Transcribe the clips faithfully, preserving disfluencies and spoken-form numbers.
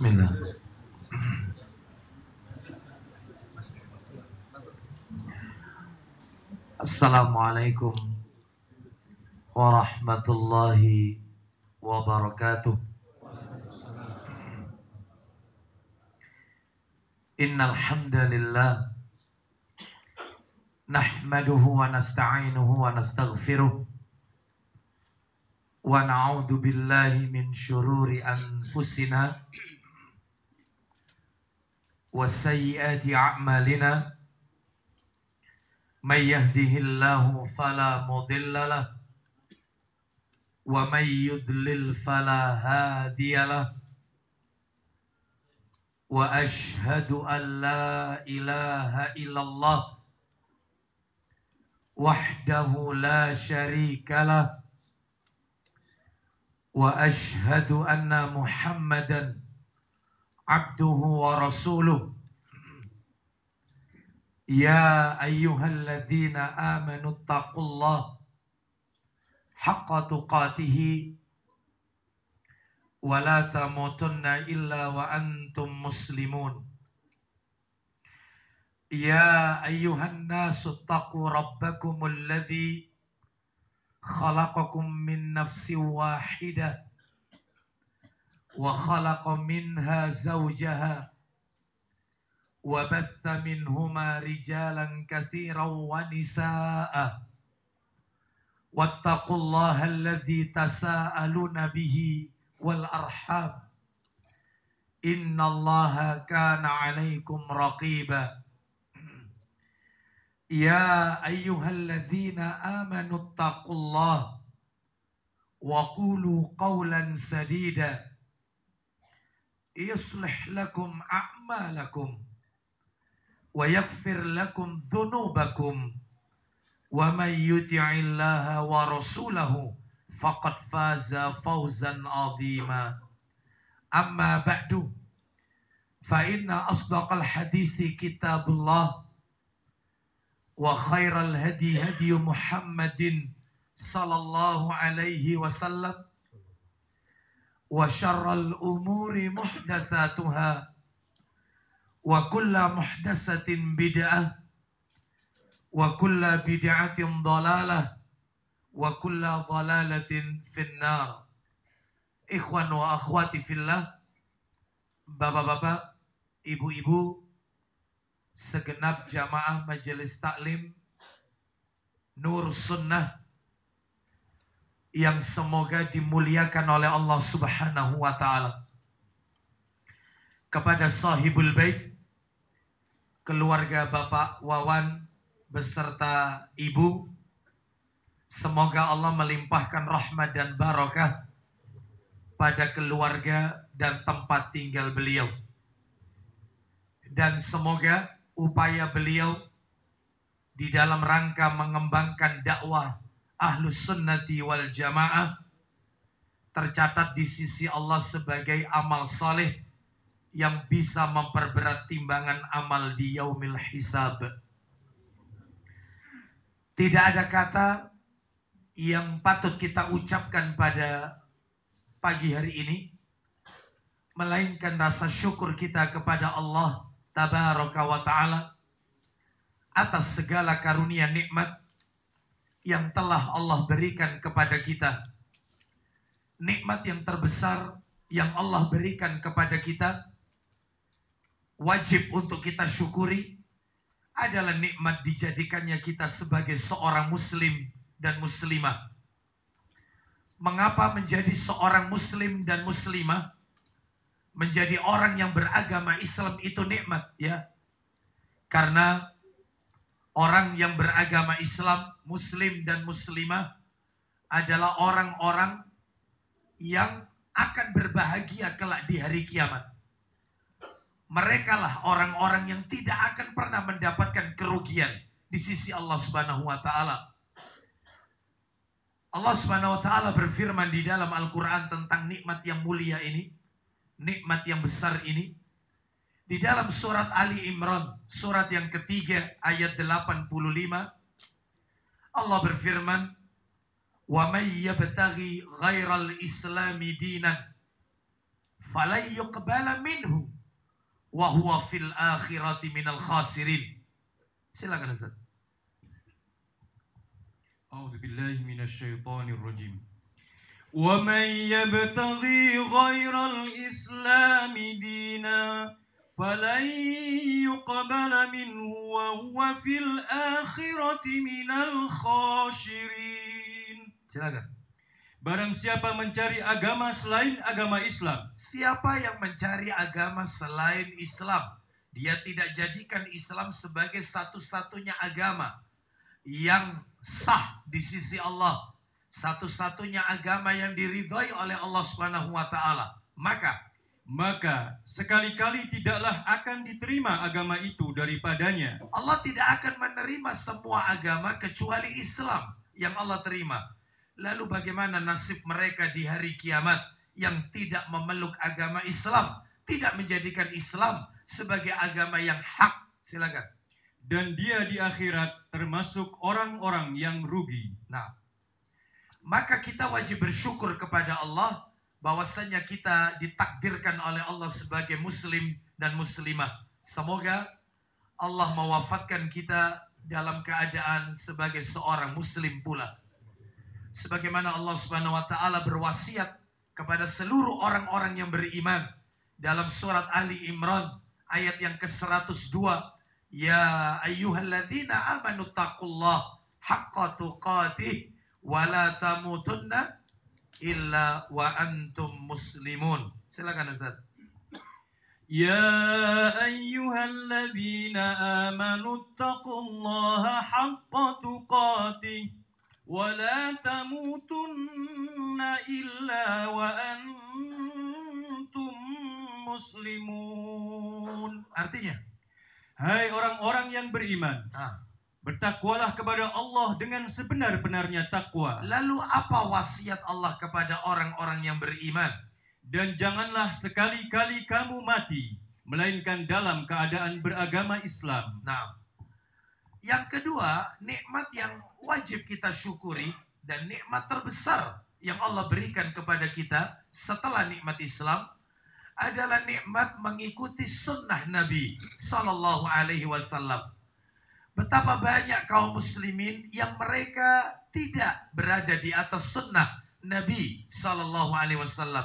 Bismillah. Assalamualaikum warahmatullahi wabarakatuh. Innal hamdalillah nahmaduhu wa nasta'inuhu wa nastaghfiruh wa na'udzu billahi min syururi anfusina wa sayyiati a'malina. May yahdihillahu fala mudilla lahu wa may yudlil fala hadiya lahu. Wa ashhadu an la ilaha illallah wahdahu la syarika lah. Wa ashhadu anna Muhammadan abduhu wa rasuluh. Ya ayyuhalladzina amanu taqullaha haqqa tuqatih wa la tamutunna illa wa antum muslimun. Ya ayyuhan nasu taqu rabbakumul ladzi khalaqakum min nafsin wahidah wa khalaqa minha zawjaha wa batha minhuma rijalan katsiran wa nisaa'a wattaqullaha alladzi tasaaluna bihi wal arham innallaha kana 'alaikum raqiba. Ya ayyuhalladzina amanu taqullaha wa qulu qawlan sadida yuslih lakum a'malakum wa yaghfir lakum dhunubakum wa may yuti'illaha wa rasulahu faqad faza fawzan 'azima. Amma ba'du, fa inna asdaqal hadisi kitabullah wa khairal hadi hadi Muhammadin sallallahu alaihi wasallam wa syarral umuri muhdatsatuha wa kullu muhdatsatin bid'ah wa kullu bid'atin dhalalah wa kullu dhalalatin finnar. Ikhwan wa akhwati fillah, bapak-bapak, ibu-ibu, segenap jamaah majelis taklim Nur Sunnah yang semoga dimuliakan oleh Allah Subhanahu wa taala. Kepada sahibul bait, keluarga Bapak Wawan beserta ibu, semoga Allah melimpahkan rahmat dan barakah pada keluarga dan tempat tinggal beliau. Dan semoga upaya beliau di dalam rangka mengembangkan dakwah Ahlus Sunnati wal Jamaah tercatat di sisi Allah sebagai amal saleh yang bisa memperberat timbangan amal di yaumil hisab. Tidak ada kata yang patut kita ucapkan pada pagi hari ini melainkan rasa syukur kita kepada Allah Tabaraka wa ta'ala atas segala karunia nikmat yang telah Allah berikan kepada kita. Nikmat yang terbesar yang Allah berikan kepada kita, wajib untuk kita syukuri, adalah nikmat dijadikannya kita sebagai seorang muslim dan muslimah. Mengapa menjadi seorang muslim dan muslimah, menjadi orang yang beragama Islam itu nikmat? Ya, karena orang yang beragama Islam, muslim dan muslimah adalah orang-orang yang akan berbahagia kelak di hari kiamat. Mereka lah orang-orang yang tidak akan pernah mendapatkan kerugian di sisi Allah Subhanahu wa taala. Allah Subhanahu wa taala berfirman di dalam Al-Qur'an tentang nikmat yang mulia ini, nikmat yang besar ini. Di dalam surat Ali Imran, surat yang ketiga ayat delapan puluh lima, Allah berfirman, "Wa may yabtaghi ghairal islami dinan falan yuqbala minhu wa huwa fil akhirati minal khasirin. Silakan Ustaz. A'udzu billahi minasy syaithanir rajim. Wa man yabtaghi ghairal islami dina falan yuqbala minhu wa huwa fil akhirati minal khasirin. Silakan. Barang siapa mencari agama selain agama Islam, siapa yang mencari agama selain Islam, dia tidak jadikan Islam sebagai satu-satunya agama yang sah di sisi Allah, satu-satunya agama yang diridhai oleh Allah Subhanahu wa taala, maka maka sekali-kali tidaklah akan diterima agama itu daripadanya. Allah tidak akan menerima semua agama kecuali Islam yang Allah terima. Lalu bagaimana nasib mereka di hari kiamat yang tidak memeluk agama Islam, tidak menjadikan Islam sebagai agama yang hak? Silakan. Dan dia di akhirat termasuk orang-orang yang rugi. Nah, maka kita wajib bersyukur kepada Allah bahwasanya kita ditakdirkan oleh Allah sebagai muslim dan muslimah. Semoga Allah mewafatkan kita dalam keadaan sebagai seorang muslim pula. Sebagaimana Allah Subhanahu wa taala berwasiat kepada seluruh orang-orang yang beriman dalam surat Ali Imran ayat yang ke seratus dua, ya ayyuhalladzina amanu taqullaha haqqa tuqatih wa la tamutunna illa wa antum muslimun. Silakan Ustaz. Ya ayyuhalladzina amanu taqullaha haqqa tuqatih ولا تموتن إلا وأنتم مسلمون. Artinya, hai orang-orang yang beriman, ah. bertakwalah kepada Allah dengan sebenar-benarnya takwa. Lalu apa wasiat Allah kepada orang-orang yang beriman? Dan janganlah sekali-kali kamu mati melainkan dalam keadaan beragama Islam. Nah, yang kedua, nikmat yang wajib kita syukuri dan nikmat terbesar yang Allah berikan kepada kita setelah nikmat Islam adalah nikmat mengikuti sunnah Nabi Sallallahu Alaihi Wasallam. Betapa banyak kaum muslimin yang mereka tidak berada di atas sunnah Nabi Sallallahu Alaihi Wasallam.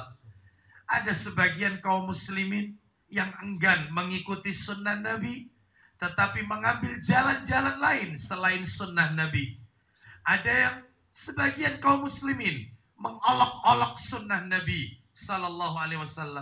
Ada sebagian kaum muslimin yang enggan mengikuti sunnah Nabi, tetapi mengambil jalan-jalan lain selain sunnah Nabi. Ada yang sebagian kaum muslimin mengolok-olok sunnah Nabi Sallallahu Alaihi Wasallam.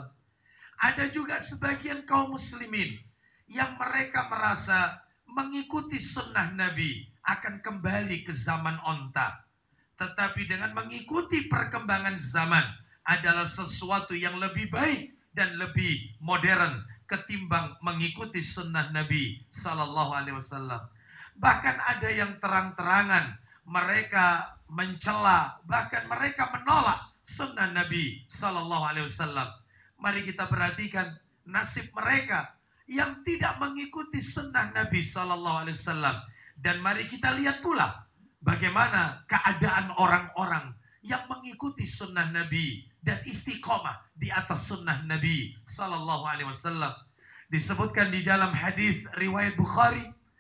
Ada juga sebagian kaum muslimin yang mereka merasa mengikuti sunnah Nabi akan kembali ke zaman onta. Tetapi dengan mengikuti perkembangan zaman adalah sesuatu yang lebih baik dan lebih modern ketimbang mengikuti sunnah Nabi Sallallahu Alaihi Wasallam. Bahkan ada yang terang-terangan mereka mencela, bahkan mereka menolak sunnah Nabi Sallallahu Alaihi Wasallam. Mari kita perhatikan nasib mereka yang tidak mengikuti sunnah Nabi Sallallahu Alaihi Wasallam. Dan mari kita lihat pula bagaimana keadaan orang-orang yang mengikuti sunnah Nabi dan istiqomah di atas sunnah Nabi Sallallahu Alaihi Wasallam. Disebutkan di dalam hadis riwayat Bukhari,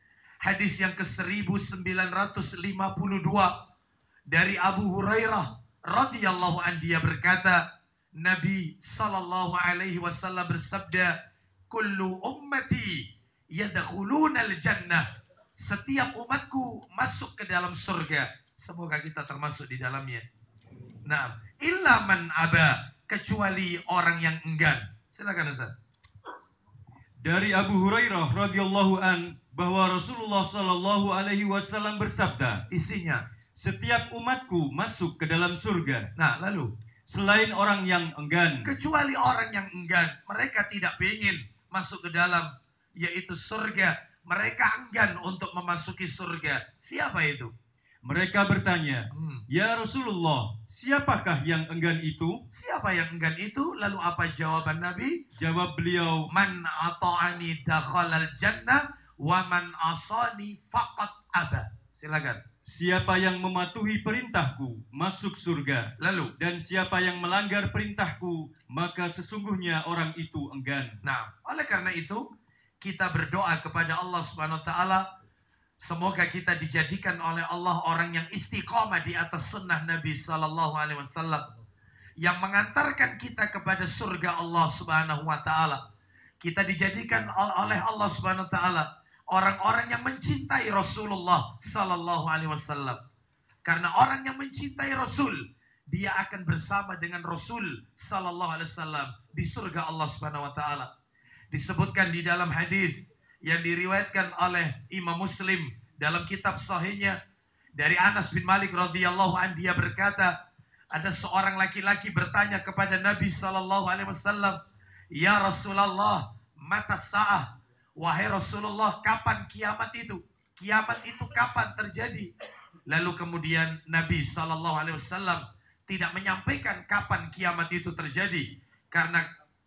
hadis yang ke seribu sembilan ratus lima puluh dua dari Abu Hurairah radhiyallahu anhu, dia berkata, Nabi Sallallahu Alaihi Wasallam bersabda, kullu ummati yadkhuluna al-jannah. Setiap umatku masuk ke dalam surga. Semoga kita termasuk di dalamnya. Nah, illa man aba, kecuali orang yang enggan. Silakan Ustaz. Dari Abu Hurairah radhiyallahu an bahwa Rasulullah sallallahu alaihi wasallam bersabda, isinya, setiap umatku masuk ke dalam surga. Nah, lalu selain orang yang enggan, kecuali orang yang enggan, mereka tidak ingin masuk ke dalam yaitu surga. Mereka enggan untuk memasuki surga. Siapa itu? Mereka bertanya, hmm. Ya Rasulullah, siapakah yang enggan itu? Siapa yang enggan itu? Lalu apa jawaban Nabi? Jawab beliau, Man ata'ani dakhalal jannah wa man asani faqad aba. Silakan. siapa yang mematuhi perintahku masuk surga. Lalu, Dan siapa yang melanggar perintahku, maka sesungguhnya orang itu enggan. nah, oleh karena itu kita berdoa kepada Allah Subhanahu wa taala, semoga kita dijadikan oleh Allah orang yang istiqomah di atas sunnah Nabi sallallahu alaihi wasallam yang mengantarkan kita kepada surga Allah Subhanahu wa taala. Kita dijadikan oleh Allah Subhanahu wa taala orang-orang yang mencintai Rasulullah sallallahu alaihi wasallam. Karena orang yang mencintai Rasul, dia akan bersama dengan Rasul sallallahu alaihi wasallam di surga Allah Subhanahu wa taala. Disebutkan di dalam hadis yang diriwayatkan oleh Imam Muslim dalam kitab sahihnya dari Anas bin Malik radhiyallahu anhu, dia berkata, ada seorang laki-laki bertanya kepada Nabi sallallahu alaihi wasallam, "Ya Rasulullah, mata sa'ah?" Wahai Rasulullah, kapan kiamat itu? Kiamat itu kapan terjadi? Lalu kemudian Nabi sallallahu alaihi wasallam tidak menyampaikan kapan kiamat itu terjadi, karena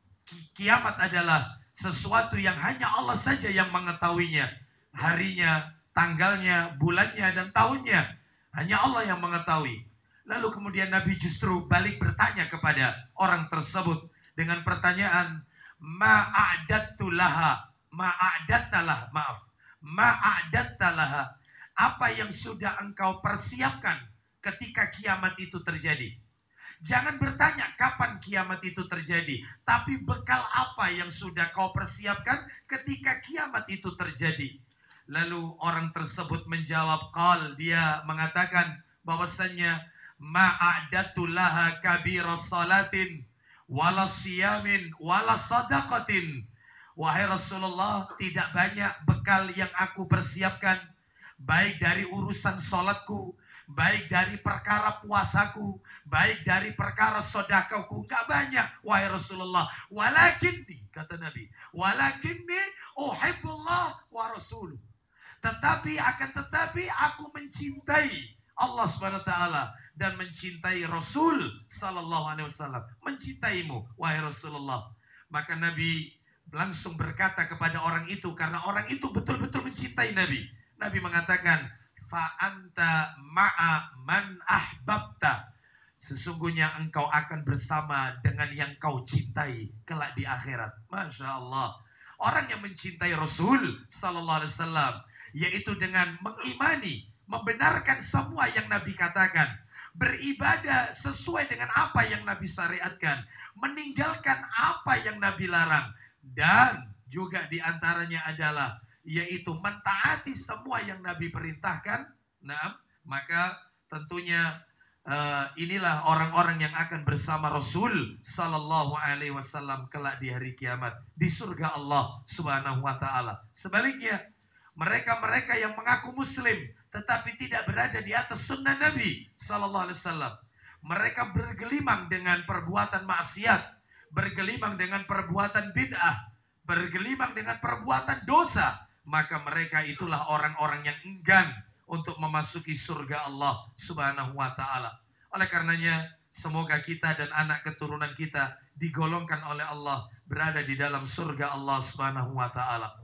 kiamat adalah sesuatu yang hanya Allah saja yang mengetahuinya. Harinya, tanggalnya, bulannya, dan tahunnya. Hanya Allah yang mengetahui. Lalu kemudian Nabi justru balik bertanya kepada orang tersebut dengan pertanyaan, Ma'adatta laha, ma'adatta laha, maaf. Ma'adatta laha. Apa yang sudah engkau persiapkan ketika kiamat itu terjadi? Jangan bertanya kapan kiamat itu terjadi, tapi bekal apa yang sudah kau persiapkan ketika kiamat itu terjadi. Lalu orang tersebut menjawab, qal, dia mengatakan bahwasannya ma'adatu laha kabira salatin wala siyamin wala sadaqatin. Wahai Rasulullah, tidak banyak bekal yang aku persiapkan, baik dari urusan salatku, baik dari perkara puasaku, baik dari perkara sedekahku, enggak banyak wahai Rasulullah. Walakinni, kata Nabi, walakinni uhibbullah wa rasuluh. Tetapi akan tetapi aku mencintai Allah Subhanahu wa taala dan mencintai Rasul sallallahu alaihi wasallam. Mencintaimu wahai Rasulullah. Maka Nabi langsung berkata kepada orang itu, karena orang itu betul-betul mencintai Nabi. Nabi mengatakan, fa anta ma'a man ahbabta. Sesungguhnya engkau akan bersama dengan yang kau cintai kelak di akhirat. Masya Allah. Orang yang mencintai Rasul sallallahu alaihi wasallam, yaitu dengan mengimani, membenarkan semua yang Nabi katakan, beribadah sesuai dengan apa yang Nabi syariatkan, meninggalkan apa yang Nabi larang, dan juga diantaranya adalah yaitu mentaati semua yang Nabi perintahkan. Nah, maka tentunya uh, inilah orang-orang yang akan bersama Rasul sallallahu alaihi wasallam kelak di hari kiamat di surga Allah Subhanahu wa taala. Sebaliknya, mereka-mereka yang mengaku muslim tetapi tidak berada di atas sunnah Nabi sallallahu alaihi wasallam, mereka bergelimang dengan perbuatan maksiat, bergelimang dengan perbuatan bid'ah, bergelimang dengan perbuatan dosa, maka mereka itulah orang-orang yang enggan untuk memasuki surga Allah Subhanahu wa taala. Oleh karenanya, semoga kita dan anak keturunan kita digolongkan oleh Allah berada di dalam surga Allah Subhanahu wa taala.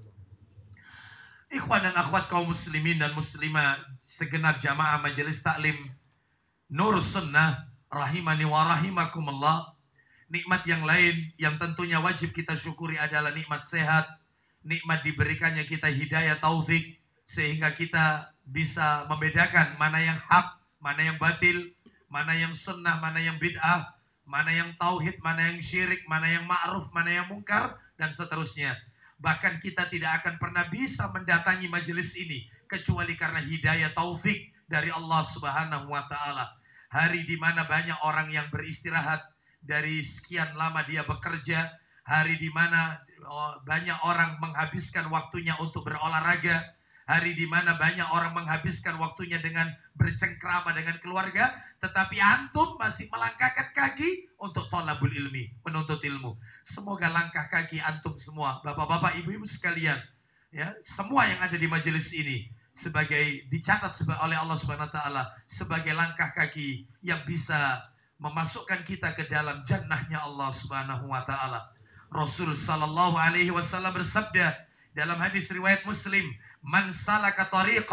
Ikhwan dan akhwat kaum muslimin dan muslimah, segenap jamaah majelis taklim Nur Sunnah rahimani wa rahimakumullah. Nikmat yang lain yang tentunya wajib kita syukuri adalah nikmat sehat, nikmat diberikannya kita hidayah taufik, sehingga kita bisa membedakan mana yang hak, mana yang batil, mana yang sunnah, mana yang bid'ah, mana yang tauhid, mana yang syirik, mana yang ma'ruf, mana yang mungkar, dan seterusnya. Bahkan kita tidak akan pernah bisa mendatangi majelis ini kecuali karena hidayah taufik dari Allah Subhanahu wa taala. Hari di mana banyak orang yang beristirahat dari sekian lama dia bekerja, hari di mana banyak orang menghabiskan waktunya untuk berolahraga, hari di mana banyak orang menghabiskan waktunya dengan bercengkrama dengan keluarga, tetapi antum masih melangkahkan kaki untuk thalabul ilmi, menuntut ilmu. Semoga langkah kaki antum semua, bapak-bapak, ibu-ibu sekalian, ya, semua yang ada di majelis ini sebagai dicatat oleh Allah Subhanahu wa taala sebagai langkah kaki yang bisa memasukkan kita ke dalam jannahnya Allah Subhanahu wa taala. Rasul sallallahu alaihi wasallam bersabda dalam hadis riwayat Muslim, "Man salaka tariqan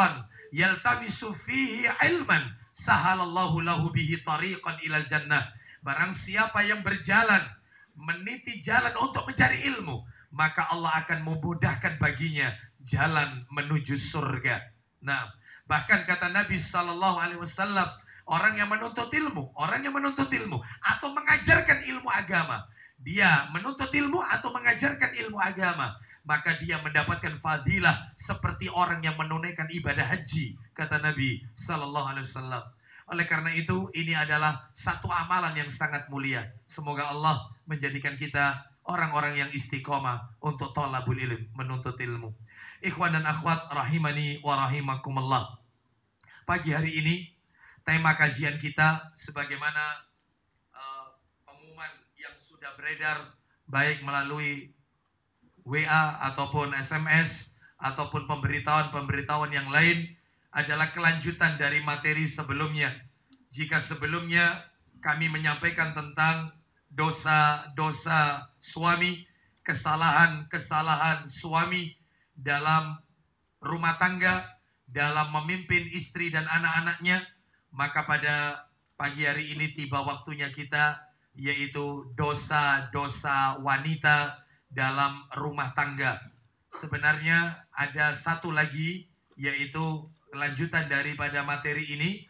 yaltamisu fihi ilman sahalallahu lahu bihi tariqan ilal jannah. Barang siapa yang berjalan meniti jalan untuk mencari ilmu, maka Allah akan memudahkan baginya jalan menuju surga. Nah, bahkan kata Nabi sallallahu alaihi wasallam, orang yang menuntut ilmu, orang yang menuntut ilmu atau mengajarkan ilmu agama, dia menuntut ilmu atau mengajarkan ilmu agama, maka dia mendapatkan fadilah seperti orang yang menunaikan ibadah haji, kata Nabi sallallahu alaihi wasallam. Oleh karena itu, ini adalah satu amalan yang sangat mulia. Semoga Allah menjadikan kita orang-orang yang istiqomah untuk thalabul ilm, menuntut ilmu. Ikhwan dan akhwat rahimani wa rahimakumullah. Pagi hari ini tema kajian kita sebagaimana uh, pengumuman yang sudah beredar baik melalui W A ataupun S M S ataupun pemberitahuan-pemberitahuan yang lain adalah kelanjutan dari materi sebelumnya. Jika sebelumnya kami menyampaikan tentang dosa-dosa suami, kesalahan-kesalahan suami dalam rumah tangga, dalam memimpin istri dan anak-anaknya, maka pada pagi hari ini tiba waktunya kita, yaitu dosa-dosa wanita dalam rumah tangga. Sebenarnya ada satu lagi, yaitu kelanjutan daripada materi ini,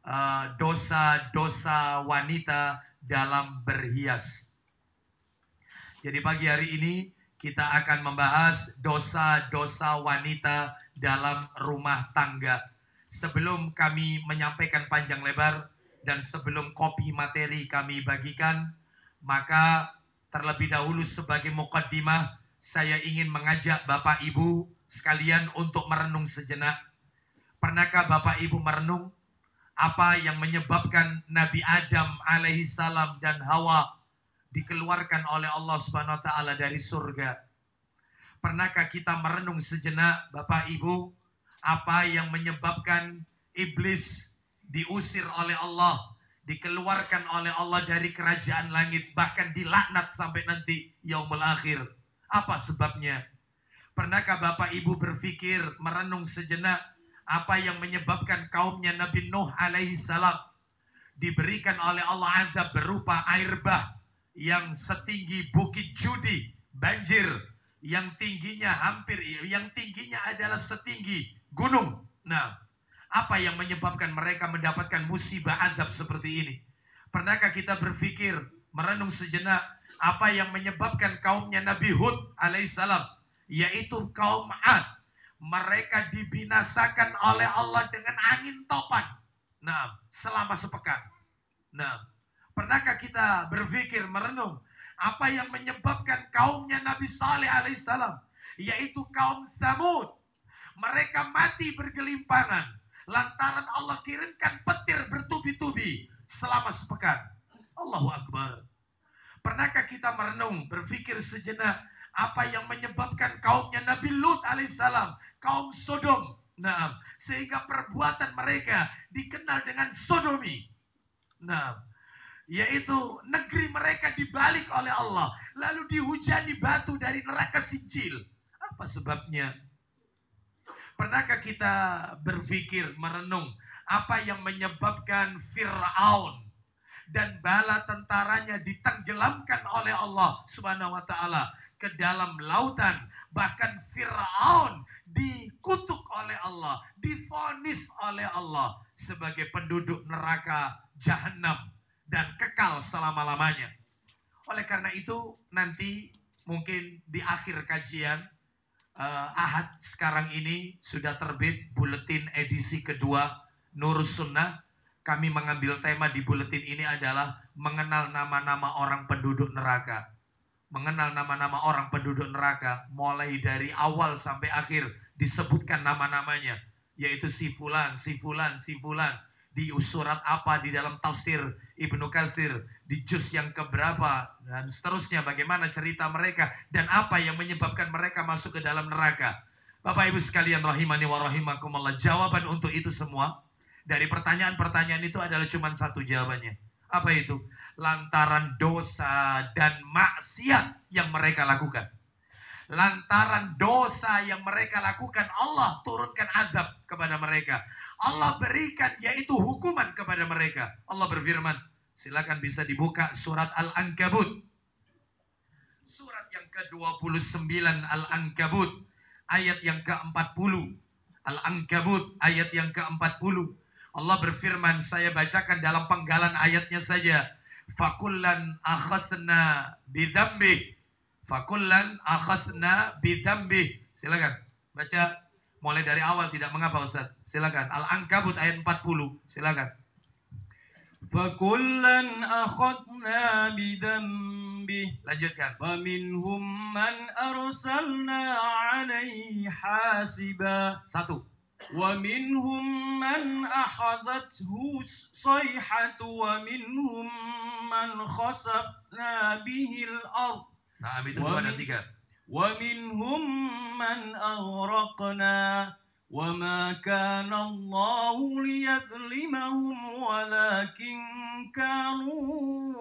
dosa-dosa wanita dalam berhias. Jadi pagi hari ini kita akan membahas dosa-dosa wanita dalam rumah tangga. Sebelum kami menyampaikan panjang lebar dan sebelum kopi materi kami bagikan, maka terlebih dahulu sebagai muqaddimah, saya ingin mengajak Bapak Ibu sekalian untuk merenung sejenak. Pernahkah Bapak Ibu merenung apa yang menyebabkan Nabi Adam alaihissalam dan Hawa dikeluarkan oleh Allah Subhanahu wa taala dari surga? Pernahkah kita merenung sejenak Bapak Ibu apa yang menyebabkan iblis diusir oleh Allah, dikeluarkan oleh Allah dari kerajaan langit, bahkan dilaknat sampai nanti yaumul akhir? Apa sebabnya? Pernahkah Bapak Ibu berpikir, merenung sejenak apa yang menyebabkan kaumnya Nabi Nuh alaihissalam diberikan oleh Allah azab berupa air bah yang setinggi bukit Judi, banjir yang tingginya hampir, yang tingginya adalah setinggi gunung. Nah, apa yang menyebabkan mereka mendapatkan musibah azab seperti ini? Pernahkah kita berpikir, merenung sejenak apa yang menyebabkan kaumnya Nabi Hud alaihissalam, yaitu kaum Ad, mereka dibinasakan oleh Allah dengan angin topan, nah, selama sepekan. Nah, pernahkah kita berpikir, merenung apa yang menyebabkan kaumnya Nabi Saleh alaihissalam, yaitu kaum Tsamud, mereka mati bergelimpangan lantaran Allah kirimkan petir bertubi-tubi selama sepekan. Allahu Akbar. Pernahkah kita merenung, berpikir sejenak apa yang menyebabkan kaumnya Nabi Lut alaihissalam, kaum Sodom, nah, sehingga perbuatan mereka dikenal dengan sodomi, nah, yaitu negeri mereka dibalik oleh Allah, lalu dihujani batu dari neraka Sijil. Apa sebabnya? Pernahkah kita berpikir, merenung apa yang menyebabkan Fir'aun dan bala tentaranya ditenggelamkan oleh Allah Subhanahu wa taala ke dalam lautan, bahkan Fir'aun dikutuk oleh Allah, divonis oleh Allah sebagai penduduk neraka Jahanam dan kekal selama-lamanya. Oleh karena itu, nanti mungkin di akhir kajian uh, Ahad sekarang ini sudah terbit buletin edisi kedua Nur Sunnah. Kami mengambil tema di buletin ini adalah mengenal nama-nama orang penduduk neraka. Mengenal nama-nama orang penduduk neraka, mulai dari awal sampai akhir disebutkan nama-namanya, yaitu si fulan, si fulan, si fulan. Di surat apa, di dalam tafsir Ibnu Katsir, di juz yang keberapa, dan seterusnya, bagaimana cerita mereka, dan apa yang menyebabkan mereka masuk ke dalam neraka. Bapak Ibu sekalian rahimani wa rahimakumullah, jawaban untuk itu semua, dari pertanyaan-pertanyaan itu adalah cuma satu jawabannya. Apa itu? Lantaran dosa dan maksiat yang mereka lakukan. Lantaran dosa yang mereka lakukan, Allah turunkan azab kepada mereka. Allah berikan yaitu hukuman kepada mereka. Allah berfirman, silakan bisa dibuka surat Al-Ankabut. Surat yang ke dua puluh sembilan Al-Ankabut, ayat yang ke empat puluh. Al-Ankabut, ayat yang ke empat puluh. Allah berfirman, saya bacakan dalam penggalan ayatnya saja. Fakullan akhasna bidzambih. Fakullan akhasna bidzambih. Silakan baca mulai dari awal, tidak mengapa Ustaz. Silakan. Al-Ankabut ayat empat puluh. Silakan. Fakullan akhadna bidzambih. Lanjutkan. Faminhum man arsalna alaihi hasiba. Satu. ومنهم من أخذته الصيحة ومنهم من خسفنا به الأرض. Nah, itu dua dan tiga. ومنهم من أغرقنا وما كان الله ليظلمهم ولكن كانوا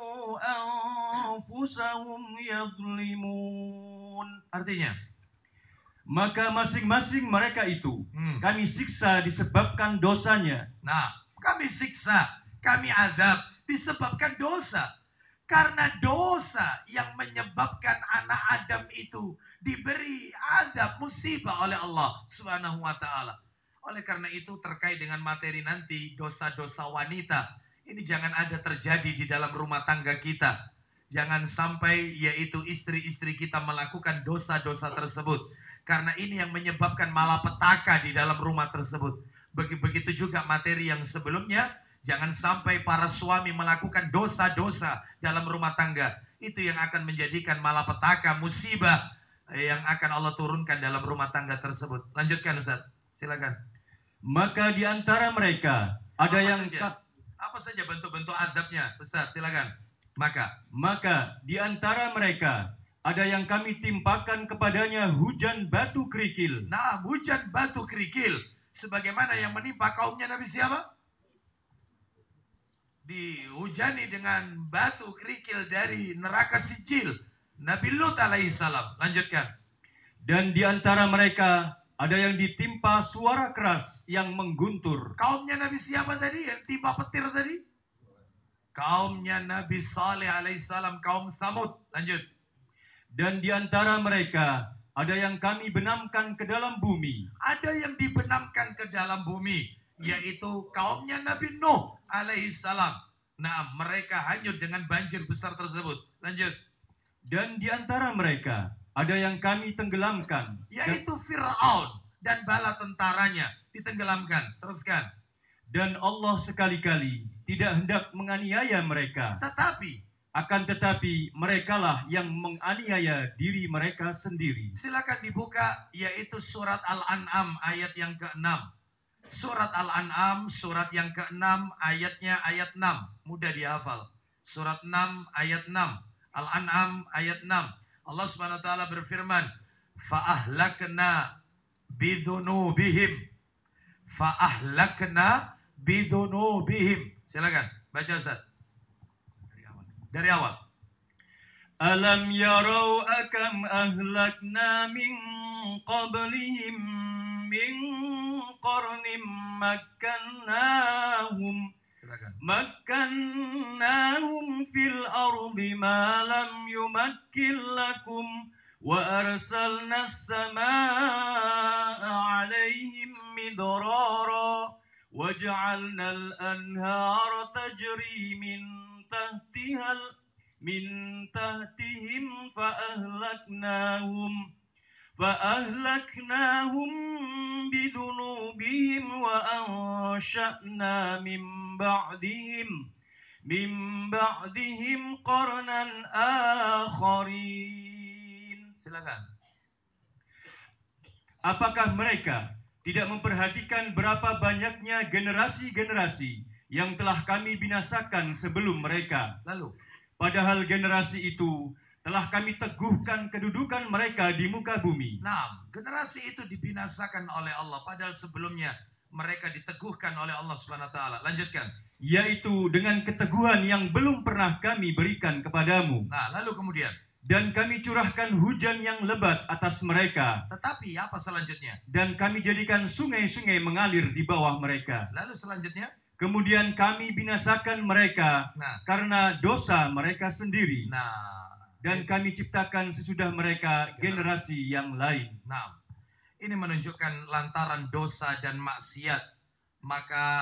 أنفسهم يظلمون. Artinya, maka masing-masing mereka itu hmm. kami siksa disebabkan dosanya. Nah, kami siksa, kami azab disebabkan dosa. Karena dosa yang menyebabkan anak Adam itu diberi azab musibah oleh Allah Subhanahu wa taala. Oleh karena itu terkait dengan materi nanti dosa-dosa wanita, ini jangan ada terjadi di dalam rumah tangga kita. Jangan sampai yaitu istri-istri kita melakukan dosa-dosa tersebut. Karena ini yang menyebabkan malapetaka di dalam rumah tersebut. Begitu juga materi yang sebelumnya. Jangan sampai para suami melakukan dosa-dosa dalam rumah tangga. Itu yang akan menjadikan malapetaka, musibah yang akan Allah turunkan dalam rumah tangga tersebut. Lanjutkan Ustaz, silakan. Maka di antara mereka ada apa yang saja? Apa saja bentuk-bentuk azabnya Ustaz, silakan. Maka Maka di antara mereka ada yang kami timpakan kepadanya hujan batu kerikil. Nah, hujan batu kerikil sebagaimana yang menimpa kaumnya Nabi siapa? Dihujani dengan batu kerikil dari neraka Sijil, Nabi Lut alaihissalam. Lanjutkan. Dan di antara mereka ada yang ditimpa suara keras yang mengguntur. Kaumnya Nabi siapa tadi yang timpa petir tadi? Kaumnya Nabi Saleh alaihissalam, kaum Samud. Lanjut. Dan di antara mereka ada yang kami benamkan ke dalam bumi. Ada yang dibenamkan ke dalam bumi, yaitu kaumnya Nabi Nuh alaihissalam. Nah, mereka hanyut dengan banjir besar tersebut. Lanjut. Dan di antara mereka ada yang kami tenggelamkan, yaitu Fir'aun dan bala tentaranya ditenggelamkan. Teruskan. Dan Allah sekali-kali tidak hendak menganiaya mereka. Tetapi akan tetapi merekalah yang menganiaya diri mereka sendiri. Silakan dibuka, yaitu surat Al-An'am ayat yang keenam. Surat Al-An'am surat yang keenam ayatnya ayat enam. Mudah dihafal. Surat enam ayat enam. Al-An'am ayat enam. Allah Subhanahu wa taala berfirman, "Fa'ahlakna bidhunubihim." Fa'ahlakna bidhunubihim. Silakan baca Ustaz. Dari awal. Dari awal. Alam yarau akam ahlakna min qablihim min qarnim makkannahum makkannahum fil ardi ma lam yumakkin lakum wa arsalna as-samaa'a 'alaihim midrara waj'alna al-anhara tajri min tahtiha min tahtihim fa'ahlaknahum fa'ahlaknahum bidunubihim wa ansha'na min ba'dihim min ba'dihim qarnan akharin. Silakan. Apakah mereka tidak memperhatikan berapa banyaknya generasi-generasi yang telah kami binasakan sebelum mereka? Lalu padahal generasi itu telah kami teguhkan kedudukan mereka di muka bumi. Nah, generasi itu dibinasakan oleh Allah, padahal sebelumnya mereka diteguhkan oleh Allah Subhanahu wa taala. Lanjutkan. Yaitu dengan keteguhan yang belum pernah kami berikan kepadamu. Nah, lalu kemudian Dan kami curahkan hujan yang lebat atas mereka. Tetapi apa selanjutnya? Dan kami jadikan sungai-sungai mengalir di bawah mereka. Lalu selanjutnya? Kemudian kami binasakan mereka Nah. karena dosa mereka sendiri. Nah. Dan kami ciptakan sesudah mereka generasi yang lain. Nah. Ini menunjukkan lantaran dosa dan maksiat, maka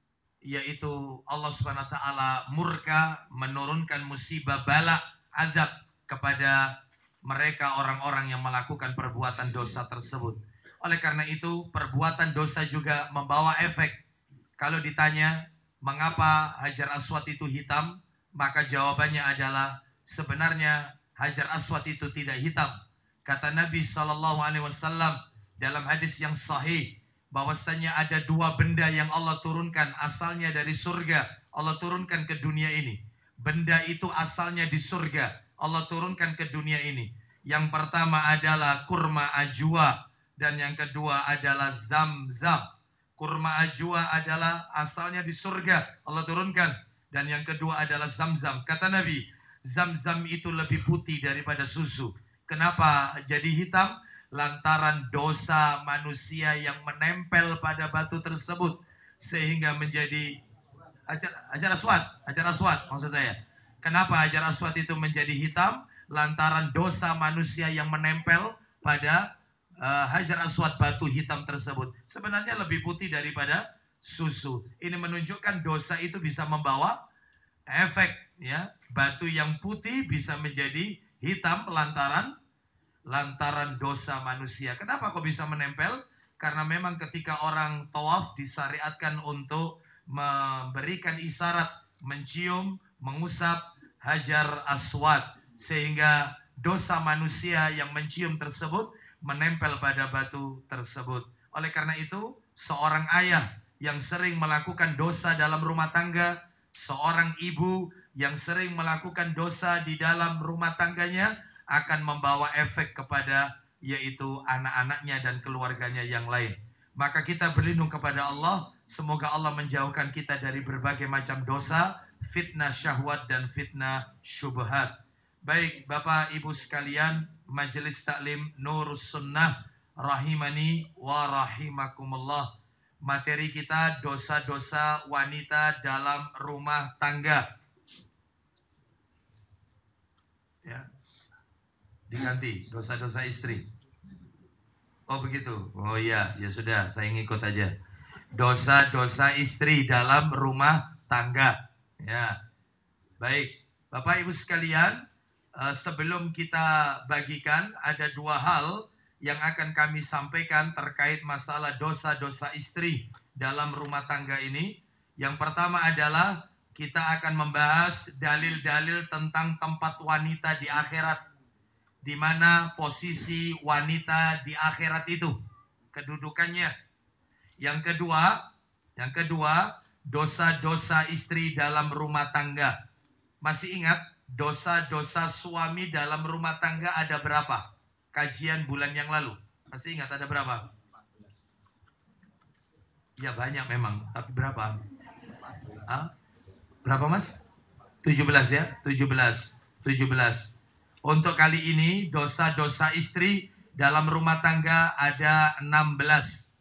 yaitu Allah Subhanahu wa taala murka, menurunkan musibah bala azab kepada mereka orang-orang yang melakukan perbuatan dosa tersebut. Oleh karena itu, perbuatan dosa juga membawa efek. Kalau ditanya mengapa Hajar Aswad itu hitam, maka jawabannya adalah sebenarnya Hajar Aswad itu tidak hitam. Kata Nabi sallallahu alaihi wasallam dalam hadis yang sahih, bahwasanya ada dua benda yang Allah turunkan asalnya dari surga, Allah turunkan ke dunia ini. Benda itu asalnya di surga, Allah turunkan ke dunia ini. Yang pertama adalah kurma ajwa, dan yang kedua adalah zam-zam. Kurma ajwa adalah asalnya di surga, Allah turunkan. Dan yang kedua adalah zam-zam. Kata Nabi, zam-zam itu lebih putih daripada susu. Kenapa jadi hitam? Lantaran dosa manusia yang menempel pada batu tersebut sehingga menjadi Hajar, Hajar Aswad, Hajar Aswad maksud saya. Kenapa Hajar Aswad itu menjadi hitam? Lantaran dosa manusia yang menempel pada uh, Hajar Aswad, batu hitam tersebut. Sebenarnya lebih putih daripada susu. Ini menunjukkan dosa itu bisa membawa efek, ya. Batu yang putih bisa menjadi hitam lantaran lantaran dosa manusia. Kenapa kok bisa menempel? Karena memang ketika orang tawaf disyariatkan untuk memberikan isyarat, mencium, mengusap Hajar Aswad, sehingga dosa manusia yang mencium tersebut menempel pada batu tersebut. Oleh karena itu, seorang ayah yang sering melakukan dosa dalam rumah tangga, seorang ibu yang sering melakukan dosa di dalam rumah tangganya akan membawa efek kepada yaitu anak-anaknya dan keluarganya yang lain. Maka kita berlindung kepada Allah, semoga Allah menjauhkan kita dari berbagai macam dosa, fitnah syahwat dan fitnah syubhat. Baik Bapak Ibu sekalian, Majelis Taklim Nurus Sunnah rahimani wa rahimakumullah. Materi kita dosa-dosa wanita dalam rumah tangga. Ya. Diganti, dosa-dosa istri. Oh begitu. Oh iya, ya sudah, saya ngikut aja. Dosa-dosa istri dalam rumah tangga. Ya. Baik, Bapak Ibu sekalian, sebelum kita bagikan ada dua hal yang akan kami sampaikan terkait masalah dosa-dosa istri dalam rumah tangga ini. Yang pertama adalah kita akan membahas dalil-dalil tentang tempat wanita di akhirat. Di mana posisi wanita di akhirat itu, kedudukannya. Yang kedua, yang kedua, dosa-dosa istri dalam rumah tangga. Masih ingat dosa-dosa suami dalam rumah tangga ada berapa? Kajian bulan yang lalu. Masih ingat ada berapa? Ya banyak memang, tapi berapa? Hah? Berapa Mas? tujuh belas ya? tujuh belas. tujuh belas. Untuk kali ini dosa-dosa istri dalam rumah tangga ada enam belas.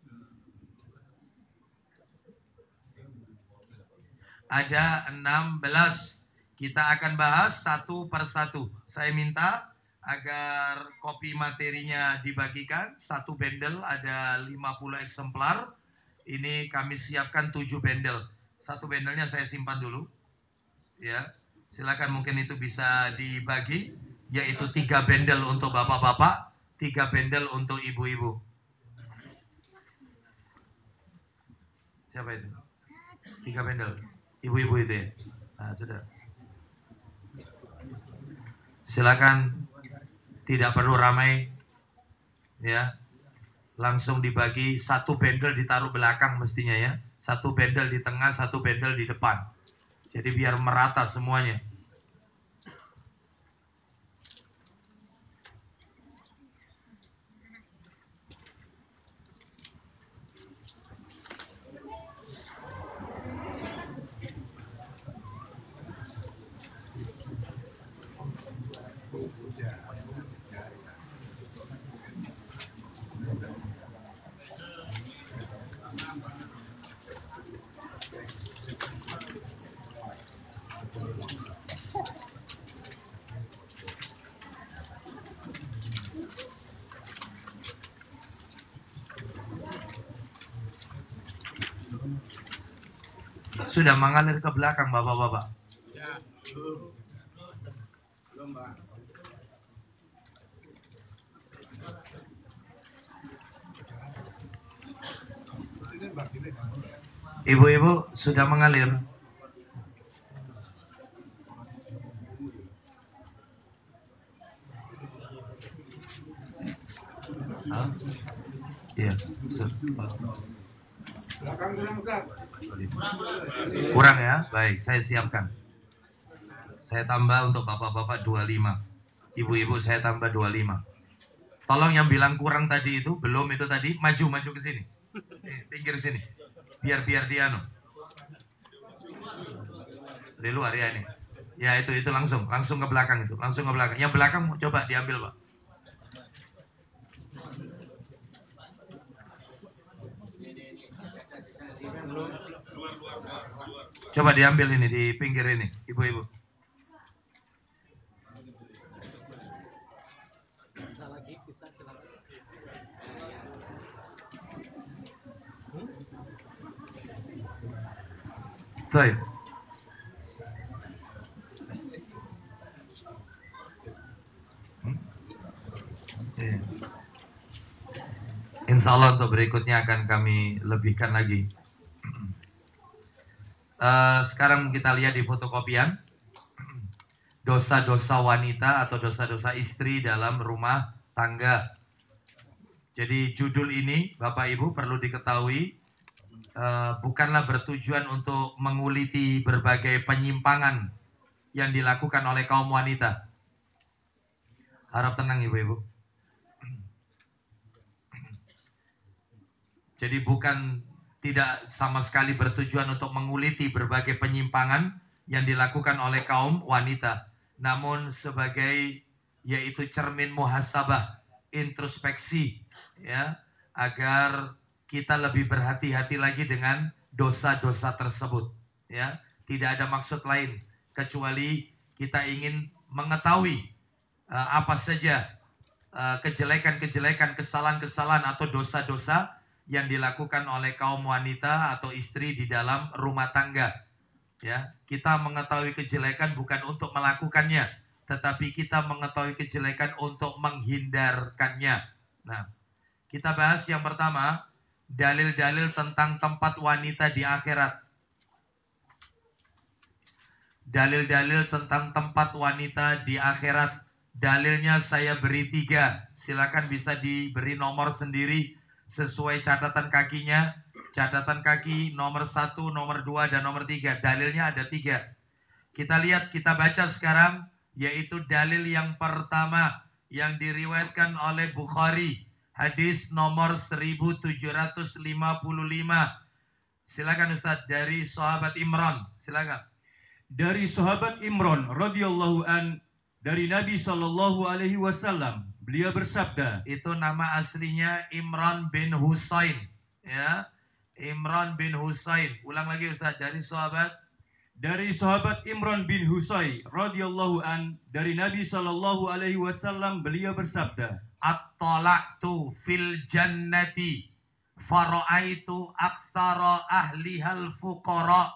Ada enam belas. Kita akan bahas satu per satu. Saya minta agar kopi materinya dibagikan. Satu bendel ada lima puluh eksemplar. Ini kami siapkan tujuh bendel. Satu bendelnya saya simpan dulu. Ya. Silakan mungkin itu bisa dibagi, yaitu tiga bendel untuk bapak-bapak, tiga bendel untuk ibu-ibu. Siapa itu? Tiga bendel. Ibu-ibu itu ya. Nah, sudah. Silakan, tidak perlu ramai, ya. Langsung dibagi, satu bendel ditaruh belakang mestinya ya. Satu bendel di tengah, satu bendel di depan. Jadi biar merata semuanya. sudah mengalir ke belakang Bapak-bapak? Ya, belum Pak. Ibu-ibu sudah mengalir? Hah? Iya. Kurang ya? Baik, saya siapkan. Saya tambah untuk bapak-bapak dua puluh lima. Ibu-ibu saya tambah dua puluh lima. Tolong yang bilang kurang tadi itu, belum itu tadi, maju-maju ke sini. Eh, pinggir sini. Biar-biar dia anu. Di luar ya ini. Ya itu itu langsung, langsung ke belakang itu, langsung ke belakang. Yang belakang coba diambil, Pak. Coba diambil ini di pinggir ini, ibu-ibu. Bisa lagi, bisa silakan. Baik. Hmm? Iya. Insya Allah untuk berikutnya akan kami lebihkan lagi. Uh, sekarang kita lihat di fotokopian dosa-dosa wanita atau dosa-dosa istri dalam rumah tangga. Jadi judul ini Bapak Ibu perlu diketahui uh, bukanlah bertujuan untuk menguliti berbagai penyimpangan yang dilakukan oleh kaum wanita. Harap tenang Ibu-Ibu. Jadi bukan tidak sama sekali bertujuan untuk menguliti berbagai penyimpangan yang dilakukan oleh kaum wanita. Namun sebagai yaitu cermin muhasabah, introspeksi ya, agar kita lebih berhati-hati lagi dengan dosa-dosa tersebut ya. Tidak ada maksud lain kecuali kita ingin mengetahui uh, apa saja uh, kejelekan-kejelekan, kesalahan-kesalahan atau dosa-dosa yang dilakukan oleh kaum wanita atau istri di dalam rumah tangga. Ya, kita mengetahui kejelekan bukan untuk melakukannya, tetapi kita mengetahui kejelekan untuk menghindarkannya. Nah, kita bahas yang pertama, dalil-dalil tentang tempat wanita di akhirat. Dalil-dalil tentang tempat wanita di akhirat. Dalilnya saya beri tiga. Silakan bisa diberi nomor sendiri sesuai catatan kakinya. Catatan kaki nomor satu, nomor dua, dan nomor tiga. Dalilnya ada tiga. Kita lihat, kita baca sekarang, yaitu dalil yang pertama yang diriwayatkan oleh Bukhari. Hadis nomor seribu tujuh ratus lima puluh lima. Silakan Ustaz, dari sahabat Imran. Silakan. Dari sahabat Imran radhiyallahu an dari Nabi sallallahu alaihi wasallam, beliau bersabda. Itu nama aslinya Imran bin Husain, ya. Imran bin Husain. Ulang lagi Ustaz, dari sahabat dari sahabat Imran bin Husain radhiyallahu an dari Nabi sallallahu alaihi wasallam, beliau bersabda. At-tala'tu fil jannati fara'aitu aktsara ahlihal fuqara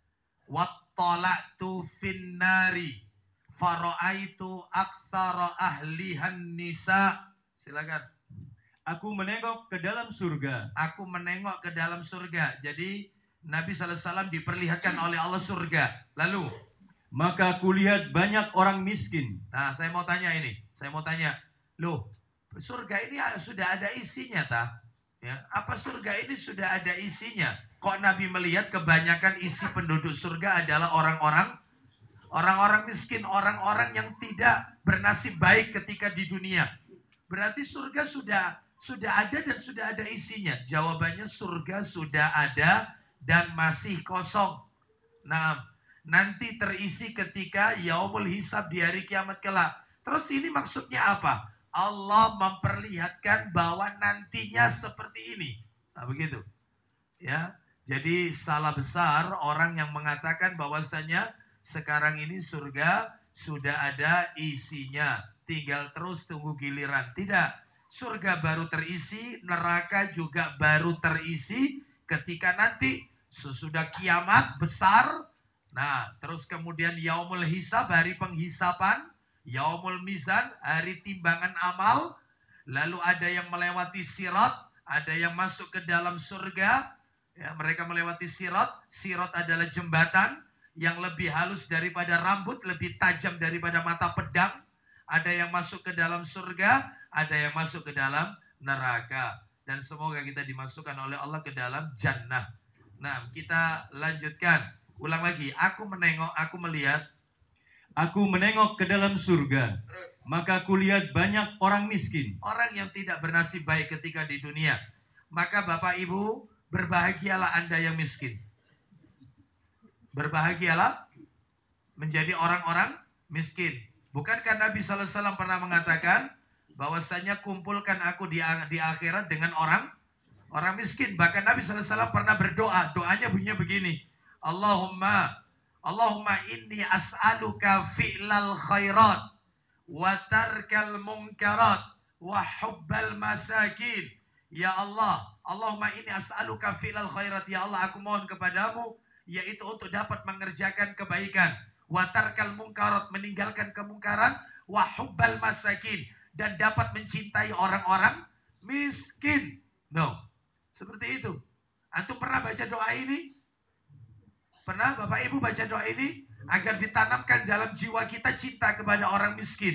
wat-tala'tu fin nari fara'aitu aktsara ahlihan nisa. Silakan. Aku menengok ke dalam surga. Aku menengok ke dalam surga. Jadi Nabi sallallahu alaihi wasallam diperlihatkan oleh Allah surga. Lalu maka aku lihat banyak orang miskin. Nah, saya mau tanya ini. Saya mau tanya, loh, surga ini sudah ada isinya, tak? Ya, apa surga ini sudah ada isinya? Kok Nabi melihat kebanyakan isi penduduk surga adalah orang-orang orang-orang miskin, orang-orang yang tidak bernasib baik ketika di dunia. Berarti surga sudah sudah ada dan sudah ada isinya. Jawabannya surga sudah ada dan masih kosong. Nah, nanti terisi ketika yaumul hisab di hari kiamat kelak. Terus ini maksudnya apa? Allah memperlihatkan bahwa nantinya seperti ini. Nah, begitu. Ya. Jadi salah besar orang yang mengatakan bahwasanya sekarang ini surga sudah ada isinya. Tinggal terus tunggu giliran. Tidak. Surga baru terisi, neraka juga baru terisi ketika nanti Sesudah kiamat besar. Nah, terus kemudian yaumul hisab, hari penghisapan. Yaumul mizan, hari timbangan amal. Lalu ada yang melewati sirat, ada yang masuk ke dalam surga. Ya, mereka melewati sirat. Sirat adalah jembatan yang lebih halus daripada rambut, lebih tajam daripada mata pedang. Ada yang masuk ke dalam surga, ada yang masuk ke dalam neraka. Dan semoga kita dimasukkan oleh Allah ke dalam jannah. Nah, kita lanjutkan. Ulang lagi. Aku menengok, aku melihat. Aku menengok ke dalam surga, maka kulihat banyak orang miskin. Orang yang tidak bernasib baik ketika di dunia. Maka Bapak Ibu, berbahagialah Anda yang miskin. Berbahagialah menjadi orang-orang miskin. Bukankah Nabi sallallahu alaihi wasallam pernah mengatakan bahwasanya kumpulkan aku di, di akhirat dengan orang orang miskin. Bahkan Nabi sallallahu alaihi wasallam pernah berdoa. Doanya bunyinya begini. Allahumma Allahumma inni as'aluka fi'lal khairat wa tarkal munkarat wa hubbal masakin. Ya Allah, Allahumma inni as'aluka fi'lal khairat. Ya Allah, aku mohon kepadamu yaitu untuk dapat mengerjakan kebaikan, wa tarkal munkarat, meninggalkan kemungkaran, wa hubbal masakin, dan dapat mencintai orang-orang miskin. No. Seperti itu. Antum pernah baca doa ini? Pernah Bapak Ibu baca doa ini? Agar ditanamkan dalam jiwa kita cinta kepada orang miskin.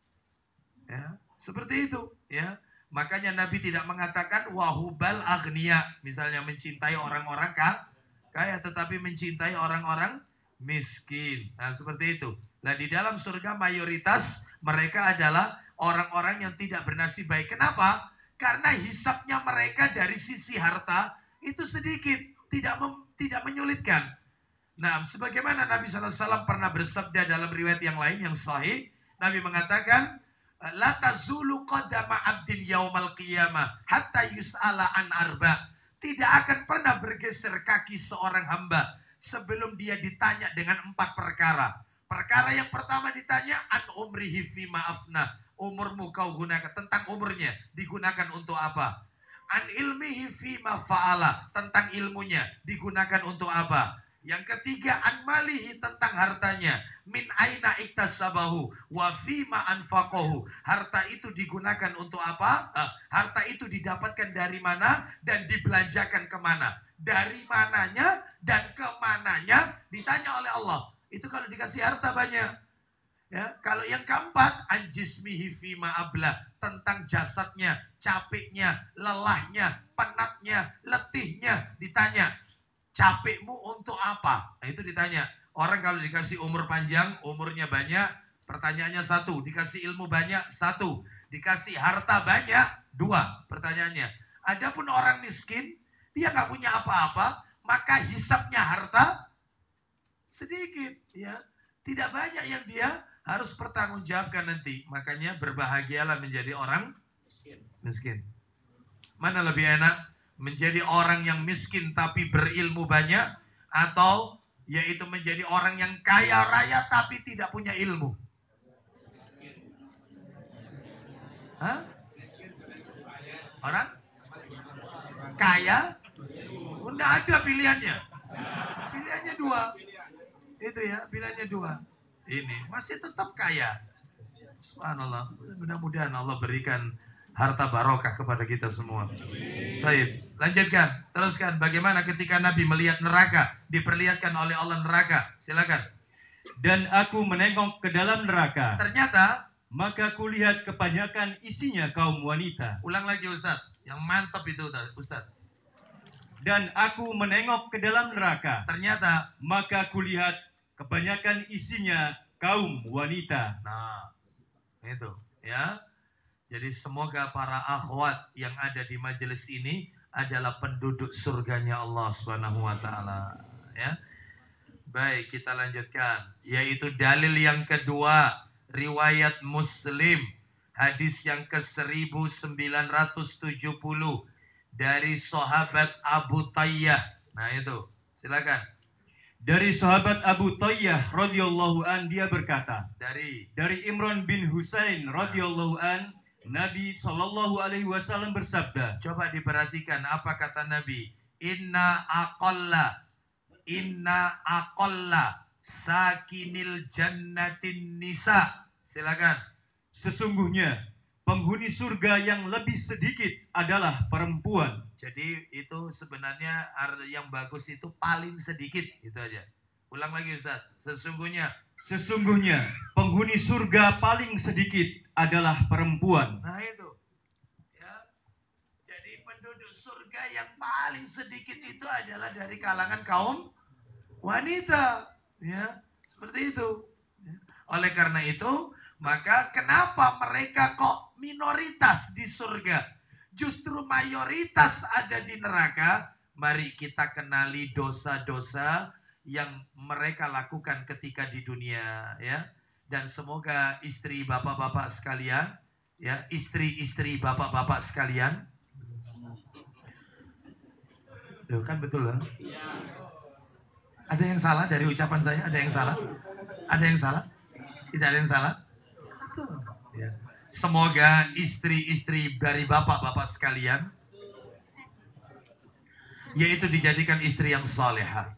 Ya, seperti itu. Ya, makanya Nabi tidak mengatakan wahubal agniya, misalnya mencintai orang-orang kaya, tetapi mencintai orang-orang miskin. Nah, seperti itu. Nah, di dalam surga mayoritas mereka adalah orang-orang yang tidak bernasib baik. Kenapa? Karena hisapnya mereka dari sisi harta itu sedikit, tidak mem, tidak menyulitkan. Nah, sebagaimana Nabi sallallahu alaihi wasallam pernah bersabda dalam riwayat yang lain yang sahih, Nabi mengatakan, la tazulu qadama abdin yaumal qiyamah hatta yus'ala an arba. Tidak akan pernah bergeser kaki seorang hamba sebelum dia ditanya dengan empat perkara. Perkara yang pertama ditanya an umrihi fima afna. Umurmu kau gunakan, tentang umurnya digunakan untuk apa? An ilmihi fima fa'ala, tentang ilmunya digunakan untuk apa? Yang ketiga, an malihi, tentang hartanya. Min aina iktasabahu wa fima anfaqahu. Harta itu digunakan untuk apa? Uh, harta itu didapatkan dari mana dan dibelanjakan kemana? Dari mananya dan kemananya ditanya oleh Allah. Itu kalau dikasih harta banyak. Ya, kalau yang keempat, an jismihi fima abla, tentang jasadnya, capeknya, lelahnya, penatnya, letihnya ditanya. Capekmu untuk apa? Nah, itu ditanya. Orang kalau dikasih umur panjang, umurnya banyak, pertanyaannya satu. Dikasih ilmu banyak, satu. Dikasih harta banyak, dua. Pertanyaannya. Adapun orang miskin, dia nggak punya apa-apa, maka hisapnya harta sedikit. Ya, tidak banyak yang dia harus pertanggungjawabkan nanti. Makanya berbahagialah menjadi orang miskin. Mana lebih enak? Menjadi orang yang miskin tapi berilmu banyak, atau yaitu menjadi orang yang kaya raya tapi tidak punya ilmu? Hah? Orang kaya? Tidak ada pilihannya. Pilihannya dua. Itu ya, pilihannya dua. Ini masih tetap kaya. Subhanallah. Mudah-mudahan Allah berikan harta barokah kepada kita semua. Baik, lanjutkan, teruskan. Bagaimana ketika Nabi melihat neraka, diperlihatkan oleh Allah neraka? Silakan. Dan aku menengok ke dalam neraka. Ternyata, maka kulihat kebanyakan isinya kaum wanita. Ulang lagi Ustaz, yang mantap itu Ustaz. Dan aku menengok ke dalam neraka. Ternyata, maka kulihat kebanyakan isinya kaum wanita. Nah, itu ya. Jadi semoga para akhwat yang ada di majelis ini adalah penduduk surganya Allah Subhanahu wa taala, ya. Baik, kita lanjutkan, yaitu dalil yang kedua, riwayat Muslim, hadis yang ke seribu sembilan ratus tujuh puluh dari sahabat Abu Tayyah. Nah, itu. Silakan. Dari sahabat Abu Tayyah radhiyallahu an, dia berkata, dari dari Imran bin Husain radhiyallahu an, Nabi sallallahu alaihi wasallam bersabda. Coba diperhatikan apa kata Nabi. Inna aqalla Inna aqalla sakinil jannatin nisa. Silakan. Sesungguhnya penghuni surga yang lebih sedikit adalah perempuan. Jadi itu sebenarnya yang bagus itu paling sedikit, itu aja. Ulang lagi Ustaz. Sesungguhnya Sesungguhnya penghuni surga paling sedikit adalah perempuan. Nah itu. Ya. Jadi penduduk surga yang paling sedikit itu adalah dari kalangan kaum wanita. Ya, seperti itu. Ya. Oleh karena itu, maka kenapa mereka kok minoritas di surga? Justru mayoritas ada di neraka. Mari kita kenali dosa-dosa yang mereka lakukan ketika di dunia, ya. Dan semoga istri bapak-bapak sekalian, ya, istri-istri bapak-bapak sekalian, Loh, kan betul loh. Ada yang salah dari ucapan saya? Ada yang salah? Ada yang salah? Tidak ada yang salah? Ya. Semoga istri-istri dari bapak-bapak sekalian, yaitu dijadikan istri yang salehah.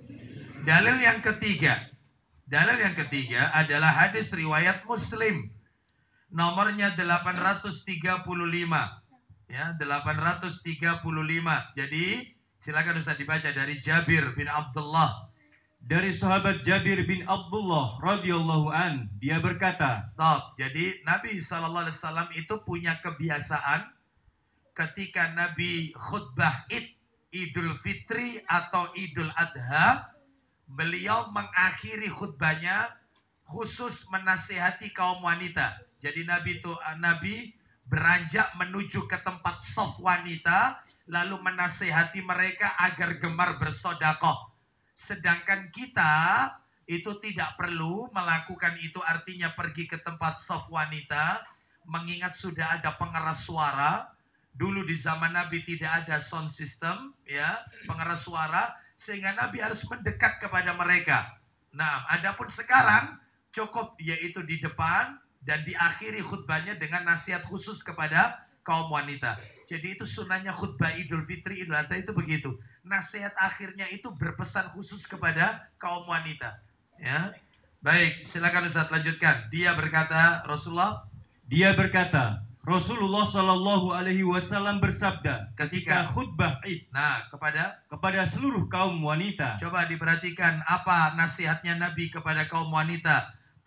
Dalil yang ketiga, dalil yang ketiga adalah hadis riwayat Muslim, nomornya delapan ratus tiga puluh lima, ya, delapan ratus tiga puluh lima. Jadi silakan Ustaz dibaca dari Jabir bin Abdullah. Dari sahabat Jabir bin Abdullah radhiyallahu an, dia berkata, Stop. Jadi Nabi shallallahu alaihi wasallam itu punya kebiasaan ketika Nabi khutbah Id, Idul Fitri atau Idul Adha, beliau mengakhiri khutbahnya khusus menasihati kaum wanita. Jadi Nabi itu Nabi beranjak menuju ke tempat sof wanita, lalu menasihati mereka agar gemar bersodakoh. Sedangkan kita itu tidak perlu melakukan itu, artinya pergi ke tempat sof wanita, mengingat sudah ada pengeras suara. Dulu di zaman Nabi tidak ada sound system, ya, pengeras suara, sehingga Nabi harus mendekat kepada mereka. Nah, adapun sekarang cukup yaitu di depan dan diakhiri khutbahnya dengan nasihat khusus kepada kaum wanita. Jadi itu sunahnya khutbah Idul Fitri, Idul Adha itu begitu. Nasihat akhirnya itu berpesan khusus kepada kaum wanita. Ya, baik, silakan Ustaz lanjutkan. Dia berkata, Rasulullah, dia berkata, Rasulullah Shallallahu Alaihi Wasallam bersabda ketika ketika khutbah Id, nah kepada kepada seluruh kaum wanita. Coba diperhatikan apa nasihatnya Nabi kepada kaum wanita.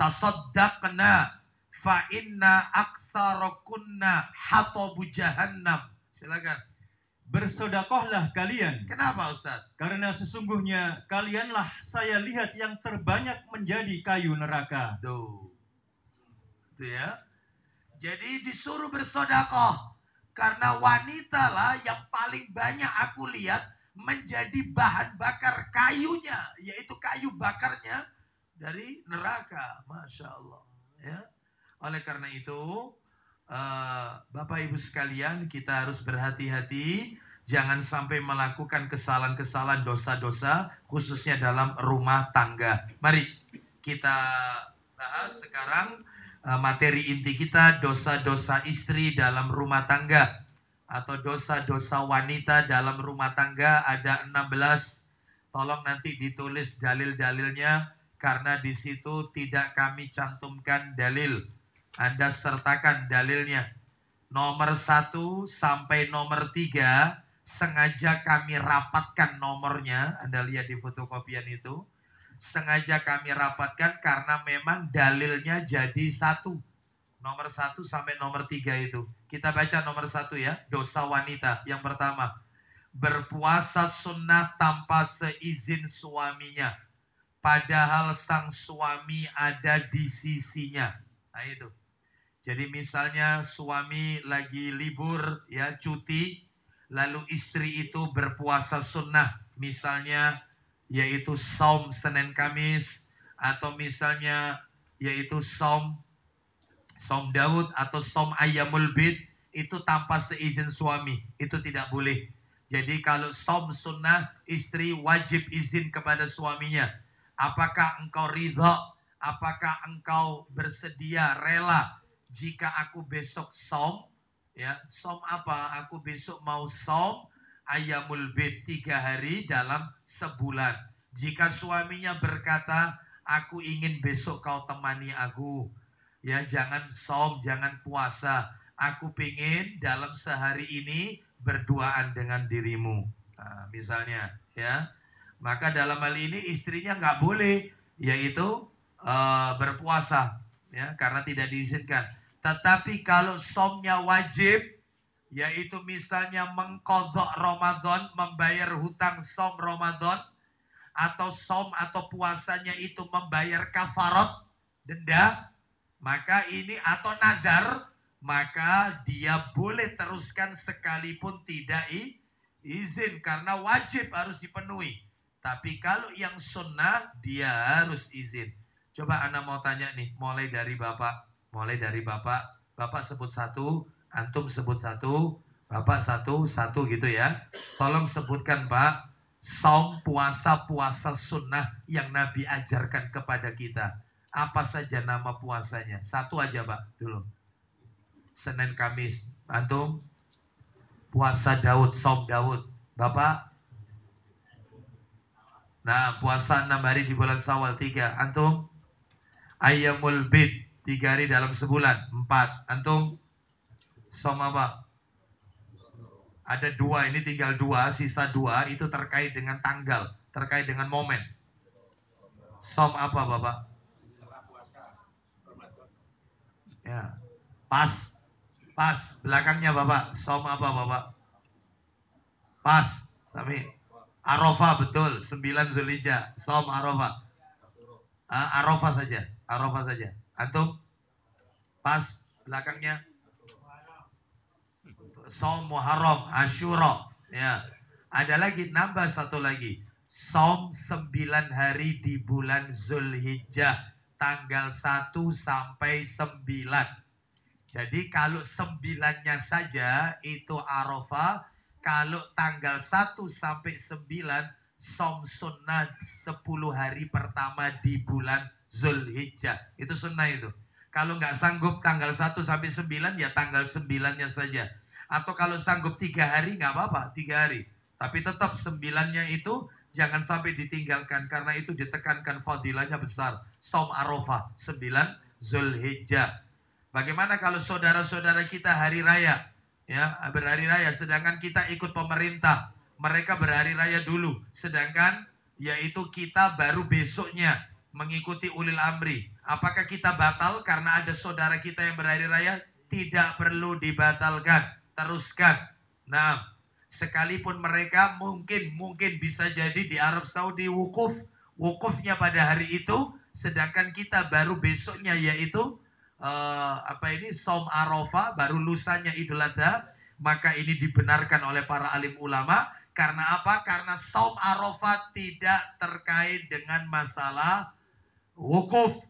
Tasaddaqna fa inna aktsarakunna hatabu jahannam. Silakan. Bersodakohlah kalian. Kenapa Ustaz? Karena sesungguhnya kalianlah saya lihat yang terbanyak menjadi kayu neraka. Tuh. Itu ya. Jadi disuruh bersodakoh. Karena wanita lah yang paling banyak aku lihat menjadi bahan bakar kayunya. Yaitu kayu bakarnya dari neraka. Masya Allah. Ya. Oleh karena itu, uh, Bapak Ibu sekalian, kita harus berhati-hati. Jangan sampai melakukan kesalahan-kesalahan, dosa-dosa, khususnya dalam rumah tangga. Mari kita bahas sekarang materi inti kita, dosa-dosa istri dalam rumah tangga atau dosa-dosa wanita dalam rumah tangga. Ada enam belas. Tolong nanti ditulis dalil-dalilnya karena di situ tidak kami cantumkan dalil. Anda sertakan dalilnya. Nomor satu sampai nomor tiga sengaja kami rapatkan nomornya. Anda lihat di fotokopian itu. Sengaja kami rapatkan karena memang dalilnya jadi satu. Nomor satu sampai nomor tiga itu. Kita baca nomor satu ya. Dosa wanita. Yang pertama. Berpuasa sunnah tanpa seizin suaminya. Padahal sang suami ada di sisinya. Nah itu. Jadi misalnya suami lagi libur ya, cuti. Lalu istri itu berpuasa sunnah. Misalnya yaitu saum Senin Kamis, atau misalnya yaitu saum saum Daud atau saum Ayyamul Bid, itu tanpa seizin suami, itu tidak boleh. Jadi kalau saum sunnah, istri wajib izin kepada suaminya. Apakah engkau ridha? Apakah engkau bersedia, rela jika aku besok saum? Ya, saum apa? Aku besok mau saum Ayyamul Bid tiga hari dalam sebulan. Jika suaminya berkata, aku ingin besok kau temani aku. Ya, jangan saum, jangan puasa. Aku pengen dalam sehari ini berduaan dengan dirimu. Nah, misalnya, ya. Maka dalam hal ini istrinya nggak boleh, yaitu uh, berpuasa, ya, karena tidak diizinkan. Tetapi kalau saumnya wajib, yaitu misalnya mengqadha Ramadan, membayar hutang saum Ramadan, atau saum atau puasanya itu membayar kafarat, denda, maka ini atau nadar, maka dia boleh teruskan sekalipun tidak izin karena wajib harus dipenuhi. Tapi kalau yang sunnah dia harus izin. Coba Anda mau tanya nih, mulai dari Bapak, mulai dari Bapak, Bapak sebut satu, antum sebut satu, Bapak satu, satu gitu ya. Tolong sebutkan Pak, saum puasa-puasa sunnah yang Nabi ajarkan kepada kita. Apa saja nama puasanya? Satu aja Pak dulu. Senin Kamis. Antum? Puasa Daud, saum Daud. Bapak? Nah, puasa enam hari di bulan Syawal. Tiga. Antum? Ayyamul Bid. Tiga hari dalam sebulan. Empat. Antum? Saum apa? Ada dua, ini tinggal dua. Sisa dua itu terkait dengan tanggal. Terkait dengan momen. Saum apa Bapak? Ya. Pas. Pas. Belakangnya Bapak. Saum apa Bapak? Pas. Sami. Arafah betul. Sembilan Zulhijjah. Saum Arafah. Ah, Arafah saja. Arafah saja. Antum? Pas. Belakangnya. Saum Muharram. Asyura. Ya. Ada lagi. Nambah satu lagi. Saum sembilan hari di bulan Zulhijjah. Tanggal satu sampai sembilan. Jadi kalau sembilannya saja itu Arafah, kalau tanggal satu sampai sembilan saum sunnah sepuluh hari pertama di bulan Zulhijjah. Itu sunnah itu. Kalau nggak sanggup tanggal satu sampai sembilan ya tanggal sembilannya saja. Atau kalau sanggup tiga hari nggak apa-apa, tiga hari. Tapi tetap sembilannya itu jangan sampai ditinggalkan karena itu ditekankan fadilahnya besar. Saum Arafah sembilan Zulhijjah. Bagaimana kalau saudara-saudara kita hari raya, ya berhari raya, sedangkan kita ikut pemerintah, mereka berhari raya dulu, sedangkan yaitu kita baru besoknya mengikuti ulil amri. Apakah kita batal karena ada saudara kita yang berhari raya? Tidak perlu dibatalkan, teruskan. Nah, sekalipun mereka mungkin mungkin bisa jadi di Arab Saudi wukuf, wukufnya pada hari itu, sedangkan kita baru besoknya yaitu Uh, apa ini saum Arafah baru lusanya Idul Adha, maka ini dibenarkan oleh para alim ulama karena apa? Karena saum Arafah tidak terkait dengan masalah wukuf.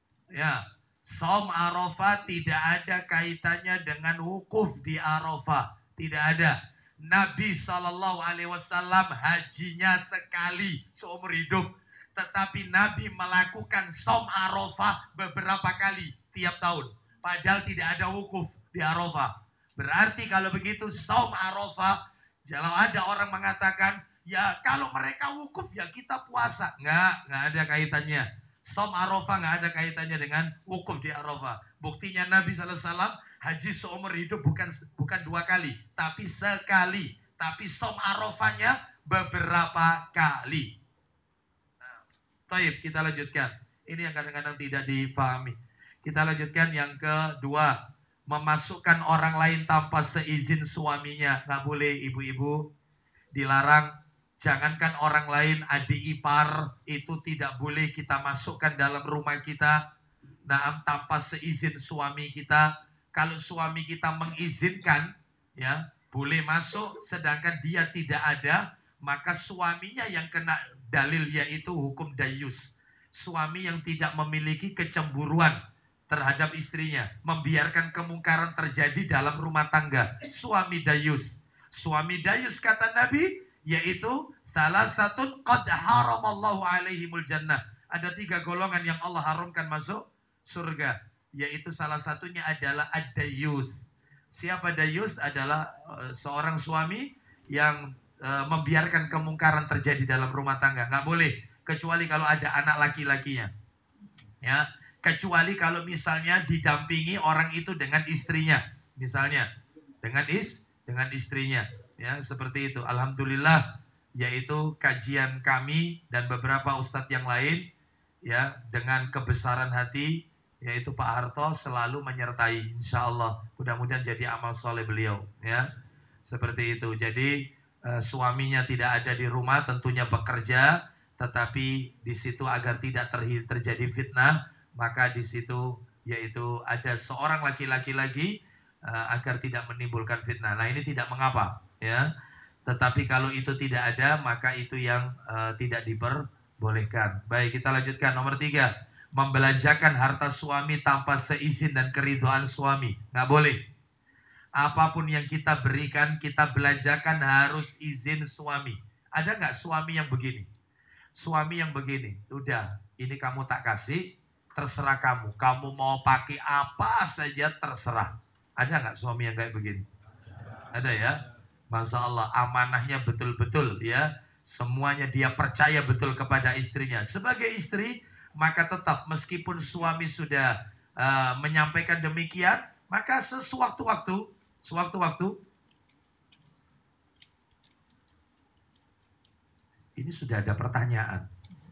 Ya, saum Arafah tidak ada kaitannya dengan wukuf di Arafah, tidak ada. Nabi Shallallahu Alaihi Wasallam hajinya sekali seumur hidup, tetapi Nabi melakukan saum Arafah beberapa kali tiap tahun. Padahal tidak ada wukuf di Arafah. Berarti kalau begitu saum Arafah, kalau ada orang mengatakan, ya kalau mereka wukuf ya kita puasa. Enggak, enggak ada kaitannya. Saum Arafah enggak ada kaitannya dengan wukuf di Arafah. Buktinya Nabi shallallahu alaihi wasallam haji seumur hidup bukan bukan dua kali, tapi sekali. Tapi saum Arafahnya beberapa kali. Nah, taib, kita lanjutkan. Ini yang kadang-kadang tidak dipahami. Kita lanjutkan yang kedua. Memasukkan orang lain tanpa seizin suaminya. Nggak boleh ibu-ibu. Dilarang. Jangankan orang lain, adik ipar itu tidak boleh kita masukkan dalam rumah kita. Nah, tanpa seizin suami kita. Kalau suami kita mengizinkan, ya boleh masuk. Sedangkan dia tidak ada, maka suaminya yang kena dalil yaitu hukum dayus. Suami yang tidak memiliki kecemburuan terhadap istrinya, membiarkan kemungkaran terjadi dalam rumah tangga. Suami dayus. Suami dayus kata Nabi, yaitu salah satu qad haramallahu alaihimul jannah. Ada tiga golongan yang Allah haramkan masuk surga, yaitu salah satunya adalah ad-dayus. Siapa dayus? Adalah uh, seorang suami yang uh, membiarkan kemungkaran terjadi dalam rumah tangga. Nggak boleh. kecuali kalau ada anak laki-lakinya. Ya, kecuali kalau misalnya didampingi orang itu dengan istrinya, misalnya dengan is dengan istrinya, ya seperti itu. Alhamdulillah, yaitu kajian kami dan beberapa ustadz yang lain, ya dengan kebesaran hati, yaitu Pak Harto selalu menyertai, insya Allah. Mudah-mudahan jadi amal soleh beliau, ya seperti itu. Jadi eh, suaminya tidak ada di rumah, tentunya bekerja. Tetapi di situ agar tidak ter- terjadi fitnah, maka di situ yaitu ada seorang laki-laki lagi uh, agar tidak menimbulkan fitnah. Nah ini tidak mengapa, ya. Tetapi kalau itu tidak ada, maka itu yang uh, tidak diperbolehkan. Baik, kita lanjutkan. Nomor tiga, membelanjakan harta suami tanpa seizin dan keridhaan suami. Nggak boleh. Apapun yang kita berikan, kita belanjakan harus izin suami. Ada nggak suami yang begini? Suami yang begini, udah, ini kamu tak kasih, terserah kamu. Kamu mau pakai apa saja terserah. Ada nggak suami yang kayak begini? Ada ya? Masya Allah, amanahnya betul-betul ya. Semuanya dia percaya betul kepada istrinya. Sebagai istri, maka tetap meskipun suami sudah uh, menyampaikan demikian, maka sewaktu-waktu, sewaktu-waktu, ini sudah ada pertanyaan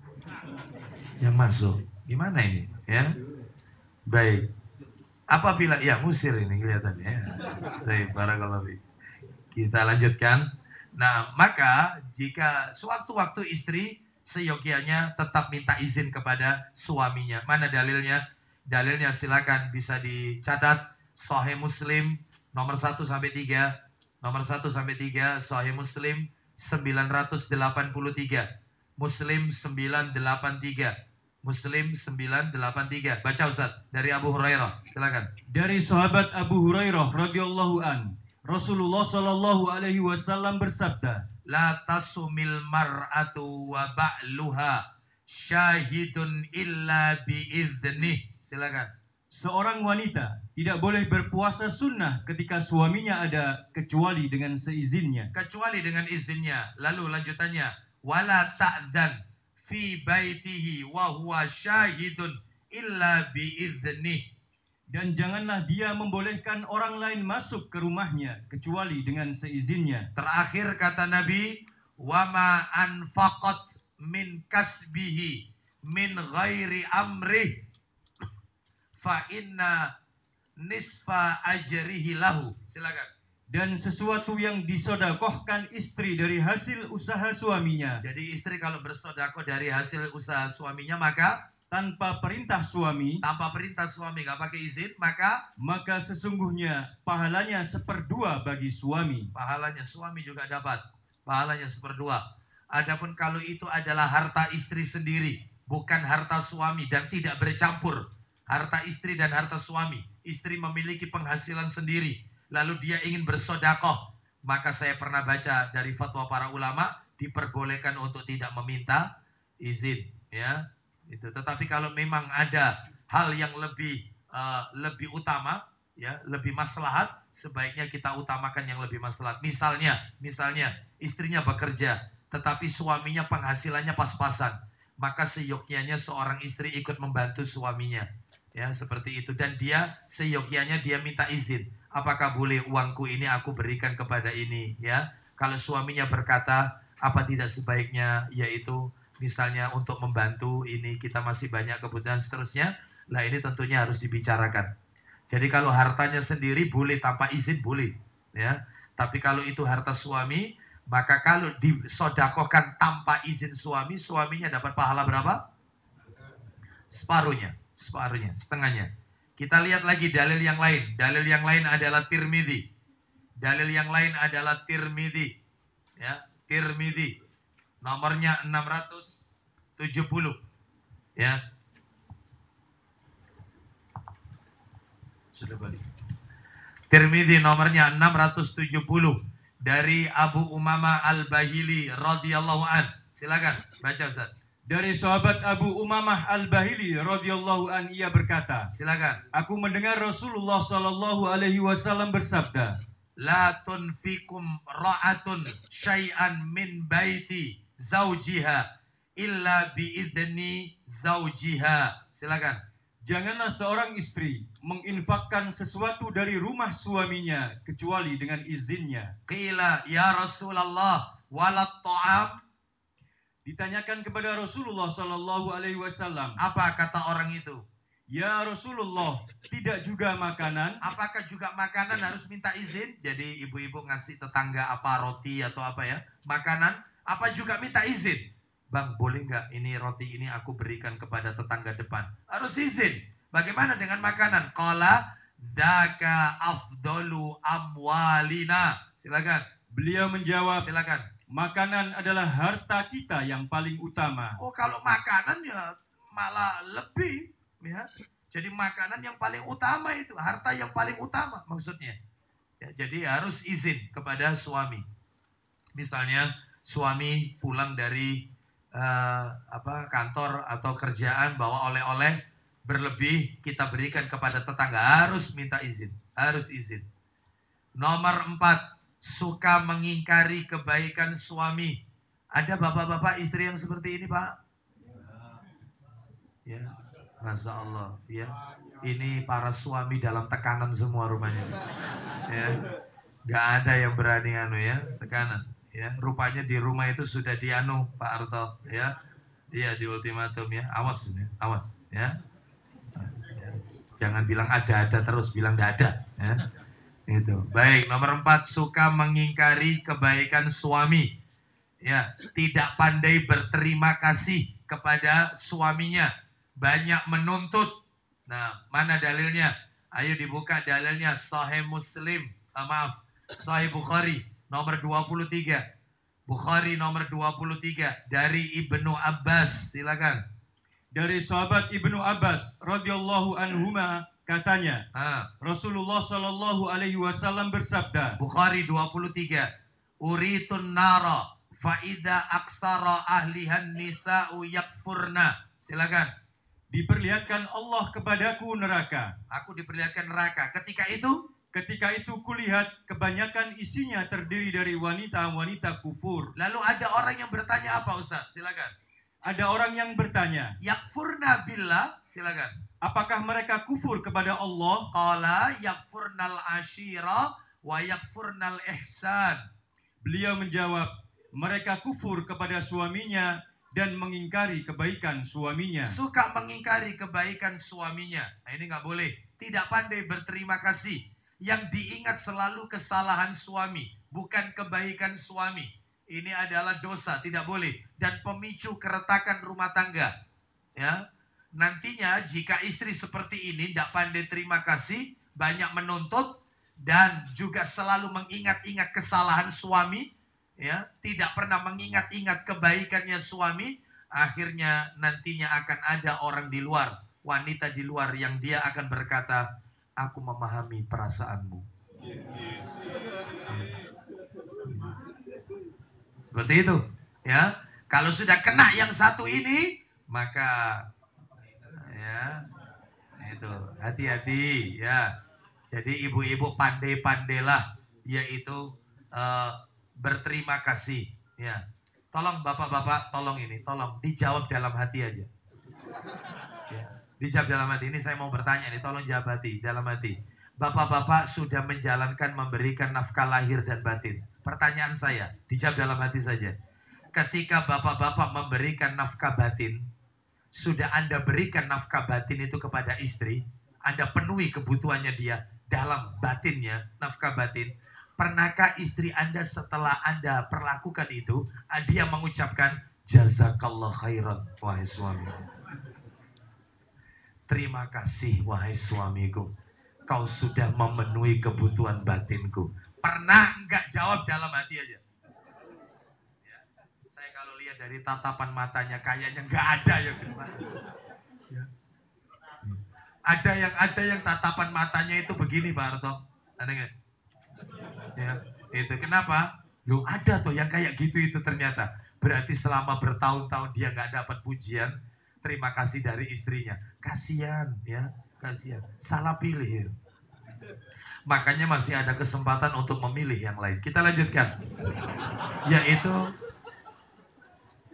yang masuk. Gimana ini? Ya, baik. Apabila ya musir ini kelihatannya. Ya. Baik, barakallahu fiik. Kita lanjutkan. Nah, maka jika sewaktu-waktu istri seyogianya tetap minta izin kepada suaminya. Mana dalilnya? Dalilnya silakan bisa dicatat. Sahih Muslim nomor satu sampai tiga. Nomor satu sampai tiga Sahih Muslim sembilan ratus delapan puluh tiga. Muslim sembilan delapan tiga. Muslim sembilan delapan tiga. Baca Ustaz dari Abu Hurairah. Silakan. Dari sahabat Abu Hurairah radhiyallahu an, Rasulullah Shallallahu alaihi wasallam bersabda, La tasumil mar'atu wa ba'luha syahidun illa biidznih. Silakan. seorang wanita tidak boleh berpuasa sunnah ketika suaminya ada kecuali dengan seizinnya. Kecuali dengan izinnya. Lalu lanjutannya, wala ta'dzan fi baitihi wa huwa syahidun illa biidznih. Dan janganlah dia membolehkan orang lain masuk ke rumahnya kecuali dengan seizinnya. Terakhir kata Nabi, wama anfaqat min kasbihi min ghairi amrih fa inna nisfa ajrihi lahu. Silakan. Dan sesuatu yang disodakohkan istri dari hasil usaha suaminya. Jadi istri kalau bersodakoh dari hasil usaha suaminya, maka tanpa perintah suami, tanpa perintah suami, nggak pakai izin, maka maka sesungguhnya pahalanya seperdua bagi suami. Pahalanya suami juga dapat. Pahalanya seperdua. Adapun kalau itu adalah harta istri sendiri, bukan harta suami dan tidak bercampur. Harta istri dan harta suami. Istri memiliki penghasilan sendiri, lalu dia ingin bersodakoh. Maka saya pernah baca dari fatwa para ulama, diperbolehkan untuk tidak meminta izin. Ya, itu. Tetapi kalau memang ada hal yang lebih uh, lebih utama, ya lebih maslahat, sebaiknya kita utamakan yang lebih maslahat. Misalnya, misalnya istrinya bekerja, tetapi suaminya penghasilannya pas-pasan, maka seyogyanya seorang istri ikut membantu suaminya, ya seperti itu. Dan dia seyogyanya dia minta izin, apakah boleh uangku ini aku berikan kepada ini, ya. Kalau suaminya berkata, apa tidak sebaiknya, yaitu misalnya untuk membantu ini kita masih banyak kebutuhan seterusnya, lah ini tentunya harus dibicarakan. Jadi kalau hartanya sendiri boleh tanpa izin boleh, ya. Tapi kalau itu harta suami, maka kalau disodakohkan tanpa izin suami, suaminya dapat pahala berapa? Separuhnya, separuhnya, setengahnya. Kita lihat lagi dalil yang lain. Dalil yang lain adalah Tirmidzi. Dalil yang lain adalah Tirmidzi, ya, Tirmidzi. Nomornya enam ratus tujuh puluh, ya. Sudah balik. Tirmidzi nomornya enam ratus tujuh puluh dari Abu Umamah Al-Bahili radhiyallahu an. Silakan baca Ustaz. Dari sahabat Abu Umamah Al-Bahili radhiyallahu an, ia berkata, Silakan. aku mendengar Rasulullah sallallahu alaihi wasallam bersabda, La tunfikum ra'atun syai'an min baiti zaujiha illa biidzni zaujiha. Silakan. Janganlah seorang istri menginfakkan sesuatu dari rumah suaminya kecuali dengan izinnya. Qila ya Rasulullah walat ta'am. Ditanyakan kepada Rasulullah Sallallahu Alaihi Wasallam, Apa kata orang itu? Ya Rasulullah, tidak juga makanan? Apakah juga makanan harus minta izin? Jadi ibu-ibu ngasih tetangga apa roti atau apa ya, makanan, apa juga minta izin? Bang, boleh nggak ini roti ini aku berikan kepada tetangga depan? Harus izin. Bagaimana dengan makanan? Qala daka afdalu amwalina. Silakan. Beliau menjawab, Silakan. makanan adalah harta kita yang paling utama. Oh, kalau makanan ya malah lebih, ya. Jadi makanan yang paling utama itu, harta yang paling utama maksudnya. Ya, jadi harus izin kepada suami. Misalnya suami pulang dari uh, apa kantor atau kerjaan bawa oleh-oleh berlebih, kita berikan kepada tetangga, harus minta izin, harus izin. Nomor empat, suka mengingkari kebaikan suami. Ada bapak-bapak istri yang seperti ini, Pak? Ya, Masya Allah. Ya, ini para suami dalam tekanan semua rumahnya. Ya, nggak ada yang berani anu ya, tekanan. Ya, rupanya di rumah itu sudah dianu Pak Arto. Ya, iya di ultimatum ya. Awas, ya. Awas. Ya. Ya. Jangan bilang ada-ada terus, bilang tidak ada. Ya. Itu. Baik, nomor empat, suka mengingkari kebaikan suami. Ya, tidak pandai berterima kasih kepada suaminya. Banyak menuntut. Nah, mana dalilnya? Ayo dibuka dalilnya. Sahih Muslim. Ah, maaf. Sahih Bukhari. Nomor dua puluh tiga. Bukhari nomor dua puluh tiga. Dari Ibnu Abbas. Silakan. Dari sahabat Ibnu Abbas radhiyallahu anhuma katanya, Ah. Rasulullah Shallallahu Alaihi Wasallam bersabda, Bukhari dua puluh tiga. Uritun nara faida aksara ahlihan nisa'u yakfurna. Silakan. diperlihatkan Allah kepadaku neraka. Aku diperlihatkan neraka. Ketika itu, ketika itu kulihat kebanyakan isinya terdiri dari wanita-wanita kufur. Lalu ada orang yang bertanya apa, Ustaz? Silakan. Ada orang yang bertanya, yakfurna billah. Silakan. Apakah mereka kufur kepada Allah? Qala yakfurnal ashira wa yakfurnal ihsan. Beliau menjawab, mereka kufur kepada suaminya dan mengingkari kebaikan suaminya. Suka mengingkari kebaikan suaminya. Nah, ini nggak boleh. Tidak pandai berterima kasih. Yang diingat selalu kesalahan suami, bukan kebaikan suami. Ini adalah dosa, tidak boleh. Dan pemicu keretakan rumah tangga. Ya, nantinya jika istri seperti ini tidak pandai terima kasih, banyak menuntut, dan juga selalu mengingat-ingat kesalahan suami, ya, tidak pernah mengingat-ingat kebaikannya suami, akhirnya nantinya akan ada orang di luar, wanita di luar yang dia akan berkata, aku memahami perasaanmu. Seperti itu, ya. Kalau sudah kena yang satu ini, maka ya itu hati-hati ya. Jadi ibu-ibu pandai-pandailah, yaitu uh, berterima kasih ya. Tolong bapak-bapak, tolong ini, tolong dijawab dalam hati aja ya. Dijawab dalam hati. Ini saya mau bertanya nih, tolong jawab hati, dalam hati. Bapak-bapak sudah menjalankan, memberikan nafkah lahir dan batin. Pertanyaan saya, dijawab dalam hati saja. Ketika bapak-bapak memberikan nafkah batin, sudah Anda berikan nafkah batin itu kepada istri, Anda penuhi kebutuhannya dia dalam batinnya, nafkah batin. Pernahkah istri Anda setelah Anda perlakukan itu, dia mengucapkan jazakallah khairan, wahai suami. Terima kasih wahai suamiku, kau sudah memenuhi kebutuhan batinku. Pernah enggak? Jawab dalam hati aja. Ya. Saya kalau lihat dari tatapan matanya kayaknya enggak ada yang ya. Ada yang ada yang tatapan matanya itu begini Pak Arto. Ada enggak? Ya, itu kenapa? Loh ada tuh yang kayak gitu itu ternyata. Berarti selama bertahun-tahun dia nggak dapat pujian, terima kasih dari istrinya. Kasihan ya, kasihan. Salah pilih. Makanya masih ada kesempatan untuk memilih yang lain. Kita lanjutkan. Yaitu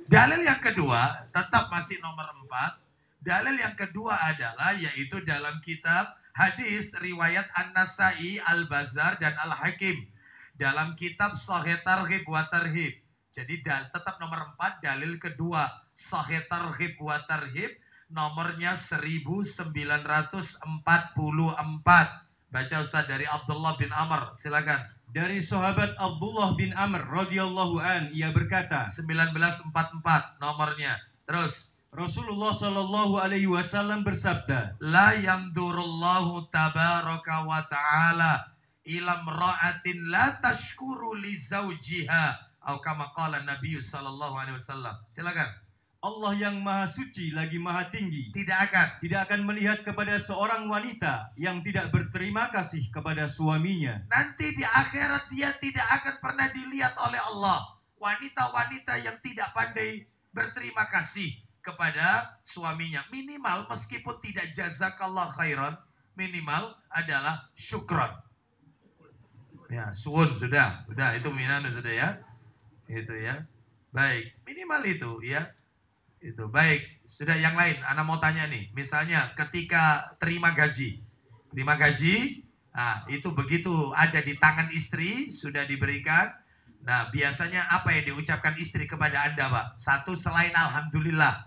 Dalil yang kedua, tetap masih nomor empat. Dalil yang kedua adalah yaitu dalam kitab hadis riwayat An-Nasai, Al-Bazzar dan Al-Hakim. Dalam kitab Sahih Targhib wa Tarhib. Jadi dal, tetap nomor empat, dalil kedua Sahih Targhib wa Tarhib nomornya seribu sembilan ratus empat puluh empat. Baca Ustaz dari Abdullah bin Amr, silakan. Dari sahabat Abdullah bin Amr radhiyallahu an, ia berkata, seribu sembilan ratus empat puluh empat nomornya. Terus, Rasulullah Shallallahu alaihi wasallam bersabda, la yandurullahu tabaraka wa ta'ala ila imra'atin la tashkuru li zawjiha atau kama qala Nabi sallallahu alaihi wasallam. Silakan. Allah yang maha suci lagi maha tinggi Tidak akan tidak akan melihat kepada seorang wanita yang tidak berterima kasih kepada suaminya. nanti di akhirat dia tidak akan pernah dilihat oleh Allah. Wanita-wanita yang tidak pandai berterima kasih kepada suaminya. Minimal meskipun tidak jazakallah khairan, minimal adalah syukron. Ya, suwun sudah, sudah itu minanu sudah ya. Itu ya. Baik, minimal itu ya. Itu baik. Sudah yang lain, Ana mau tanya nih. Misalnya ketika terima gaji. Terima gaji, nah itu begitu ada di tangan istri sudah diberikan. Nah, biasanya apa yang diucapkan istri kepada Anda, Pak? Satu, selain alhamdulillah.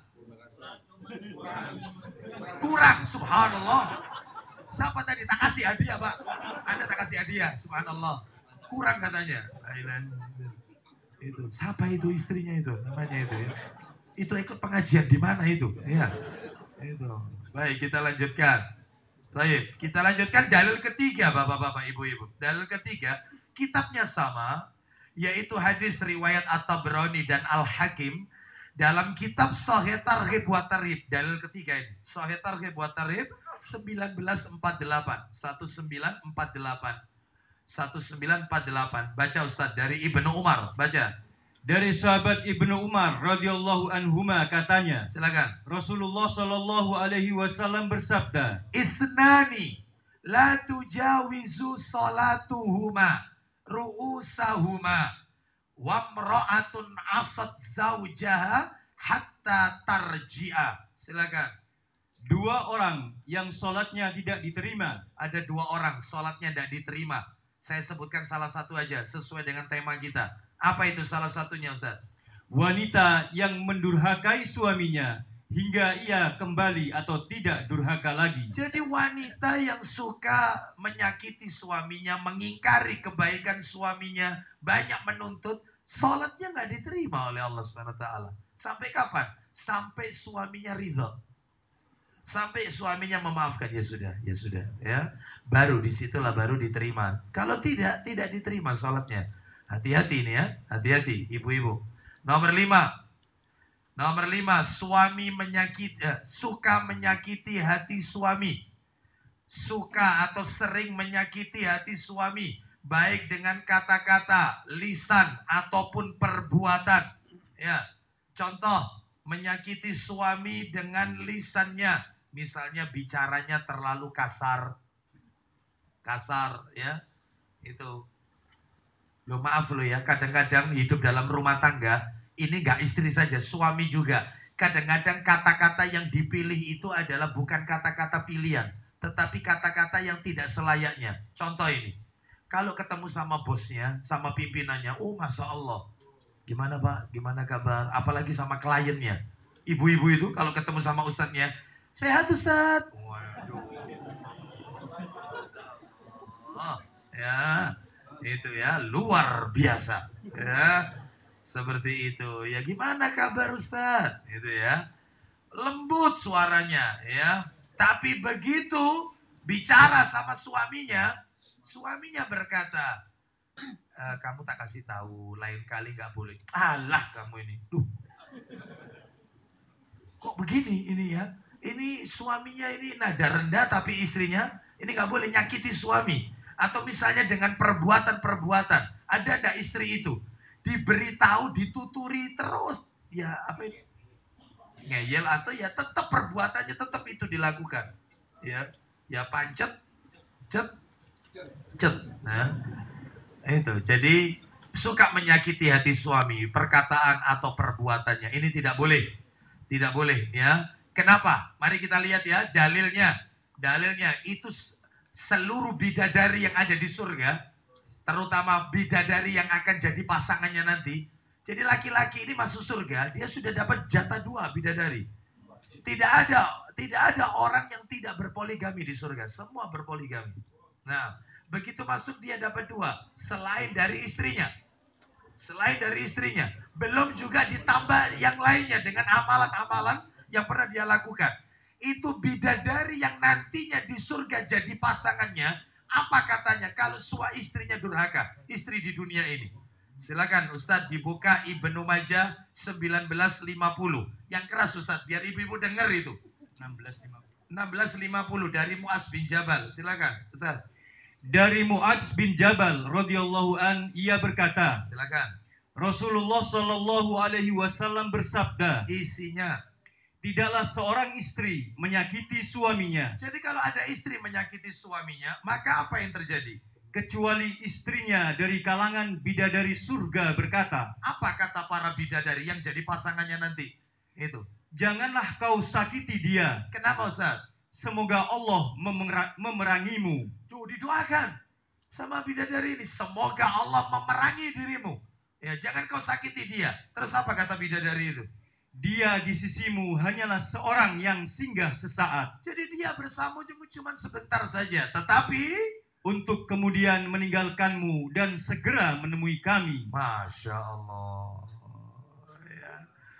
Kurang, subhanallah. Siapa tadi tak kasih hadiah, Pak? Anda tak kasih hadiah, subhanallah. Kurang katanya. Itu siapa itu istrinya itu? Namanya itu ya. Itu ikut pengajian di mana itu? Iya. Itu. Baik, kita lanjutkan. Baik, kita lanjutkan dalil ketiga, Bapak-bapak, Ibu-ibu. Dalil ketiga, kitabnya sama, yaitu hadis riwayat At-Tabrani dan Al-Hakim dalam kitab Sahih Targhib wa Tarhib. Dalil ketiga ini, Sahih Targhib wa Tarhib seribu sembilan ratus empat puluh delapan, seribu sembilan ratus empat puluh delapan. seribu sembilan ratus empat puluh delapan. Baca Ustaz dari Ibnu Umar, baca. Dari sahabat Ibnu Umar radhiyallahu anhuma katanya, Silakan. Rasulullah Shallallahu alaihi wasallam bersabda, Isnani la tujawizu salatuhuma ru'usahuma wamra'atun asad zaujaha hatta tarji'a. Silakan. dua orang yang sholatnya tidak diterima. Ada dua orang sholatnya tidak diterima. Saya sebutkan salah satu aja sesuai dengan tema kita. Apa itu salah satunya, Ustaz? Wanita yang mendurhakai suaminya hingga ia kembali atau tidak durhaka lagi. Jadi wanita yang suka menyakiti suaminya, mengingkari kebaikan suaminya, banyak menuntut, sholatnya nggak diterima oleh Allah Subhanahu Wa Taala. Sampai kapan? Sampai suaminya ridho. Sampai suaminya memaafkan, ya sudah, ya sudah, ya. Baru disitulah baru diterima. Kalau tidak, tidak diterima sholatnya. Hati-hati ini ya, hati-hati, ibu-ibu. Nomor lima, nomor lima, suami menyakiti, eh, suka menyakiti hati suami. Suka atau sering menyakiti hati suami, baik dengan kata-kata, lisan ataupun perbuatan. Ya, contoh menyakiti suami dengan lisannya, misalnya bicaranya terlalu kasar, kasar, ya, itu. Loh maaf loh ya, kadang-kadang hidup dalam rumah tangga, ini nggak istri saja, suami juga. Kadang-kadang kata-kata yang dipilih itu adalah bukan kata-kata pilihan, tetapi kata-kata yang tidak selayaknya. Contoh ini, kalau ketemu sama bosnya, sama pimpinannya, oh Masya Allah, gimana Pak, gimana kabar? Apalagi sama kliennya. Ibu-ibu itu kalau ketemu sama ustadznya, sehat Ustadz. Waduh. Oh, ya. Itu ya, luar biasa. Ya, seperti itu. Ya gimana kabar Ustaz? Itu ya. Lembut suaranya ya. Tapi begitu bicara sama suaminya, suaminya berkata, e, kamu tak kasih tahu, lain kali nggak boleh. Alah kamu ini. Duh. Kok begini ini ya? Ini suaminya ini nada rendah tapi istrinya ini nggak boleh nyakiti suami. Atau misalnya dengan perbuatan-perbuatan. Ada enggak istri itu? Diberitahu, dituturi terus. Ya apa itu? Ngeyel atau ya tetap perbuatannya tetap itu dilakukan. Ya, ya pancet, cet, cet. Nah, itu. Jadi suka menyakiti hati suami, perkataan atau perbuatannya. Ini tidak boleh. Tidak boleh ya. Kenapa? Mari kita lihat ya dalilnya. Dalilnya itu seluruh bidadari yang ada di surga, terutama bidadari yang akan jadi pasangannya nanti. Jadi laki-laki ini masuk surga, dia sudah dapat jatah dua bidadari. Tidak ada, tidak ada orang yang tidak berpoligami di surga. Semua berpoligami. Nah, begitu masuk dia dapat dua, selain dari istrinya. Selain dari istrinya. Belum juga ditambah yang lainnya dengan amalan-amalan yang pernah dia lakukan. Itu bidadari yang nantinya di surga jadi pasangannya. Apa katanya kalau suami istrinya durhaka, istri di dunia ini? Silakan Ustadz dibuka Ibnu Majah sembilan belas lima puluh. Yang keras Ustadz, biar ibu-ibu dengar itu. enam belas lima puluh. enam belas lima puluh dari Mu'adz bin Jabal. Silakan Ustadz. Dari Mu'adz bin Jabal radhiyallahu an, ia berkata, Silakan. Rasulullah Shallallahu alaihi wasallam bersabda, Isinya, tidaklah seorang istri menyakiti suaminya. jadi kalau ada istri menyakiti suaminya, maka apa yang terjadi? Kecuali istrinya dari kalangan bidadari surga berkata, Apa kata para bidadari yang jadi pasangannya nanti? Itu. janganlah kau sakiti dia. Kenapa Ustaz? Semoga Allah memera- memerangimu. Tuh didoakan sama bidadari ini. Semoga Allah memerangi dirimu. Ya, jangan kau sakiti dia. Terus apa kata bidadari itu? Dia di sisimu hanyalah seorang yang singgah sesaat. Jadi dia bersamamu cuma sebentar saja. Tetapi untuk kemudian meninggalkanmu dan segera menemui kami. Masya Allah. Ya.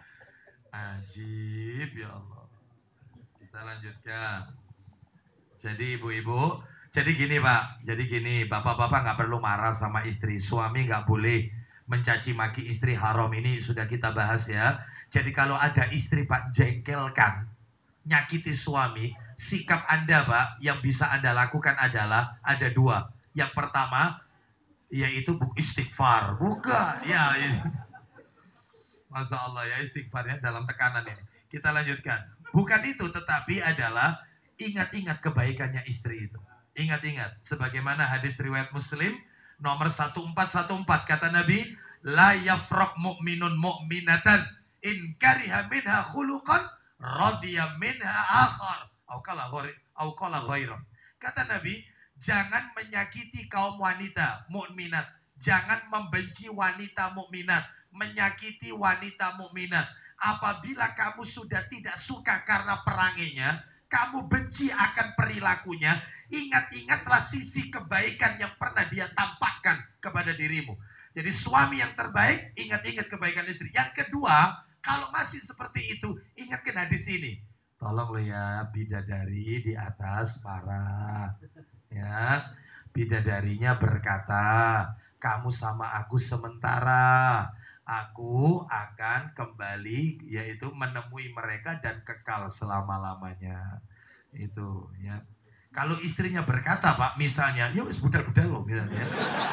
Ajib ya Allah. Kita lanjutkan. Jadi ibu-ibu, jadi gini Pak, jadi gini, bapak-bapak nggak perlu marah sama istri, suami nggak boleh mencaci maki istri, haram, ini sudah kita bahas ya. Jadi kalau ada istri Pak jengkelkan, nyakiti suami, sikap Anda Pak yang bisa Anda lakukan adalah ada dua. Yang pertama, yaitu istighfar, bukan, ya. Masya Allah ya istighfarnya dalam tekanan ini. Kita lanjutkan. Bukan itu, tetapi adalah ingat-ingat kebaikannya istri itu. Ingat-ingat. Sebagaimana hadis riwayat Muslim nomor seribu empat ratus empat belas kata Nabi, la yafraq mu'minun mu'minatan in kariha minha khuluqan radhiya minha akhar. Au qala ghairah. Kata Nabi, jangan menyakiti kaum wanita mukminat. Jangan membenci wanita mukminat, menyakiti wanita mukminat. Apabila kamu sudah tidak suka karena peranginya, kamu benci akan perilakunya, ingat-ingatlah sisi kebaikan yang pernah dia tampakkan kepada dirimu. Jadi suami yang terbaik, ingat-ingat kebaikan istri. Yang kedua, kalau masih seperti itu, ingatkan hadis ini. Tolong lo ya, bidadari di atas marah. Ya, bidadarinya berkata, kamu sama aku sementara. Aku akan kembali yaitu menemui mereka dan kekal selama-lamanya. Itu ya. Kalau istrinya berkata, Pak, misalnya, ya wis budal-budal loh misalnya.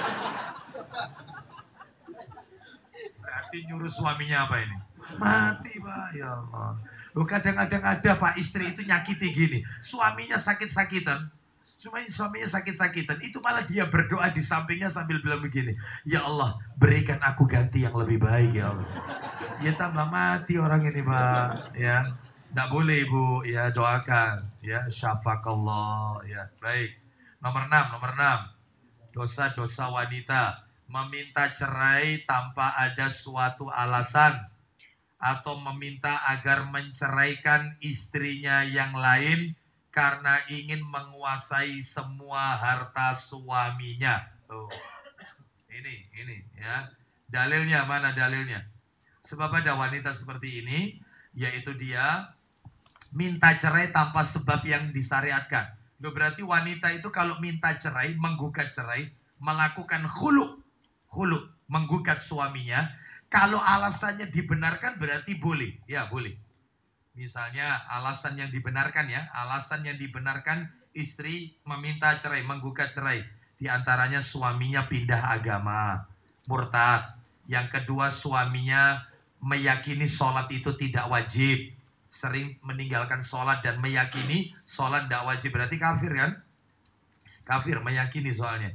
Berarti nyuruh suaminya apa ini? Mati, Pak, ya Allah. Loh, kadang-kadang ada Pak istri itu nyakiti gini. Suaminya sakit-sakitan. Suaminya, suaminya sakit-sakitan. Itu malah dia berdoa di sampingnya sambil bilang begini. Ya Allah, berikan aku ganti yang lebih baik ya Allah. Ya tambah mati orang ini Pak. Ya, tidak boleh Ibu. Ya doakan. Ya syafakallah. Ya baik. Nomor enam, nomor enam. Dosa-dosa wanita. Meminta cerai tanpa ada suatu alasan. Atau meminta agar menceraikan istrinya yang lain karena ingin menguasai semua harta suaminya. Tuh. Ini, ini ya. Dalilnya mana dalilnya? Sebab ada wanita seperti ini, yaitu dia minta cerai tanpa sebab yang disyariatkan. Loh, berarti wanita itu kalau minta cerai, menggugat cerai, melakukan khulu, khulu, menggugat suaminya, kalau alasannya dibenarkan berarti boleh. Ya, boleh. Misalnya alasan yang dibenarkan ya, alasan yang dibenarkan istri meminta cerai, menggugat cerai. Di antaranya suaminya pindah agama, murtad. Yang kedua suaminya meyakini sholat itu tidak wajib. Sering meninggalkan sholat dan meyakini sholat tidak wajib. Berarti kafir kan? Kafir, meyakini soalnya.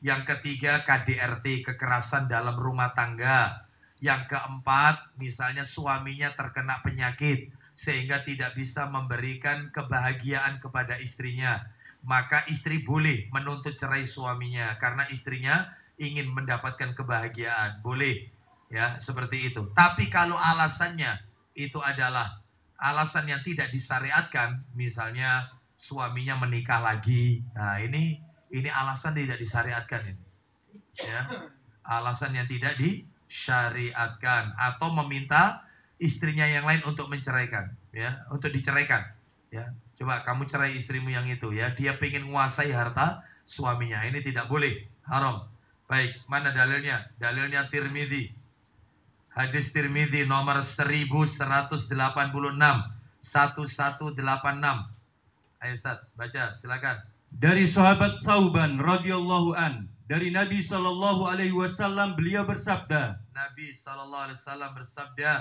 Yang ketiga K D R T, kekerasan dalam rumah tangga. Yang keempat, misalnya suaminya terkena penyakit sehingga tidak bisa memberikan kebahagiaan kepada istrinya. Maka istri boleh menuntut cerai suaminya karena istrinya ingin mendapatkan kebahagiaan. Boleh. Ya, seperti itu. Tapi kalau alasannya itu adalah alasan yang tidak disyariatkan, misalnya suaminya menikah lagi. Nah, ini ini alasan tidak disyariatkan ini. Ya. Alasan yang tidak disyariatkan atau meminta istrinya yang lain untuk menceraikan, ya, untuk diceraikan, ya. Coba kamu cerai istrimu yang itu, ya. Dia pengen menguasai harta suaminya. Ini tidak boleh, haram. Baik, mana dalilnya? Dalilnya Tirmidzi. Hadis Tirmidzi nomor seribu seratus delapan puluh enam, seribu seratus delapan puluh enam. Ayo Ustaz, baca, silakan. Dari sahabat Thauban radhiyallahu an, dari Nabi sallallahu alaihi wasallam beliau bersabda, Nabi sallallahu alaihi wasallam bersabda,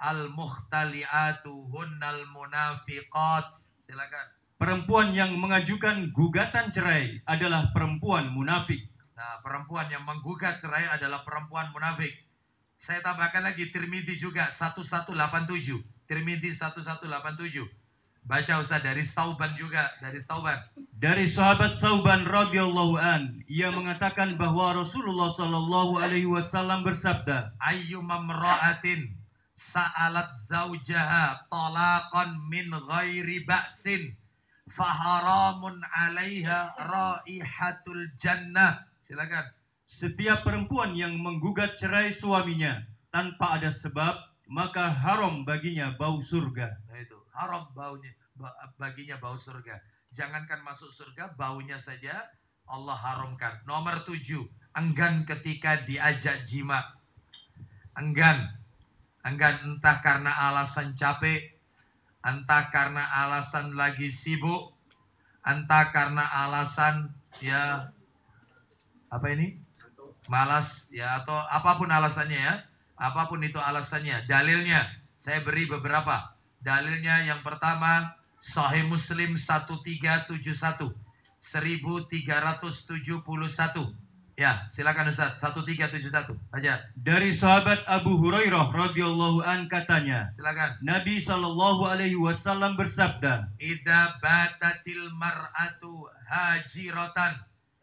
al-mukhtali'atu hunnal munafiqat. Silakan. perempuan yang mengajukan gugatan cerai adalah perempuan munafik. Nah, perempuan yang menggugat cerai adalah perempuan munafik. Saya tambahkan lagi Tirmidzi juga seribu seratus delapan puluh tujuh. Tirmidzi seribu seratus delapan puluh tujuh. Baca Ustaz dari Thauban juga, dari Thauban. Dari sahabat Thauban radhiyallahu an, ia mengatakan bahwa Rasulullah sallallahu alaihi wasallam bersabda, Ayyuma imra'atin sa'alat zaujaha talaqan min ghairi ba'sin faharamun 'alaiha raihatul jannah. Silakan. setiap perempuan yang menggugat cerai suaminya tanpa ada sebab, maka haram baginya bau surga. Nah itu, haram baunya baginya bau surga. Jangankan masuk surga, baunya saja Allah haramkan. Nomor tujuh, enggan ketika diajak jima. Enggan. Enggan entah karena alasan capek, entah karena alasan lagi sibuk, entah karena alasan ya apa ini? Malas ya atau apapun alasannya ya. Apapun itu alasannya. Dalilnya saya beri beberapa. Dalilnya yang pertama Sahih Muslim seribu tiga ratus tujuh puluh satu. seribu tiga ratus tujuh puluh satu. Ya, silakan Ustaz. seribu tiga ratus tujuh puluh satu. Baca. Dari sahabat Abu Hurairah radhiyallahu an katanya, Silakan. Nabi sallallahu alaihi wasallam bersabda, Idza batatil mar'atu hajiratan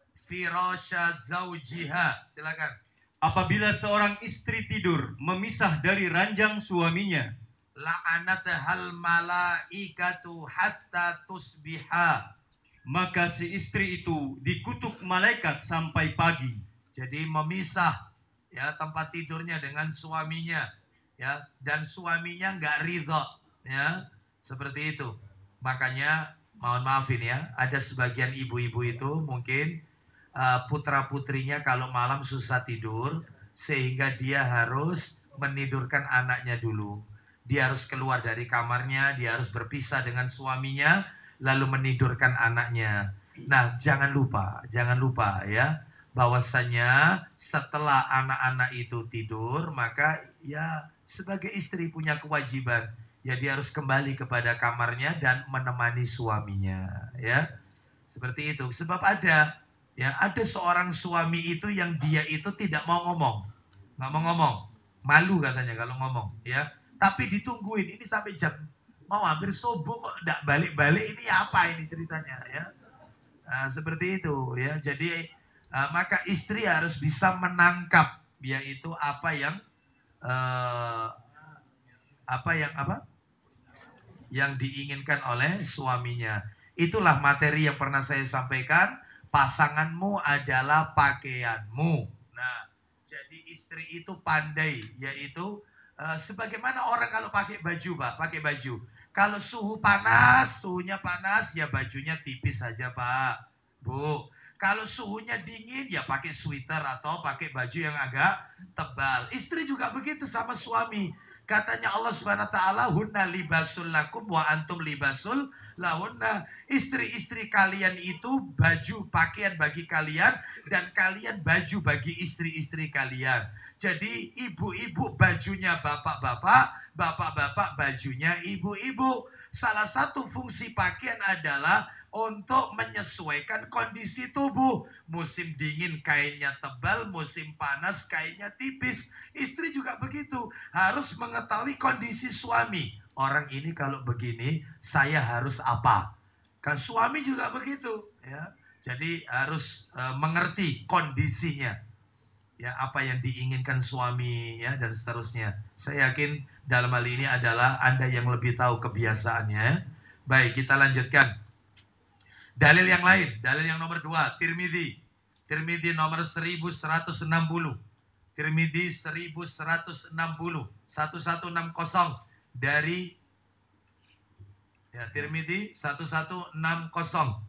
firasya zaujiha. Silakan. apabila seorang istri tidur memisah dari ranjang suaminya, La'anathal malaikatu hatta tusbiha. maka si istri itu dikutuk malaikat sampai pagi. Jadi memisah ya tempat tidurnya dengan suaminya, ya, dan suaminya nggak ridho, ya, seperti itu. Makanya mohon maafin ya, ada sebagian ibu-ibu itu mungkin uh, putra putrinya kalau malam susah tidur sehingga dia harus menidurkan anaknya dulu. Dia harus keluar dari kamarnya, dia harus berpisah dengan suaminya, lalu menidurkan anaknya. Nah, jangan lupa, jangan lupa ya, bahwasanya setelah anak-anak itu tidur, maka ya sebagai istri punya kewajiban, ya dia harus kembali kepada kamarnya dan menemani suaminya, ya. Seperti itu. Sebab ada ya, ada seorang suami itu yang dia itu tidak mau ngomong. Nggak mau ngomong. Malu katanya kalau ngomong, ya. Tapi ditungguin ini sampai jam mau hampir subuh kok enggak balik-balik, ini apa ini ceritanya, ya. Nah, seperti itu ya. Jadi uh, maka istri harus bisa menangkap yaitu apa yang uh, apa yang apa yang diinginkan oleh suaminya. Itulah materi yang pernah saya sampaikan. Pasanganmu adalah pakaianmu. Nah, jadi istri itu pandai, yaitu uh, sebagaimana orang kalau pakai baju, Pak, pakai baju. Kalau suhu panas, suhunya panas, ya bajunya tipis saja, Pak, Bu. Kalau suhunya dingin, ya pakai sweater atau pakai baju yang agak tebal. Istri juga begitu sama suami. Katanya Allah Subhanahu wa taala, "Hunna libasul lakum wa antum libasul lahunna." Istri-istri kalian itu baju pakaian bagi kalian dan kalian baju bagi istri-istri kalian. Jadi ibu-ibu bajunya bapak-bapak, bapak-bapak bajunya ibu-ibu. Salah satu fungsi pakaian adalah untuk menyesuaikan kondisi tubuh. Musim dingin kainnya tebal, musim panas kainnya tipis. Istri juga begitu, harus mengetahui kondisi suami. Orang ini kalau begini, saya harus apa? Kan suami juga begitu, ya. Jadi harus e, mengerti kondisinya. Ya, apa yang diinginkan suami, ya, dan seterusnya. Saya yakin dalam hal ini adalah Anda yang lebih tahu kebiasaannya. Baik, kita lanjutkan. Dalil yang lain, dalil yang nomor dua, Tirmidzi. Tirmidzi nomor seribu seratus enam puluh. Tirmidzi seribu seratus enam puluh. seribu seratus enam puluh dari ya, Tirmidzi seribu seratus enam puluh. seribu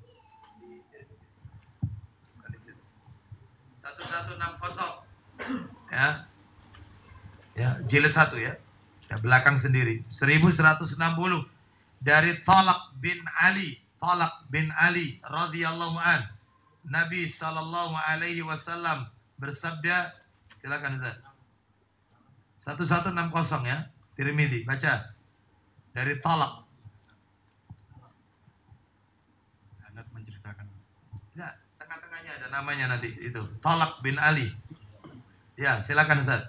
seratus enam puluh. Ya. Ya, jilid satu ya. Ya, belakang sendiri. seribu seratus enam puluh dari Talaq bin Ali, Talaq bin Ali radhiyallahu an. Nabi sallallahu alaihi wasallam bersabda, silakan Ustaz. seribu seratus enam puluh ya. Tirmidzi, baca. Dari Talaq. Anak menceritakan. Ya, tengah-tengahnya ada namanya nanti itu. Talaq bin Ali. Ya, silakan Ustaz.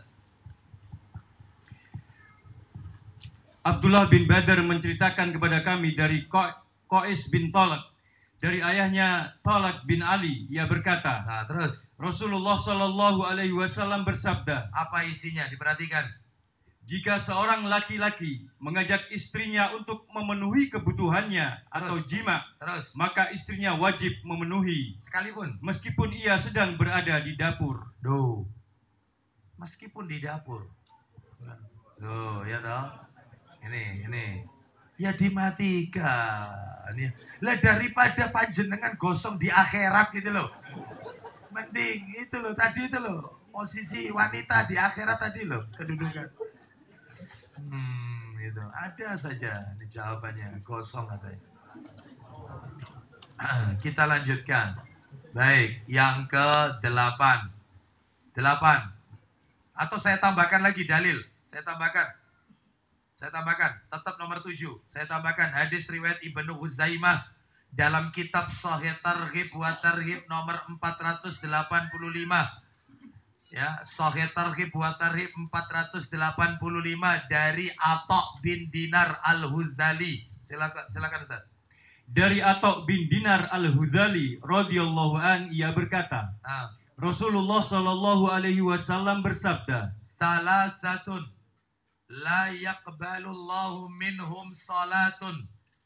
Abdullah bin Badar menceritakan kepada kami dari Qais bin Talaq, dari ayahnya Talaq bin Ali. Ia berkata, Nah, terus Rasulullah Shallallahu Alaihi Wasallam bersabda, apa isinya? Diperhatikan. jika seorang laki-laki mengajak istrinya untuk memenuhi kebutuhannya Terus, atau jima, terus, maka istrinya wajib memenuhi, sekalipun meskipun ia sedang berada di dapur. Duh, meskipun di dapur. Duh, ya toh. Ini, ini. Ya dimatikan. Ya. Lah daripada panjenengan gosong di akhirat gitu loh. Mending itu loh, tadi itu loh. Posisi wanita di akhirat tadi loh, kedudukan. Hmm, itu. Ada saja ini jawabannya, gosong katanya. Kita lanjutkan. Baik, yang ke delapan. Delapan. Atau saya tambahkan lagi dalil. Saya tambahkan. Saya tambahkan. Tetap nomor tujuh. Saya tambahkan hadis riwayat Ibnu Huzaimah dalam kitab Sahih Targhib wa Tarhib nomor empat ratus delapan puluh lima. Ya, Sahih Targhib wa Tarhib empat ratus delapan puluh lima dari Atha bin Dinar Al-Huzali. Silakan, silakan Ustaz. Dari Atha bin Dinar Al-Huzali radhiyallahu an, ia berkata, Nah, Rasulullah Shallallahu Alaihi Wasallam bersabda, salasatun la yaqbalullahu minhum salatun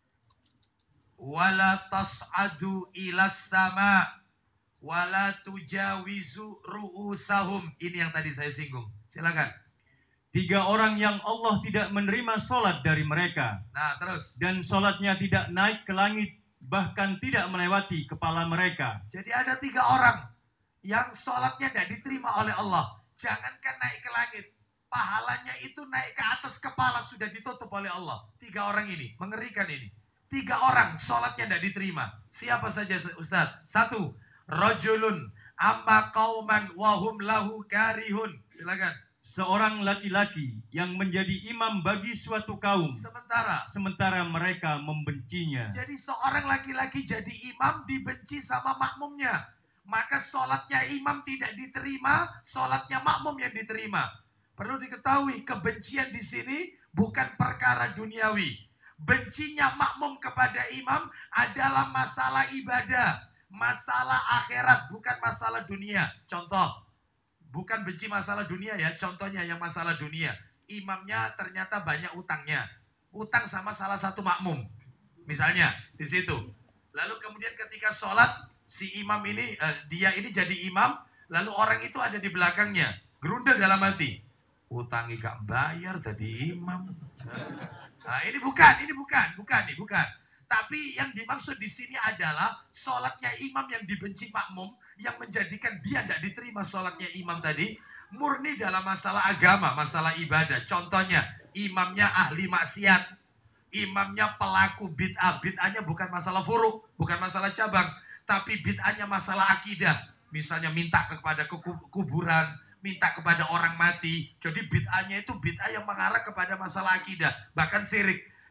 wala tas'adu ila sama wala tujawizu ru'usahum. Ini yang tadi saya singgung. Silakan. tiga orang yang Allah tidak menerima solat dari mereka. Nah, terus. Dan solatnya tidak naik ke langit, bahkan tidak melewati kepala mereka. Jadi ada tiga orang yang solatnya tidak diterima oleh Allah. Jangankan naik ke langit, pahalanya itu naik ke atas kepala sudah ditutup oleh Allah. Tiga orang ini, mengerikan ini. Tiga orang solatnya tidak diterima. Siapa saja Ustaz? Satu, rajulun amma qauman wahum lahu karihun. Silakan. Seorang laki-laki yang menjadi imam bagi suatu kaum, Sementara sementara mereka membencinya. Jadi seorang laki-laki jadi imam dibenci sama makmumnya. Maka sholatnya imam tidak diterima, sholatnya makmum yang diterima. Perlu diketahui, kebencian di sini bukan perkara duniawi. Bencinya makmum kepada imam adalah masalah ibadah, masalah akhirat, bukan masalah dunia. Contoh, bukan benci masalah dunia ya, contohnya yang masalah dunia. Imamnya ternyata banyak utangnya. Utang sama salah satu makmum. Misalnya di situ. Lalu kemudian ketika sholat, si imam ini, eh, dia ini jadi imam, lalu orang itu ada di belakangnya. Gerundel dalam hati. Utangi gak bayar jadi imam. Nah, ini bukan, ini bukan, bukan nih, bukan. Tapi yang dimaksud di sini adalah sholatnya imam yang dibenci makmum, yang menjadikan dia tidak diterima sholatnya imam tadi, murni dalam masalah agama, masalah ibadah. Contohnya, imamnya ahli maksiat, imamnya pelaku bid'ah. Bid'ahnya bukan masalah furu, bukan masalah cabang, tapi bid'ahnya masalah akidah. Misalnya minta kepada kuburan, minta kepada orang mati. Jadi bid'ahnya itu bid'ah yang mengarah kepada masalah akidah, bahkan syirik.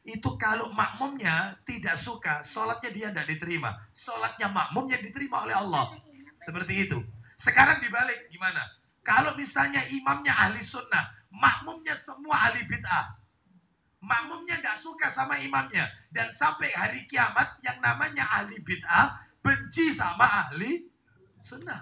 Itu kalau makmumnya tidak suka, sholatnya dia tidak diterima. Sholatnya makmum yang diterima oleh Allah. Seperti itu. Sekarang dibalik, gimana? Kalau misalnya imamnya ahli sunnah, makmumnya semua ahli bid'ah. Makmumnya nggak suka sama imamnya. Dan sampai hari kiamat, yang namanya ahli bid'ah, benci sama ahli sunnah.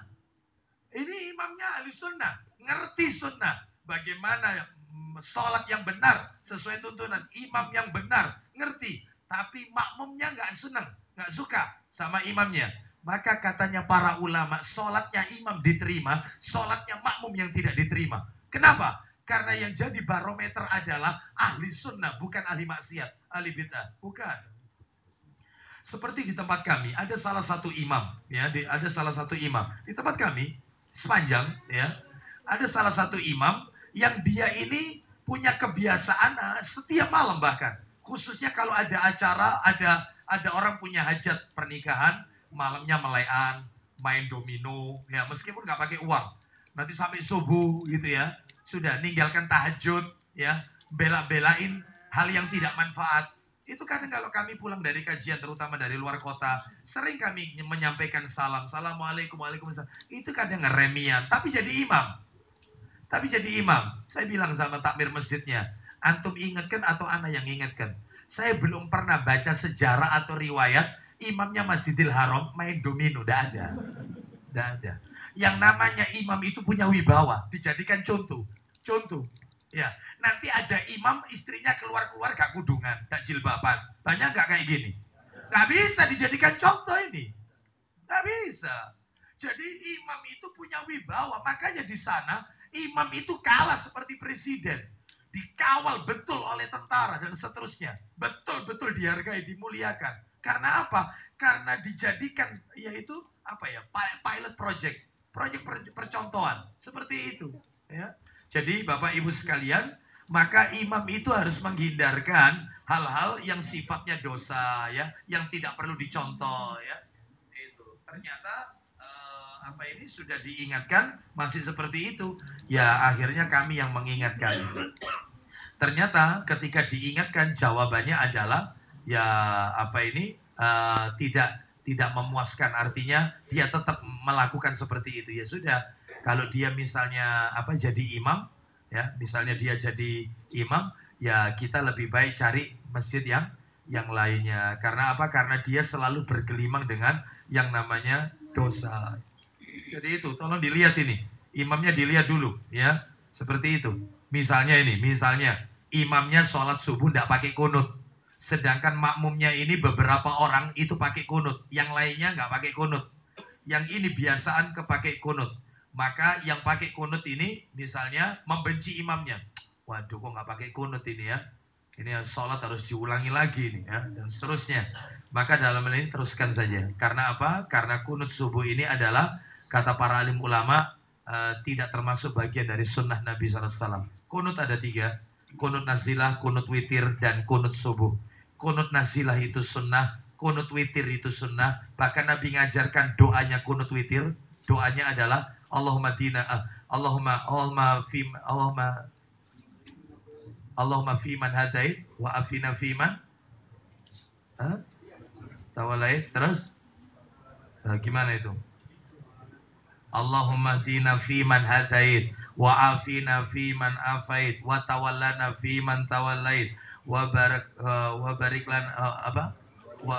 Ini imamnya ahli sunnah, ngerti sunnah. Bagaimana sholat yang benar sesuai tuntunan. Imam yang benar, ngerti. Tapi makmumnya nggak senang, nggak suka sama imamnya. Maka katanya para ulama, sholatnya imam diterima, sholatnya makmum yang tidak diterima. Kenapa? Karena yang jadi barometer adalah ahli sunnah, bukan ahli maksiat, ahli bid'ah. Bukan. Seperti di tempat kami, ada salah satu imam, ya, di, ada salah satu imam di tempat kami sepanjang, ya, ada salah satu imam yang dia ini punya kebiasaan uh, setiap malam bahkan, khususnya kalau ada acara, ada ada orang punya hajat pernikahan, malamnya melean, main domino, ya, meskipun nggak pakai uang, nanti sampai subuh gitu ya, sudah ninggalkan tahajud, ya, bela-belain hal yang tidak manfaat. Itu kadang kalau kami pulang dari kajian, terutama dari luar kota, sering kami menyampaikan salam, assalamualaikum, waalaikumsalam. Itu kadang ngeremian, tapi jadi imam. Tapi jadi imam. Saya bilang sama takmir masjidnya, antum ingatkan atau ana yang ingatkan? Saya belum pernah baca sejarah atau riwayat imamnya Masjidil Haram main domino, tidak ada. Tidak ada. Yang namanya imam itu punya wibawa, dijadikan contoh. Contoh. Ya, nanti ada imam istrinya keluar-keluar gak kudungan, gak jilbaban. Banyak gak kayak gini? Gak bisa dijadikan contoh ini. Gak bisa. Jadi imam itu punya wibawa. Makanya di sana imam itu kalah seperti presiden. Dikawal betul oleh tentara dan seterusnya. Betul-betul dihargai, dimuliakan. Karena apa? Karena dijadikan yaitu apa ya? Pilot project, proyek percontohan. Seperti itu, ya. Jadi Bapak Ibu sekalian, maka imam itu harus menghindarkan hal-hal yang sifatnya dosa, ya, yang tidak perlu dicontoh, ya. Itu ternyata eh, apa ini sudah diingatkan masih seperti itu. Ya akhirnya kami yang mengingatkan. Ternyata ketika diingatkan jawabannya adalah ya apa ini uh, tidak tidak memuaskan, artinya dia tetap melakukan seperti itu. Ya sudah, kalau dia misalnya apa jadi imam, ya misalnya dia jadi imam, ya kita lebih baik cari masjid yang yang lainnya. Karena apa? Karena dia selalu bergelimang dengan yang namanya dosa. Jadi itu, tolong dilihat ini. Imamnya dilihat dulu, ya. Seperti itu. Misalnya ini, misalnya imamnya sholat subuh tidak pakai kunut. Sedangkan makmumnya ini beberapa orang itu pakai kunut. Yang lainnya nggak pakai kunut. Yang ini biasaan kepakai kunut. Maka yang pakai kunut ini misalnya membenci imamnya. Waduh, kok nggak pakai kunut ini ya. Ini sholat harus diulangi lagi nih ya, dan seterusnya. Maka dalam hal ini teruskan saja. Karena apa? Karena kunut subuh ini adalah kata para alim ulama uh, tidak termasuk bagian dari sunnah Nabi shallallahu alaihi wasallam. Kunut ada tiga. Kunut nazilah, kunut witir, dan kunut subuh. Kunut nazilah itu sunnah, kunut witir itu sunnah. Bahkan Nabi mengajarkan doanya kunut witir. Doanya adalah Allahumma dina, uh, Allahumma, Allahumma, fim, Allahumma, Allahumma fiman hadait wa afina fiman huh? tawalait. Terus uh, gimana itu? Allahumma dina fiman hadait wa afina fiman afait wa tawallana fiman tawallait wa barik uh, wa barik lana uh, apa? Wa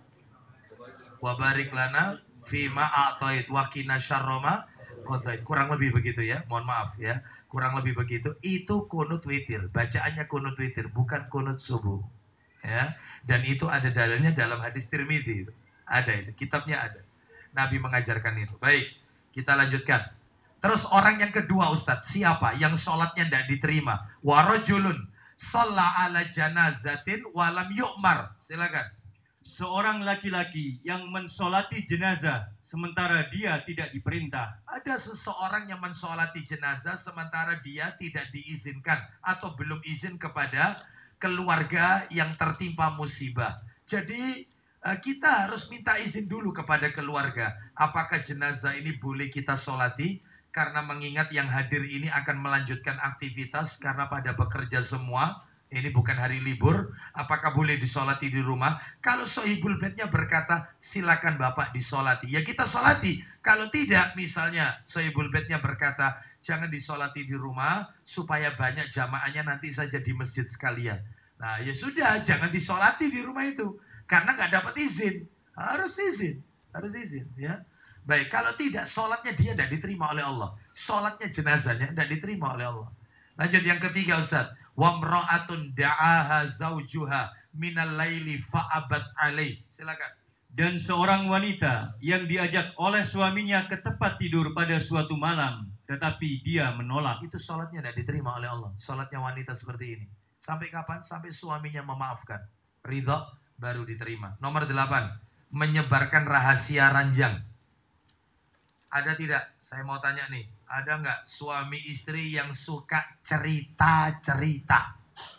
wa barik lana fima a'tait wa qina syarroma qadait. Kurang lebih begitu ya. Mohon maaf ya. Kurang lebih begitu. Itu kunut witir. Bacaannya kunut witir, bukan kunut subuh. Ya. Dan itu ada dalilnya dalam hadis Tirmidzi. Ada itu, kitabnya ada. Nabi mengajarkan itu. Baik, kita lanjutkan. Terus orang yang kedua Ustadz, siapa yang sholatnya tidak diterima? Warajulun shalla ala janazatin walam yu'mar. Silakan. Seorang laki-laki yang mensolati jenazah sementara dia tidak diperintah. Ada seseorang yang mensolati jenazah sementara dia tidak diizinkan atau belum izin kepada keluarga yang tertimpa musibah. Jadi kita harus minta izin dulu kepada keluarga. Apakah jenazah ini boleh kita solati? Karena mengingat yang hadir ini akan melanjutkan aktivitas karena pada bekerja semua. ini bukan hari libur, apakah boleh disolati di rumah? Kalau sohibul bednya berkata, silakan Bapak disolati. Ya kita solati. Kalau tidak, misalnya sohibul bednya berkata, jangan disolati di rumah, supaya banyak jamaahnya nanti saja di masjid sekalian. Nah ya sudah, jangan disolati di rumah itu. Karena nggak dapat izin. Harus izin. Harus izin. Ya. Baik, kalau tidak, sholatnya dia tidak diterima oleh Allah. Sholatnya jenazahnya tidak diterima oleh Allah. Lanjut yang ketiga Ustaz. Wamra'atun da'aha zawjuha minal laili fa'abat alaih. Silakan. Dan seorang wanita yang diajak oleh suaminya ke tempat tidur pada suatu malam, tetapi dia menolak. Itu sholatnya tidak diterima oleh Allah. Sholatnya wanita seperti ini. Sampai kapan? Sampai suaminya memaafkan. Ridho baru diterima. Nomor delapan. Menyebarkan rahasia ranjang. Ada tidak? Saya mau tanya nih. Ada nggak suami istri yang suka cerita-cerita?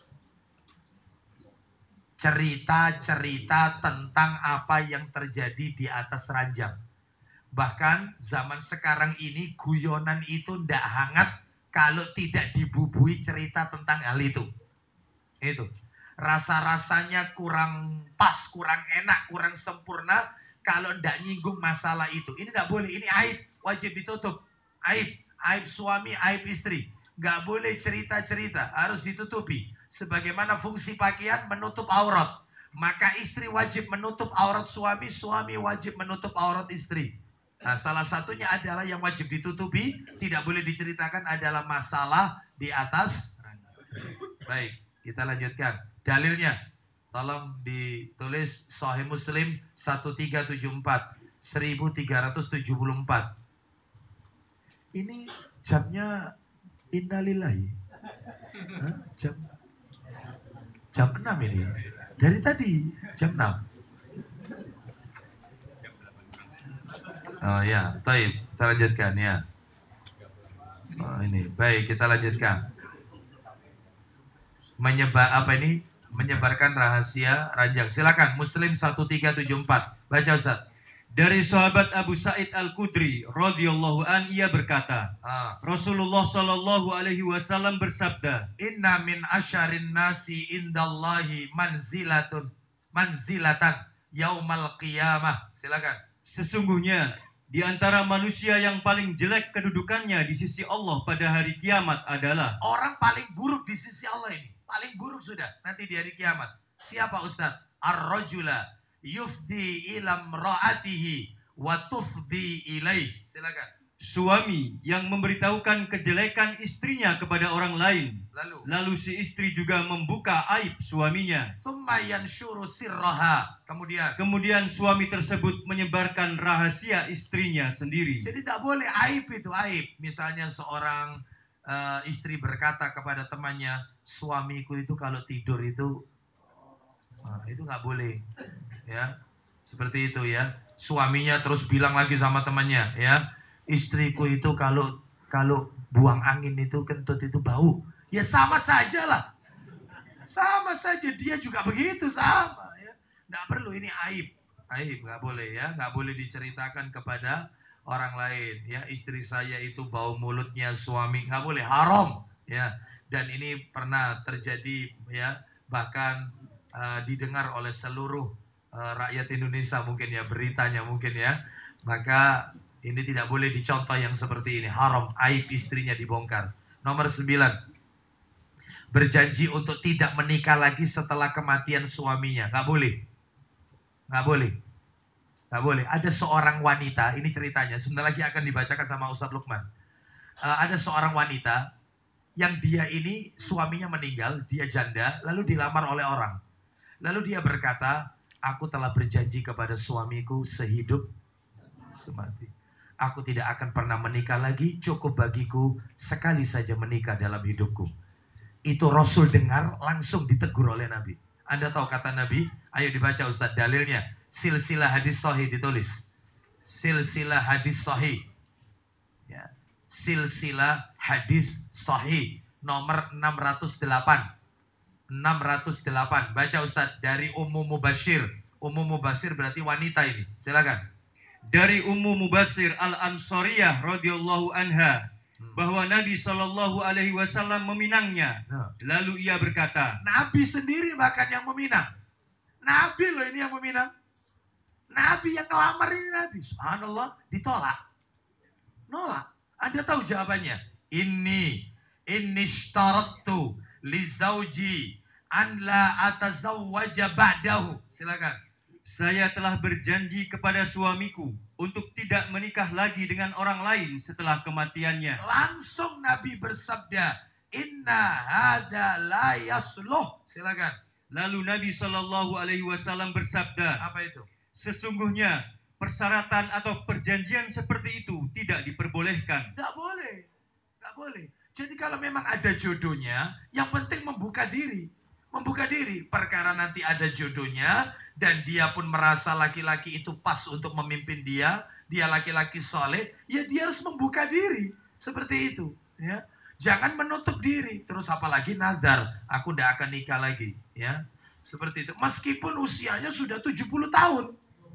Cerita-cerita tentang apa yang terjadi di atas ranjang. Bahkan zaman sekarang ini guyonan itu ndak hangat kalau tidak dibubui cerita tentang hal itu. Itu. Rasa-rasanya kurang pas, kurang enak, kurang sempurna kalau ndak nyinggung masalah itu. Ini ndak boleh, ini aib, wajib ditutup. Aib, aib suami, aib istri. Nggak boleh cerita-cerita, harus ditutupi. Sebagaimana fungsi pakaian menutup aurat. Maka istri wajib menutup aurat suami, suami wajib menutup aurat istri. Nah, salah satunya adalah yang wajib ditutupi, tidak boleh diceritakan adalah masalah di atas. Baik, kita lanjutkan. Dalilnya, tolong ditulis Sahih Muslim seribu tiga ratus tujuh puluh empat, seribu tiga ratus tujuh puluh empat. Ini jamnya innalillahi. Hah? Jam jam enam ini. Dari tadi jam enam. Oh ya, baik, kita lanjutkan ya. Oh, ini, baik, kita lanjutkan. Menyebar apa ini? Menyebarkan rahasia ranjang. Silakan, Muslim seribu tiga ratus tujuh puluh empat. Baca Ustaz. Dari sahabat Abu Sa'id Al-Khudri radhiyallahu an, ia berkata, Ah. Rasulullah sallallahu alaihi wasallam bersabda, Inna min asyarin nasi indallahi manzilatun manzilatan yaumal qiyamah. Silakan. sesungguhnya di antara manusia yang paling jelek kedudukannya di sisi Allah pada hari kiamat adalah orang paling buruk di sisi Allah ini. Paling buruk sudah nanti di hari kiamat. Siapa Ustaz? Ar-rajula yufdi ilam ra'atihi wa tufdi ilaih. Silakan. suami yang memberitahukan kejelekan istrinya kepada orang lain. Lalu, Lalu si istri juga membuka aib suaminya. Summa yanshuru sirraha. Kemudian, Kemudian suami tersebut menyebarkan rahasia istrinya sendiri. jadi tidak boleh aib itu aib. Misalnya seorang uh, istri berkata kepada temannya, suamiku itu kalau tidur itu, nah, itu nggak boleh, ya. Seperti itu ya. Suaminya terus bilang lagi sama temannya, ya, istriku itu kalau kalau buang angin itu kentut itu bau. Ya sama saja lah. Sama saja dia juga begitu sama ya. Nggak perlu ini aib. Aib nggak boleh ya, nggak boleh diceritakan kepada orang lain ya. Istri saya itu bau mulutnya suami, nggak boleh, haram ya. Dan ini pernah terjadi ya, bahkan uh, didengar oleh seluruh uh, rakyat Indonesia mungkin ya, beritanya mungkin ya. Maka ini tidak boleh dicontoh yang seperti ini, haram, aib istrinya dibongkar. Nomor sembilan, berjanji untuk tidak menikah lagi setelah kematian suaminya. Nggak boleh. Nggak boleh. Nggak boleh. Ada seorang wanita, ini ceritanya, sebentar lagi akan dibacakan sama Ustadz Lukman. Uh, ada seorang wanita yang dia ini suaminya meninggal, dia janda, lalu dilamar oleh orang. Lalu dia berkata, aku telah berjanji kepada suamiku sehidup semati. Aku tidak akan pernah menikah lagi, cukup bagiku sekali saja menikah dalam hidupku. Itu Rasul dengar, langsung ditegur oleh Nabi. Anda tahu kata Nabi? Ayo dibaca Ustaz dalilnya. Silsilah hadis sahih ditulis. Silsilah hadis sahih. Ya. Silsilah hadis sahih nomor enam ratus delapan. enam ratus delapan. Baca Ustaz dari Ummu Mubashir. Ummu Mubashir berarti wanita ini. Silakan. Dari Ummu Mubashir Al-Ansariyah radhiyallahu anha, bahwa Nabi Shallallahu Alaihi Wasallam meminangnya. Nah. Lalu ia berkata, Nabi sendiri bahkan yang meminang. Nabi loh ini yang meminang. Nabi yang ngelamar ini Nabi. Subhanallah, ditolak. Nolak. Anda tahu jawabannya? Ini, ini ishtaratu li zauji an la atazawwaja ba'dahu. Silakan. saya telah berjanji kepada suamiku untuk tidak menikah lagi dengan orang lain setelah kematiannya. Langsung Nabi bersabda, inna hadza la yasluh. Silakan. Lalu Nabi Shallallahu Alaihi Wasallam bersabda, Apa itu? sesungguhnya persyaratan atau perjanjian seperti itu tidak diperbolehkan. Tidak boleh. Tidak boleh. Jadi kalau memang ada jodohnya, yang penting membuka diri. Membuka diri. Perkara nanti ada jodohnya, dan dia pun merasa laki-laki itu pas untuk memimpin dia, dia laki-laki soleh, ya dia harus membuka diri. Seperti itu. Ya. Jangan menutup diri. Terus apalagi nazar, aku tidak akan nikah lagi. Ya. Seperti itu. Meskipun usianya sudah tujuh puluh tahun.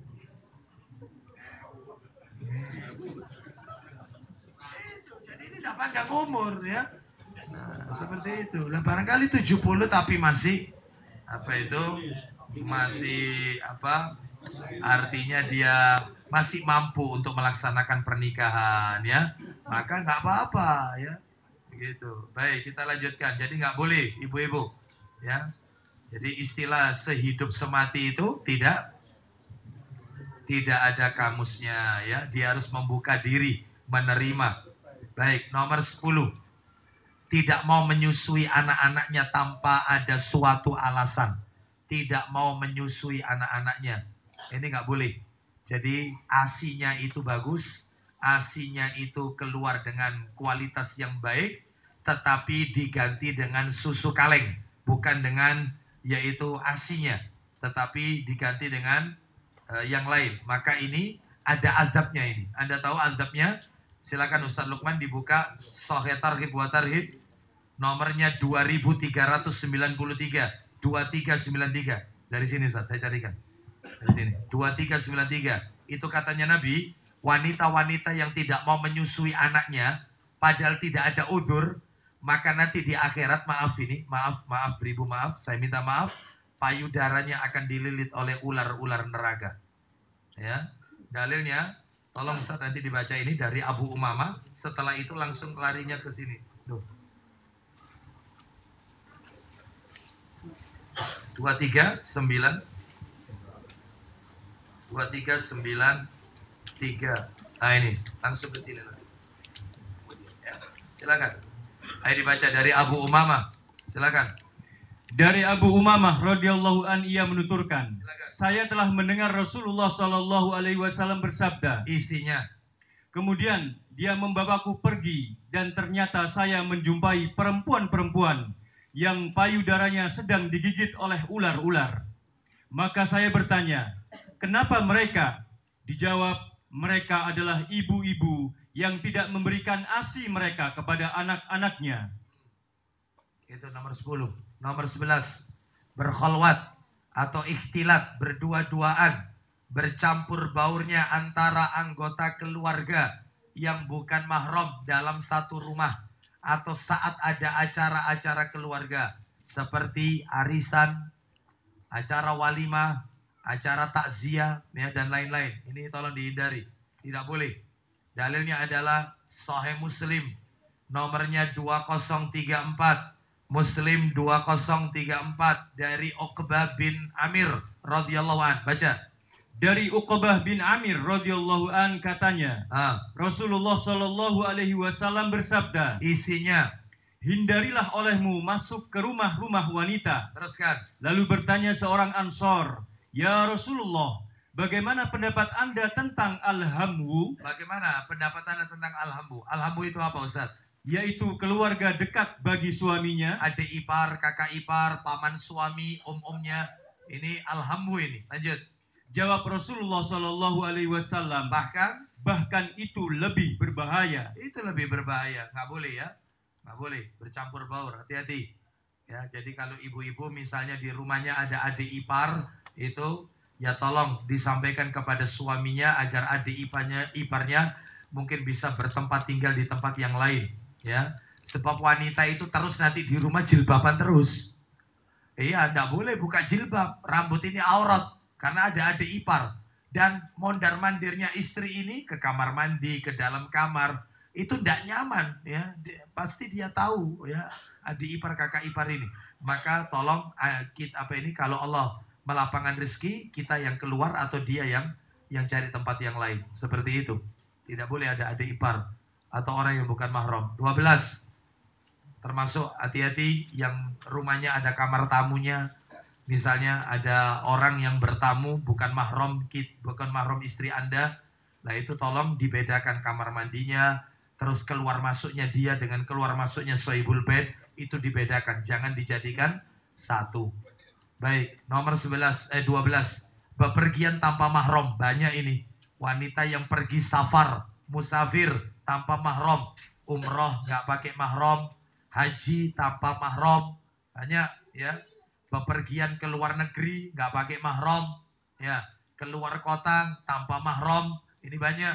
Itu, jadi ini tidak panjang umur ya. Nah, seperti itu. Lah barangkali tujuh puluh tapi masih apa itu? Masih apa? Artinya dia masih mampu untuk melaksanakan pernikahan ya. Maka nggak apa-apa ya. Begitu. Baik, kita lanjutkan. Jadi nggak boleh ibu-ibu ya. Jadi istilah sehidup semati itu tidak tidak ada kamusnya ya. Dia harus membuka diri, menerima. Baik, nomor sepuluh. Tidak mau menyusui anak-anaknya tanpa ada suatu alasan. Tidak mau menyusui anak-anaknya. Ini nggak boleh. Jadi asinya itu bagus. Asinya itu keluar dengan kualitas yang baik. Tetapi diganti dengan susu kaleng. Bukan dengan yaitu asinya. Tetapi diganti dengan uh, yang lain. Maka ini ada azabnya ini. Anda tahu azabnya? Silakan Ustaz Lukman dibuka Sahih Targhib wa Tarhib nomornya dua ribu tiga ratus sembilan puluh tiga dua tiga sembilan tiga. Dari sini Ustaz, saya carikan. Dari sini dua tiga sembilan tiga. Itu katanya Nabi, wanita-wanita yang tidak mau menyusui anaknya padahal tidak ada udzur, maka nanti di akhirat, maaf ini, maaf, maaf beribu maaf, saya minta maaf, payudaranya akan dililit oleh ular-ular neraka. Ya. Dalilnya tolong Ustaz nanti dibaca ini dari Abu Umamah. Setelah itu langsung larinya ke sini. Tuh. dua tiga sembilan dua tiga sembilan tiga. Nah ini, langsung ke sini nanti. Ya. Silakan. Ayo dibaca dari Abu Umamah. Silakan. Dari Abu Umamah radhiyallahu an ia menuturkan, Silakan. saya telah mendengar Rasulullah Shallallahu Alaihi Wasallam bersabda. Isinya. Kemudian dia membawaku pergi dan ternyata saya menjumpai perempuan-perempuan yang payudaranya sedang digigit oleh ular-ular. Maka saya bertanya, kenapa mereka? Dijawab, mereka adalah ibu-ibu yang tidak memberikan ASI mereka kepada anak-anaknya. Itu nomor sepuluh. Nomor sebelas. Berkholwat atau ikhtilat, berdua-duaan, bercampur baurnya antara anggota keluarga yang bukan mahram dalam satu rumah atau saat ada acara-acara keluarga seperti arisan, acara walimah, acara takziah ya, dan lain-lain. Ini tolong dihindari. Tidak boleh. Dalilnya adalah Sahih Muslim nomornya dua nol tiga empat. Muslim dua nol tiga empat dari Uqbah bin Amir radhiyallahu an. Baca. Dari Uqbah bin Amir radhiyallahu an katanya, Ah. Rasulullah Shallallahu Alaihi Wasallam bersabda, Isinya. hindarilah olehmu masuk ke rumah-rumah wanita. Teruskan. Lalu bertanya seorang Ansor, ya Rasulullah, bagaimana pendapat anda tentang al-hamwu? Bagaimana pendapat Anda tentang alhambu? Alhambu itu apa Ustaz? Yaitu keluarga dekat bagi suaminya. Adik ipar, kakak ipar, paman suami, om-omnya. Ini alhambu ini. Lanjut. Jawab Rasulullah Shallallahu Alaihi Wasallam, Bahkan bahkan itu lebih berbahaya. Itu lebih berbahaya. Nggak boleh ya. Nggak boleh. Bercampur baur. Hati-hati. Ya, jadi kalau ibu-ibu misalnya di rumahnya ada adik ipar, itu ya tolong disampaikan kepada suaminya agar adik iparnya, iparnya mungkin bisa bertempat tinggal di tempat yang lain, ya. Sebab wanita itu terus nanti di rumah jilbaban terus. Iya, tidak boleh buka jilbab, rambut ini aurat karena ada adik ipar. Dan mondar mandirnya istri ini ke kamar mandi, ke dalam kamar, itu tidak nyaman, ya. Pasti dia tahu, ya, adik ipar kakak ipar ini. Maka tolong kita apa ini kalau Allah melapangkan rezeki, kita yang keluar atau dia yang yang cari tempat yang lain. Seperti itu. Tidak boleh ada adik ipar atau orang yang bukan mahram. dua belas. Termasuk hati-hati yang rumahnya ada kamar tamunya. Misalnya ada orang yang bertamu bukan mahram bukan mahram istri Anda. Nah itu tolong dibedakan kamar mandinya, terus keluar masuknya dia dengan keluar masuknya sohibul bed itu dibedakan, jangan dijadikan satu. Baik, nomor sebelas eh dua belas. Bepergian tanpa mahram, banyak ini. Wanita yang pergi safar, musafir tanpa mahram, umroh nggak pakai mahram, haji tanpa mahram, banyak, ya. Bepergian ke luar negeri nggak pakai mahram, ya. Keluar kota tanpa mahram, ini banyak.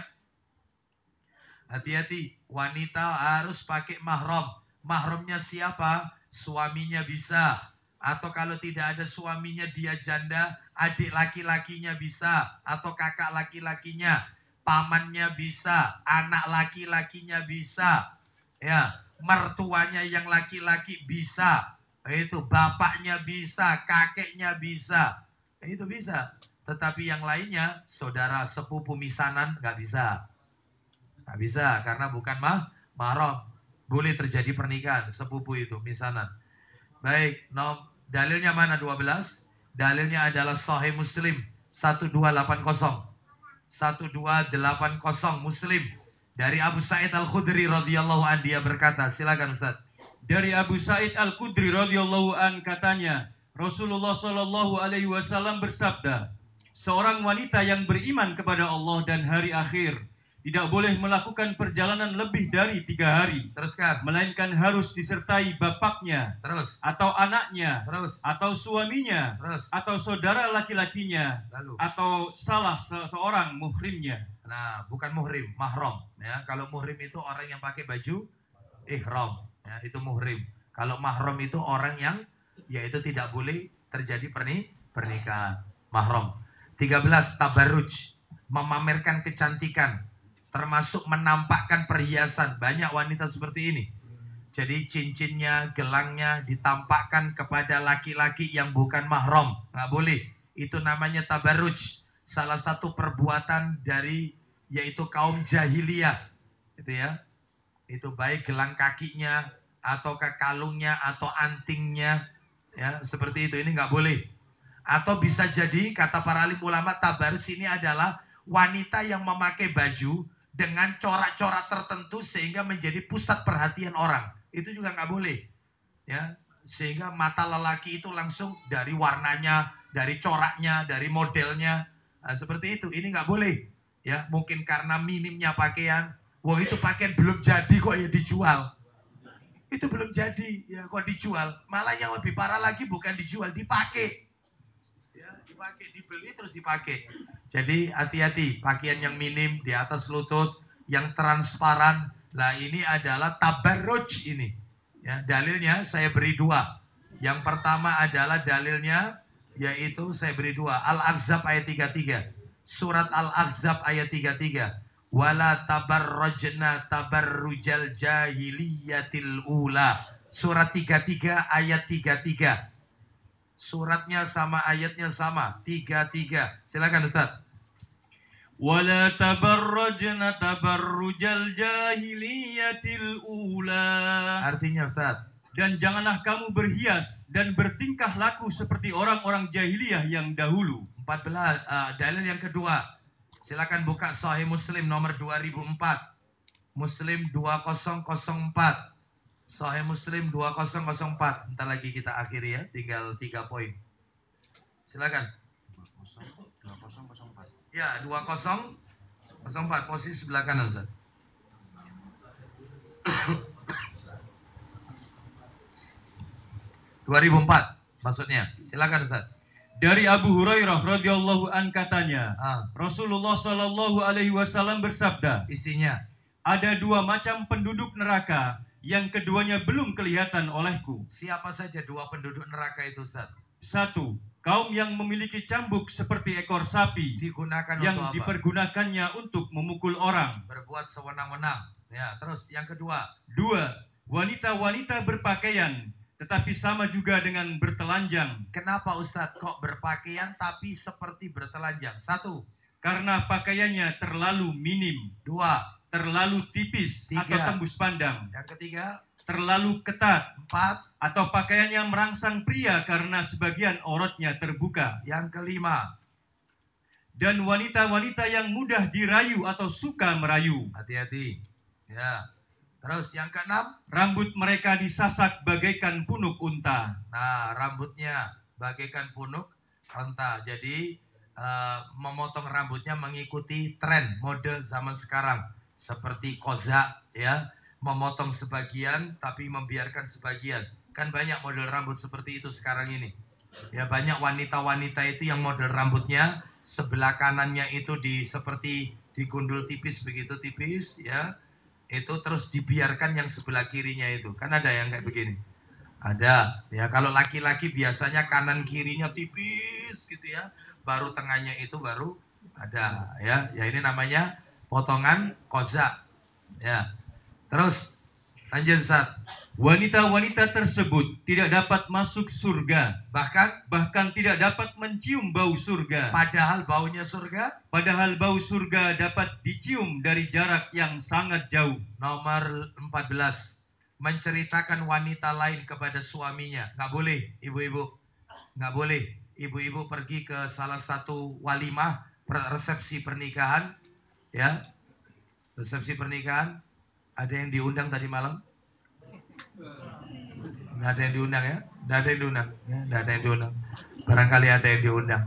Hati-hati, wanita harus pakai mahram. Mahramnya siapa? Suaminya bisa. Atau kalau tidak ada suaminya dia janda, adik laki-lakinya bisa. Atau kakak laki-lakinya, pamannya bisa, anak laki-lakinya bisa. Ya, mertuanya yang laki-laki bisa. Itu bapaknya bisa, kakeknya bisa. Itu bisa. Tetapi yang lainnya, saudara sepupu misanan nggak bisa. Nggak bisa karena bukan mah mahram. Boleh terjadi pernikahan sepupu itu misanan. Baik, nom dalilnya mana dua belas? Dalilnya adalah Sahih Muslim satu dua delapan nol. satu dua delapan nol Muslim. Dari Abu Sa'id Al-Khudri radhiyallahu an dia berkata, silakan Ustaz. Dari Abu Sa'id Al-Khudri radhiyallahu an katanya, Rasulullah shallallahu alaihi wasallam bersabda, seorang wanita yang beriman kepada Allah dan hari akhir tidak boleh melakukan perjalanan lebih dari tiga hari. Teruskan. Melainkan harus disertai bapaknya, terus, atau anaknya, terus, atau suaminya, terus, atau saudara laki-lakinya, atau salah seseorang muhrimnya. Nah, bukan muhrim, mahram. Ya, kalau muhrim itu orang yang pakai baju ihram. Ya, itu muhrim. Kalau mahram itu orang yang yaitu tidak boleh terjadi perni pernikahan. Mahram. tiga belas tabarruj, memamerkan kecantikan. Termasuk menampakkan perhiasan. Banyak wanita seperti ini. Jadi cincinnya, gelangnya ditampakkan kepada laki-laki yang bukan mahram. Nggak boleh. Itu namanya tabarruj. Salah satu perbuatan dari yaitu kaum jahiliyah. Itu ya. Itu baik gelang kakinya atau kalungnya atau antingnya. Ya, seperti itu. Ini nggak boleh. Atau bisa jadi kata para alim ulama tabarruj ini adalah wanita yang memakai baju dengan corak-corak tertentu sehingga menjadi pusat perhatian orang. Itu juga nggak boleh. Ya, sehingga mata lelaki itu langsung dari warnanya, dari coraknya, dari modelnya. Nah, seperti itu. Ini nggak boleh. Ya, mungkin karena minimnya pakaian. Wah, itu pakaian belum jadi kok ya dijual. Itu belum jadi ya kok dijual. Malah yang lebih parah lagi bukan dijual, dipakai. Ya, dipakai, dibeli terus dipakai. Jadi hati-hati, pakaian yang minim di atas lutut, yang transparan. Lah ini adalah tabarruj ini. Ya, dalilnya saya beri dua. Yang pertama adalah dalilnya yaitu saya beri dua. Al-Ahzab ayat tiga puluh tiga. Surat Al-Ahzab ayat tiga puluh tiga. Wala tabarrajna tabarrujal jahiliyatil ula. Surat tiga puluh tiga ayat tiga puluh tiga. Suratnya sama, ayatnya sama. Tiga, tiga. Silakan Ustaz. Wala tabarrajna tabarrujal jahiliyatil ula. Artinya Ustaz. Dan janganlah kamu berhias dan bertingkah laku seperti orang-orang jahiliyah yang dahulu. empat belas. Uh, dalil yang kedua. Silakan buka Sahih Muslim nomor dua ribu empat. Muslim dua nol nol empat. Sahih Muslim dua nol nol empat. Bentar lagi kita akhiri ya. Tinggal tiga poin. Silakan. dua nol nol empat. Ya, dua nol nol empat. Posisi sebelah kanan, Ustaz. dua ribu empat maksudnya. Silakan Ustaz. Dari Abu Hurairah radhiyallahu an katanya, Ah, Rasulullah Shallallahu alaihi wasallam bersabda, isinya. ada dua macam penduduk neraka yang keduanya belum kelihatan olehku. Siapa saja dua penduduk neraka itu, Ustaz? Satu, kaum yang memiliki cambuk seperti ekor sapi Digunakan yang untuk apa? dipergunakannya untuk memukul orang. Berbuat sewenang-wenang. Ya, terus yang kedua. Dua, wanita-wanita berpakaian tetapi sama juga dengan bertelanjang. Kenapa Ustadz kok berpakaian tapi seperti bertelanjang? Satu. Karena pakaiannya terlalu minim. Dua. Terlalu tipis Tiga. atau tembus pandang. Yang ketiga. Terlalu ketat. Empat. Atau pakaiannya merangsang pria karena sebagian auratnya terbuka. Yang kelima. Dan wanita-wanita yang mudah dirayu atau suka merayu. Hati-hati. Ya. Terus yang keenam. Rambut mereka disasak bagaikan punuk unta. Nah, rambutnya bagaikan punuk unta. Jadi uh, memotong rambutnya mengikuti tren mode zaman sekarang. Seperti kozak, ya. Memotong sebagian tapi membiarkan sebagian. Kan banyak model rambut seperti itu sekarang ini. Ya, banyak wanita-wanita itu yang model rambutnya sebelah kanannya itu di seperti digundul tipis begitu tipis, ya. Itu terus dibiarkan yang sebelah kirinya itu. Kan ada yang kayak begini. Ada. Ya, kalau laki-laki biasanya kanan kirinya tipis gitu ya. Baru tengahnya itu baru ada, ya. Ya ini namanya potongan kozak. Ya. Terus lanjut, Ustaz. Wanita-wanita tersebut tidak dapat masuk surga. Bahkan Bahkan tidak dapat mencium bau surga. Padahal baunya surga. Padahal bau surga dapat dicium dari jarak yang sangat jauh. Nomor empat belas. Menceritakan wanita lain kepada suaminya. Nggak boleh, ibu-ibu. Nggak boleh. Ibu-ibu pergi ke salah satu walimah, resepsi pernikahan. Ya, resepsi pernikahan. Ada yang diundang tadi malam? Nggak ada yang diundang ya? Nggak ada yang diundang. Ya, nggak ada yang diundang. Barangkali ada yang diundang.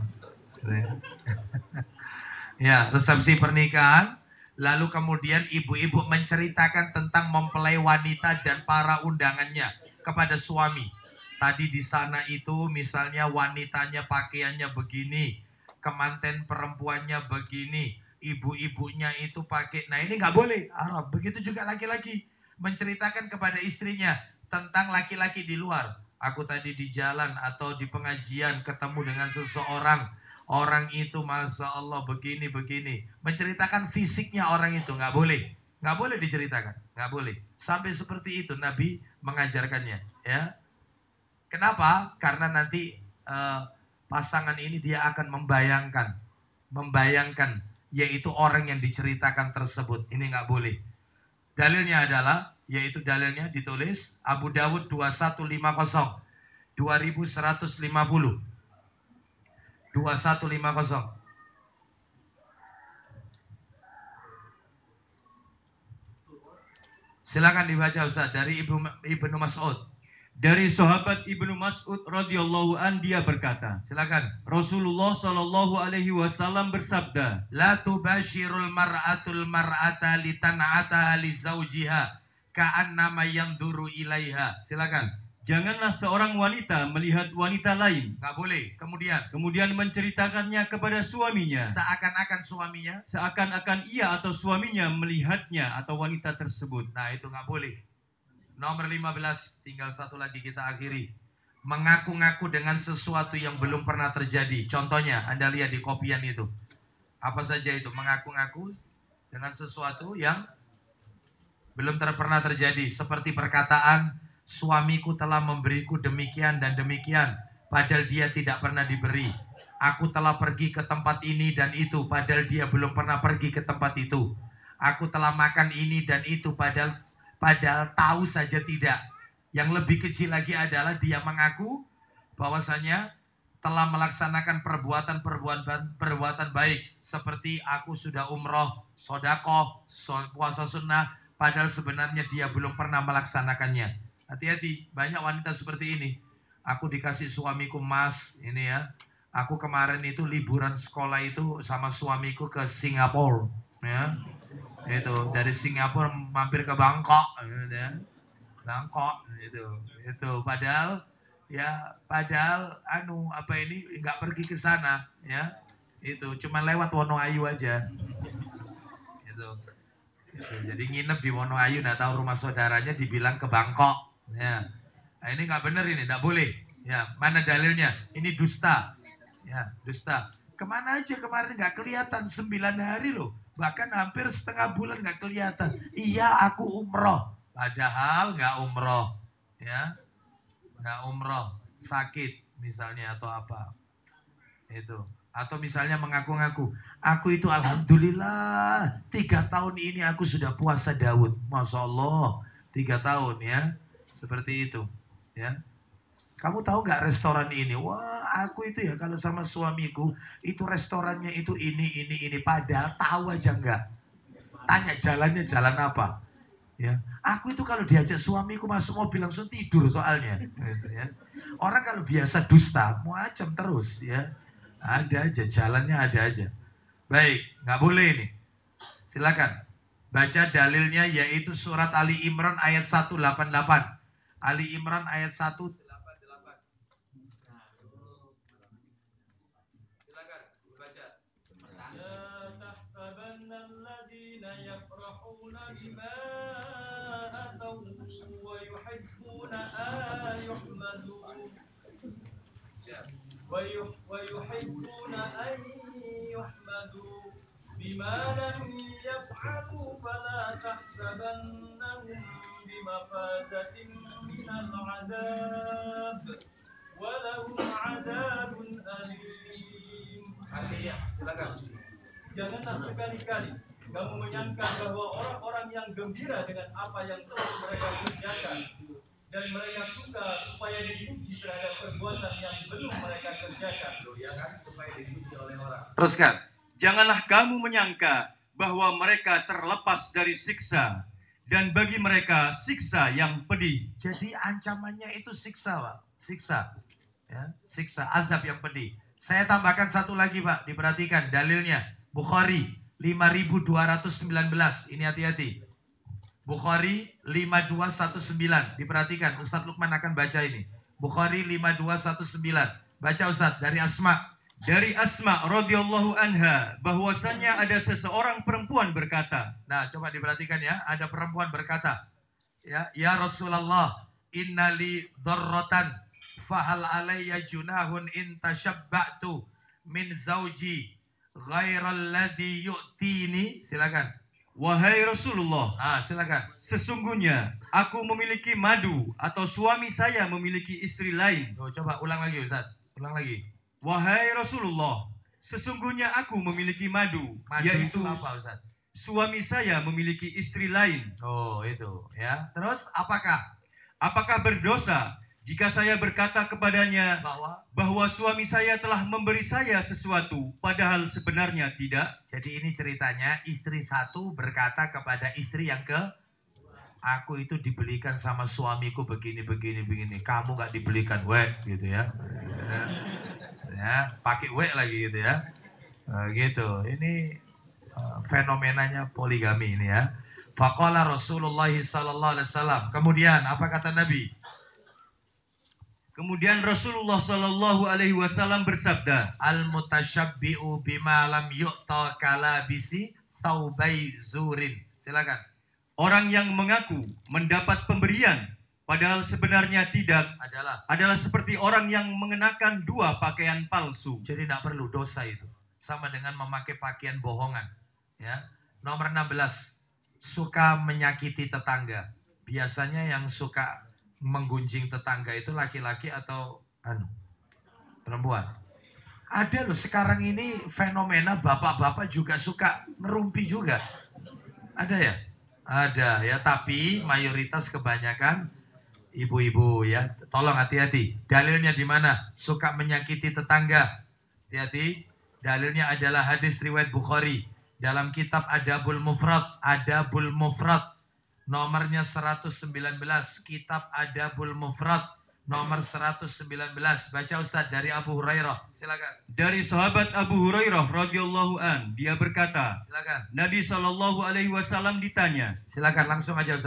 Ya, resepsi pernikahan. Lalu kemudian ibu-ibu menceritakan tentang mempelai wanita dan para undangannya kepada suami. Tadi di sana itu misalnya wanitanya pakaiannya begini, kemanten perempuannya begini, ibu-ibunya itu pakai. Nah ini nggak boleh, haram. Begitu juga laki-laki menceritakan kepada istrinya tentang laki-laki di luar. Aku tadi di jalan atau di pengajian ketemu dengan seseorang. Orang itu Masya Allah begini-begini. Menceritakan fisiknya orang itu. Nggak boleh. Nggak boleh diceritakan. Nggak boleh. Sampai seperti itu Nabi mengajarkannya. Ya. Kenapa? Karena nanti eh, pasangan ini dia akan membayangkan. Membayangkan. Yaitu orang yang diceritakan tersebut. Ini nggak boleh. Dalilnya adalah. Yaitu dalilnya ditulis. Abu Dawud dua satu lima nol. dua seratus lima puluh. dua satu lima nol. Silakan dibaca Ustaz dari Ibnu Ibnu Mas'ud. Dari sahabat Ibnu Mas'ud radhiyallahu an dia berkata, Silakan. Rasulullah shallallahu alaihi wasallam bersabda, La tubashirul mar'atul mar'ata litan'ata li zawjiha ka'annama yanduru ilaiha. Silakan. janganlah seorang wanita melihat wanita lain. Nggak boleh. Kemudian. Kemudian menceritakannya kepada suaminya. Seakan-akan suaminya. Seakan-akan ia atau suaminya melihatnya atau wanita tersebut. Nah itu nggak boleh. Nomor lima belas. Tinggal satu lagi kita akhiri. Mengaku-ngaku dengan sesuatu yang belum pernah terjadi. Contohnya Anda lihat di kopian itu. Apa saja itu? Mengaku-ngaku dengan sesuatu yang belum ter pernah terjadi. Seperti perkataan, suamiku telah memberiku demikian dan demikian, padahal dia tidak pernah diberi. Aku telah pergi ke tempat ini dan itu, padahal dia belum pernah pergi ke tempat itu. Aku telah makan ini dan itu, padahal padahal tahu saja tidak. Yang lebih kecil lagi adalah dia mengaku bahwasanya telah melaksanakan perbuatan-perbuatan perbuatan baik. Seperti aku sudah umroh, sodakoh, puasa sunnah, padahal sebenarnya dia belum pernah melaksanakannya. Hati-hati, banyak wanita seperti ini. Aku dikasih suamiku mas, ini ya. Aku kemarin itu liburan sekolah itu sama suamiku ke Singapura, ya. Itu dari Singapura mampir ke Bangkok, ya. Bangkok, itu, itu. Padahal Ya, padahal anu apa ini nggak pergi ke sana, ya. Itu cuma lewat Wonoayu aja. Itu. Itu. Jadi nginep di Wonoayu, nggak tahu rumah saudaranya, dibilang ke Bangkok. Ya. Nah, ini nggak benar ini, nggak boleh. Ya, mana dalilnya? Ini dusta. Ya, dusta. Kemana aja kemarin nggak kelihatan sembilan hari loh, bahkan hampir setengah bulan nggak kelihatan. Iya, aku umroh, padahal nggak umroh, ya, nggak umroh, sakit misalnya atau apa, itu. Atau misalnya mengaku-ngaku, aku itu alhamdulillah tiga tahun ini aku sudah puasa Daud, masya Allah, tiga tahun ya, seperti itu, ya. Kamu tahu nggak restoran ini? Wah, aku itu ya kalau sama suamiku itu restorannya itu ini ini ini padahal tahu aja nggak. Tanya jalannya jalan apa? Ya, aku itu kalau diajak suamiku masuk mobil langsung tidur soalnya. Gitu, ya. Orang kalau biasa dusta, macam terus ya. Ada aja jalannya ada aja. Baik, nggak boleh ini. Silakan. Baca dalilnya yaitu surat Ali Imran ayat seratus delapan puluh delapan. Ali Imran ayat seratus delapan puluh delapan. Silakan baca. لا تحسبن الذين يفرحون بما أتوا ويحبون أن يحمدوا ويحبون أن يحمدوا بما لم يفعلوا فلا تحسبنهم بمفازة من العذاب ولهم عذاب أليم. Artinya, silakan. Janganlah sekali-kali kamu menyangka bahwa orang-orang yang gembira dengan apa yang telah mereka kerjakan dan mereka suka supaya dipuji terhadap perbuatan yang belum mereka kerjakan. Ya kan, supaya dipuji oleh orang. Teruskan. Janganlah kamu menyangka bahwa mereka terlepas dari siksa dan bagi mereka siksa yang pedih. Jadi ancamannya itu siksa, Pak. Siksa. Ya, siksa, azab yang pedih. Saya tambahkan satu lagi, Pak. Diperhatikan dalilnya. Bukhari lima ribu dua ratus sembilan belas. Ini hati-hati. Bukhari lima dua satu sembilan. Diperhatikan, Ustadz Lukman akan baca ini. Bukhari lima dua satu sembilan. Baca Ustadz dari Asma. Dari Asma radhiyallahu anha bahwasanya ada seseorang perempuan berkata. Nah, coba diperhatikan ya, ada perempuan berkata, ya, ya Rasulullah, innali dharratan fahal alayya junahun in tashabba'tu min zauji ghairal ladzi yu'tini. Silakan. Wahai Rasulullah, Ah, silakan. sesungguhnya aku memiliki madu atau suami saya memiliki istri lain. Oh, coba ulang lagi Ustaz. Ulang lagi. Wahai Rasulullah, sesungguhnya aku memiliki madu, Madu yaitu itu apa Ustaz? suami saya memiliki istri lain. Oh, itu ya. Terus apakah? Apakah berdosa jika saya berkata kepadanya Bahwa bahwa suami saya telah memberi saya sesuatu padahal sebenarnya tidak? Jadi ini ceritanya istri satu berkata kepada istri yang ke, aku itu dibelikan sama suamiku begini begini begini, kamu nggak dibelikan, we gitu ya. Ya, ya pakai we lagi gitu ya. Nah, gitu. Ini uh, fenomenanya poligami ini ya. Faqala Rasulullah sallallahu alaihi wasallam. Kemudian apa kata Nabi? Kemudian Rasulullah Shallallahu Alaihi Wasallam bersabda, Al mutasyabbi'u bima lam yu'ta kalabisi taubai zurin. Silakan. orang yang mengaku mendapat pemberian padahal sebenarnya tidak Adalah adalah seperti orang yang mengenakan dua pakaian palsu. Jadi tidak perlu dosa itu. Sama dengan memakai pakaian bohongan. Ya. Nomor enam belas. Suka menyakiti tetangga. Biasanya yang suka menggunjing tetangga itu laki-laki atau anu perempuan. Ada loh sekarang ini fenomena bapak-bapak juga suka ngerumpi juga. Ada ya? Ada ya, tapi mayoritas kebanyakan ibu-ibu ya. Tolong hati-hati. Dalilnya di mana? Suka menyakiti tetangga. Hati-hati. Dalilnya adalah hadis riwayat Bukhari. Dalam kitab Adabul Mufrad. Adabul Mufrad. Nomornya seratus sembilan belas. Kitab Adabul Mufrad. Nomor seratus sembilan belas. Baca Ustaz dari Abu Hurairah. Silakan. Dari sahabat Abu Hurairah radhiyallahu an, dia berkata, Silakan. Nabi Shallallahu Alaihi Wasallam ditanya, Silakan langsung aja Ustaz.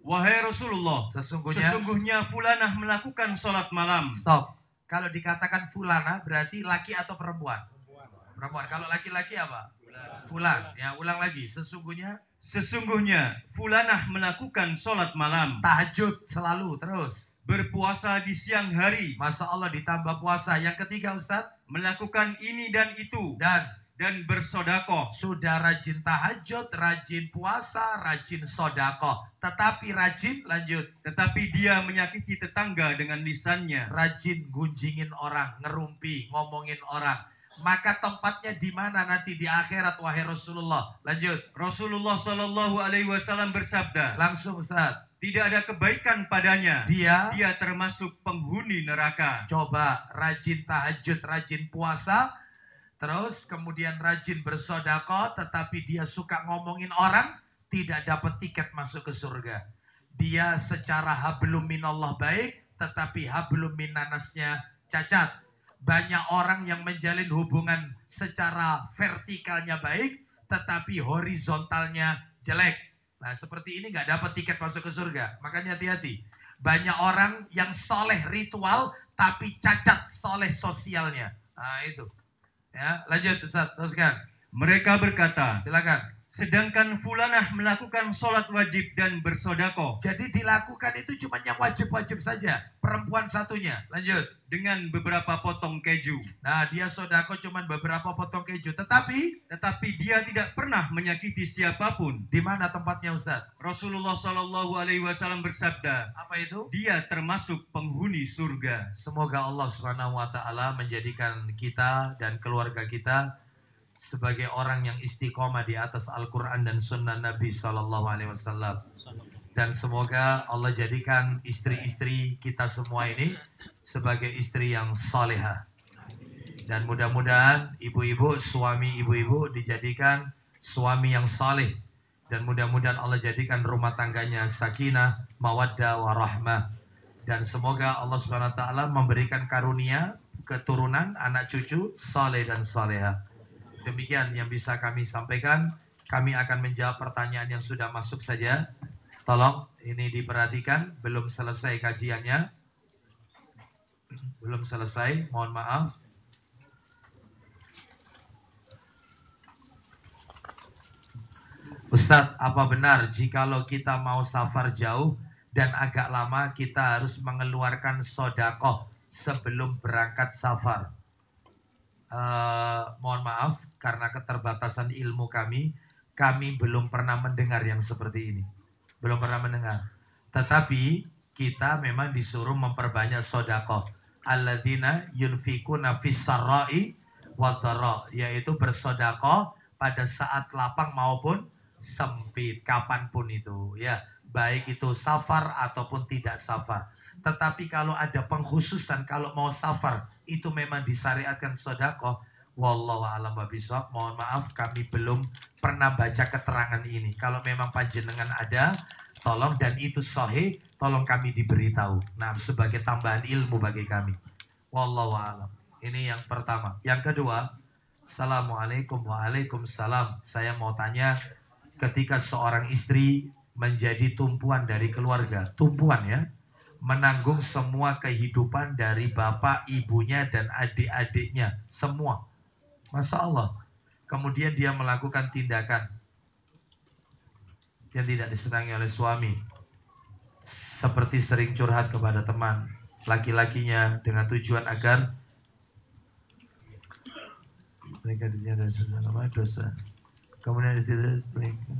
Wahai Rasulullah, Sesungguhnya, sesungguhnya fulanah melakukan sholat malam. stop. Kalau dikatakan fulana berarti laki atau perempuan? Perempuan. Kalau laki-laki apa? Fulan. Ya, ulang lagi. Sesungguhnya, Sesungguhnya fulanah melakukan sholat malam. tahajud selalu terus. Berpuasa di siang hari. Masya Allah ditambah puasa. Yang ketiga Ustaz, melakukan ini dan itu. dan dan bersodakoh. Sudah rajin tahajud, rajin puasa, rajin sodakoh. Tetapi rajin, lanjut. Tetapi dia menyakiti tetangga dengan lisannya. Rajin gunjingin orang, ngerumpi, ngomongin orang. Maka tempatnya di mana nanti di akhirat, wahai Rasulullah? Lanjut. Rasulullah Shallallahu Alaihi Wasallam bersabda. Langsung Ustaz. Tidak ada kebaikan padanya. Dia, dia termasuk penghuni neraka. Coba rajin tahajud, rajin puasa. Terus kemudian rajin bersedekah, tetapi dia suka ngomongin orang, tidak dapat tiket masuk ke surga. Dia secara hablum minallah baik, tetapi hablum minanasnya cacat. Banyak orang yang menjalin hubungan secara vertikalnya baik, tetapi horizontalnya jelek. Nah seperti ini nggak dapat tiket masuk ke surga. Makanya hati-hati. Banyak orang yang soleh ritual, tapi cacat soleh sosialnya. Nah itu. Ya, lanjut Ustaz, teruskan. Mereka berkata, silakan. Sedangkan fulanah melakukan sholat wajib dan bersodakoh. Jadi dilakukan itu cuma yang wajib-wajib saja. Perempuan satunya. Lanjut. Dengan beberapa potong keju. Nah, dia sodako cuma beberapa potong keju. Tetapi, tetapi dia tidak pernah menyakiti siapapun. Di mana tempatnya Ustaz? Rasulullah Shallallahu Alaihi Wasallam bersabda. Apa itu? Dia termasuk penghuni surga. Semoga Allah Subhanahu Wa Taala menjadikan kita dan keluarga kita sebagai orang yang istiqomah di atas Al-Quran dan Sunnah Nabi Sallallahu Alaihi Wasallam. Dan semoga Allah jadikan istri-istri kita semua ini sebagai istri yang salehah. Dan mudah-mudahan ibu-ibu, suami ibu-ibu dijadikan suami yang saleh. Dan mudah-mudahan Allah jadikan rumah tangganya sakinah, mawaddah, warahmah. Dan semoga Allah Subhanahu Wa Taala memberikan karunia keturunan anak cucu saleh dan salehah. Demikian yang bisa kami sampaikan. Kami akan menjawab pertanyaan yang sudah masuk saja. Tolong ini diperhatikan. Belum selesai kajiannya. Belum selesai. Mohon maaf. Ustadz, apa benar jikalau kita mau safar jauh dan agak lama kita harus mengeluarkan sodakoh sebelum berangkat safar? Uh, mohon maaf, karena keterbatasan ilmu kami, kami belum pernah mendengar yang seperti ini. Belum pernah mendengar. Tetapi kita memang disuruh memperbanyak sodakoh. Alladzina yunfikuna fis sarra'i wa dharra, yaitu bersodakoh pada saat lapang maupun sempit, kapanpun itu. Ya, baik itu safar ataupun tidak safar. Tetapi kalau ada pengkhususan, kalau mau safar, itu memang disyariatkan sedekah. Wallahu a'lam bishawab. Mohon maaf, kami belum pernah baca keterangan ini. Kalau memang panjenengan ada, tolong, dan itu sahih, tolong kami diberitahu. Nah, sebagai tambahan ilmu bagi kami. Wallahu a'lam. Ini yang pertama. Yang kedua, Assalamualaikum. Waalaikumsalam. Saya mau tanya, ketika seorang istri menjadi tumpuan dari keluarga, tumpuan ya, menanggung semua kehidupan dari bapak, ibunya, dan adik-adiknya. Semua. Masya Allah. Kemudian dia melakukan tindakan yang tidak disenangi oleh suami. Seperti sering curhat kepada teman laki-lakinya dengan tujuan agar mereka dinyatakan dosa, dosa. Kemudian tidak selingkuh.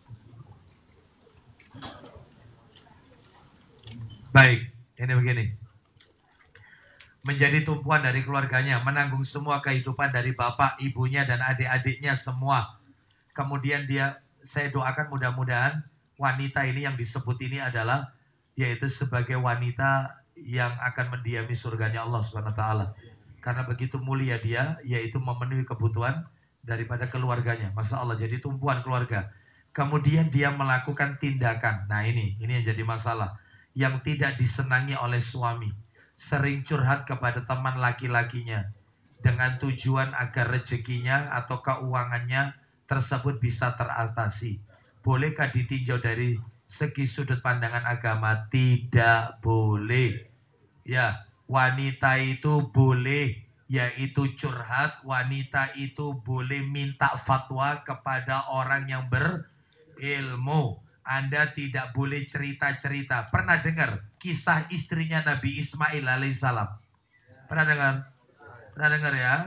Baik, ini begini. Menjadi tumpuan dari keluarganya, menanggung semua kehidupan dari bapak, ibunya, dan adik-adiknya semua. Kemudian dia, saya doakan mudah-mudahan wanita ini yang disebut ini adalah, yaitu sebagai wanita yang akan mendiami surganya Allah Subhanahu Wa Taala. Karena begitu mulia dia, yaitu memenuhi kebutuhan daripada keluarganya. Masya Allah, jadi tumpuan keluarga. Kemudian dia melakukan tindakan. Nah ini, ini yang jadi masalah. Yang tidak disenangi oleh suami. Sering curhat kepada teman laki-lakinya. Dengan tujuan agar rezekinya atau keuangannya tersebut bisa teratasi. Bolehkah ditinjau dari segi sudut pandangan agama tidak boleh. Ya, wanita itu boleh yaitu curhat, wanita itu boleh minta fatwa kepada orang yang berilmu. Anda tidak boleh cerita-cerita. Pernah dengar kisah istrinya Nabi Ismail alaihissalam? Pernah dengar? Pernah dengar ya?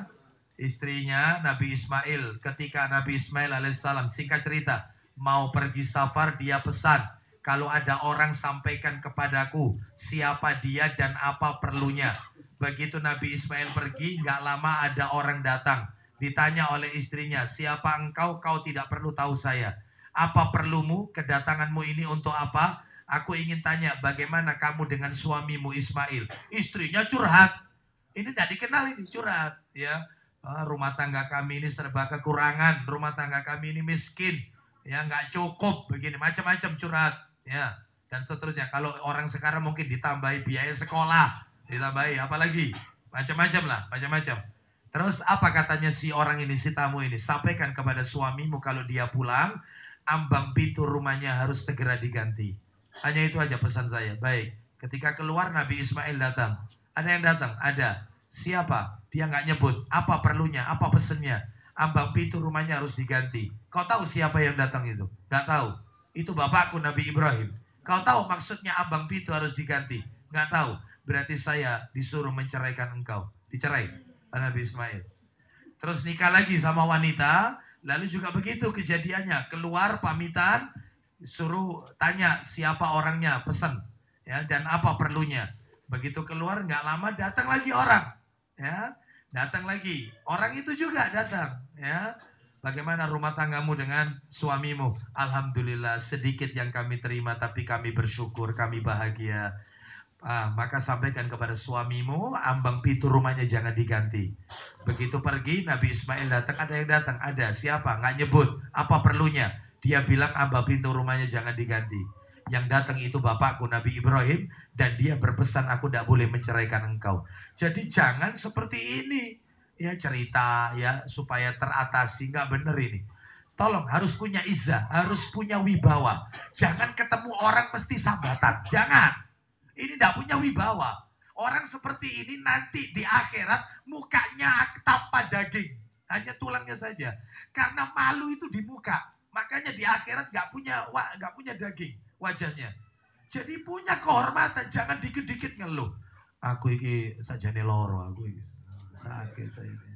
Istrinya Nabi Ismail, ketika Nabi Ismail alaihissalam, singkat cerita, mau pergi safar, dia pesan, kalau ada orang sampaikan kepadaku siapa dia dan apa perlunya. Begitu Nabi Ismail pergi, nggak lama ada orang datang. Ditanya oleh istrinya, siapa engkau? Kau tidak perlu tahu saya. Apa perlumu? Kedatanganmu ini untuk apa? Aku ingin tanya, bagaimana kamu dengan suamimu Ismail? Istrinya curhat. Ini tidak dikenal, ini curhat. Ya, ah, rumah tangga kami ini serba kekurangan. Rumah tangga kami ini miskin. Ya, nggak cukup. Begini, macam-macam curhat. Ya, dan seterusnya. Kalau orang sekarang mungkin ditambahi biaya sekolah, ditambahi apalagi macam-macam lah, macam-macam. Terus apa katanya si orang ini, si tamu ini? Sampaikan kepada suamimu kalau dia pulang, ambang pintu rumahnya harus segera diganti. Hanya itu aja pesan saya. Baik. Ketika keluar Nabi Ismail datang. Ada yang datang? Ada. Siapa? Dia nggak nyebut. Apa perlunya? Apa pesennya? Ambang pintu rumahnya harus diganti. Kau tahu siapa yang datang itu? Nggak tahu. Itu bapakku Nabi Ibrahim. Kau tahu maksudnya ambang pintu harus diganti? Nggak tahu. Berarti saya disuruh menceraikan engkau. Dicerai. Nabi Ismail. Terus nikah lagi sama wanita. Lalu juga begitu kejadiannya. Keluar pamitan. Suruh tanya siapa orangnya. Pesan. Ya, dan apa perlunya. Begitu keluar nggak lama datang lagi orang. Ya, datang lagi. Orang itu juga datang. Ya, bagaimana rumah tanggamu dengan suamimu? Alhamdulillah sedikit yang kami terima tapi kami bersyukur, kami bahagia. Ah, maka sampaikan kepada suamimu, ambang pintu rumahnya jangan diganti. Begitu pergi, Nabi Ismail datang, ada yang datang, ada. Siapa? Nggak nyebut. Apa perlunya? Dia bilang ambang pintu rumahnya jangan diganti. Yang datang itu bapakku Nabi Ibrahim dan dia berpesan aku tidak boleh menceraikan engkau. Jadi jangan seperti ini. Ya cerita ya supaya teratasi, nggak benar ini. Tolong harus punya izzah, harus punya wibawa. Jangan ketemu orang mesti sambatan. Jangan. Ini tidak punya wibawa. Orang seperti ini nanti di akhirat mukanya tanpa daging. Hanya tulangnya saja. Karena malu itu di muka. Makanya di akhirat nggak punya nggak punya daging wajahnya. Jadi punya kehormatan. Jangan dikit-dikit ngeluh. Aku ini sajane loro. Aku ini sakit.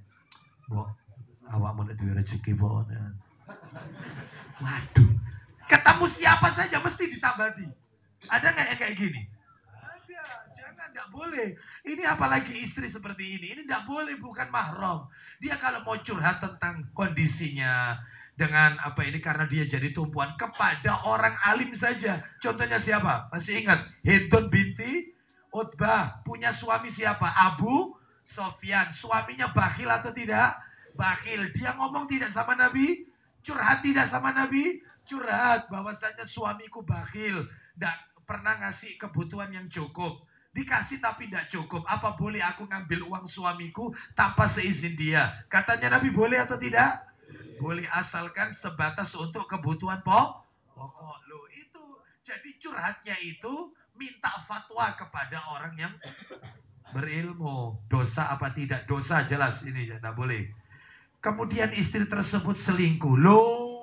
Mbok, awakmu nek duwe rezeki mbok. Waduh. Ketemu siapa saja mesti disambati. Ada nggak yang kayak gini? Jangan, nggak boleh. Ini apalagi istri seperti ini. Ini nggak boleh, bukan mahram. Dia kalau mau curhat tentang kondisinya dengan apa ini karena dia jadi tumpuan kepada orang alim saja. Contohnya siapa? Masih ingat? Hindun binti Utbah punya suami siapa? Abu Sofyan. Suaminya bakhil atau tidak? Bakhil. Dia ngomong tidak sama Nabi? Curhat tidak sama Nabi? Curhat bahwasanya suamiku bakhil. Tidak pernah ngasih kebutuhan yang cukup. Dikasih tapi tidak cukup. Apa boleh aku ngambil uang suamiku tanpa seizin dia? Katanya Nabi boleh atau tidak? Boleh asalkan sebatas untuk kebutuhan pokok. Loh itu. Jadi curhatnya itu minta fatwa kepada orang yang berilmu. Dosa apa tidak? Dosa jelas ini tidak boleh. Kemudian istri tersebut selingkuh. Loh.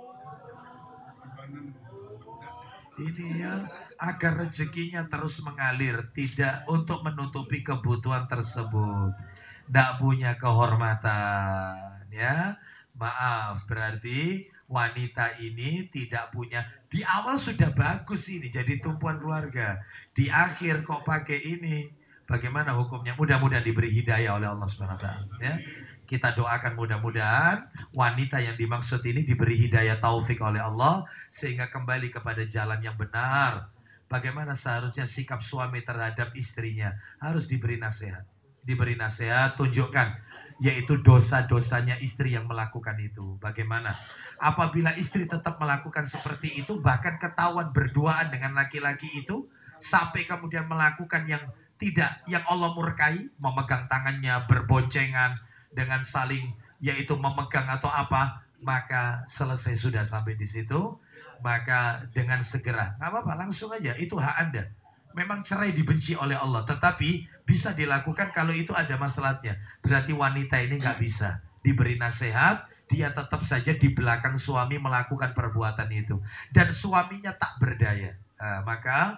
Ini ya agar rezekinya terus mengalir, tidak untuk menutupi kebutuhan tersebut. Tidak punya kehormatan, ya. Maaf, berarti wanita ini tidak punya. Di awal sudah bagus ini, jadi tumpuan keluarga. Di akhir kok pakai ini. Bagaimana hukumnya? Mudah-mudahan diberi hidayah oleh Allah subhanahu wa taala. Ya. Kita doakan mudah-mudahan wanita yang dimaksud ini diberi hidayah taufik oleh Allah sehingga kembali kepada jalan yang benar. Bagaimana seharusnya sikap suami terhadap istrinya? Harus diberi nasihat. Diberi nasihat, tunjukkan yaitu dosa-dosanya istri yang melakukan itu. Bagaimana? Apabila istri tetap melakukan seperti itu, bahkan ketahuan berduaan dengan laki-laki itu, sampai kemudian melakukan yang tidak, yang Allah murkai, memegang tangannya, berboncengan, dengan saling, yaitu memegang atau apa, maka selesai sudah sampai di situ. maka dengan segera, nggak apa-apa, langsung aja, itu hak Anda. Memang cerai dibenci oleh Allah, tetapi bisa dilakukan kalau itu ada masalahnya. Berarti wanita ini nggak bisa diberi nasihat, dia tetap saja di belakang suami melakukan perbuatan itu, dan suaminya tak berdaya. Nah, maka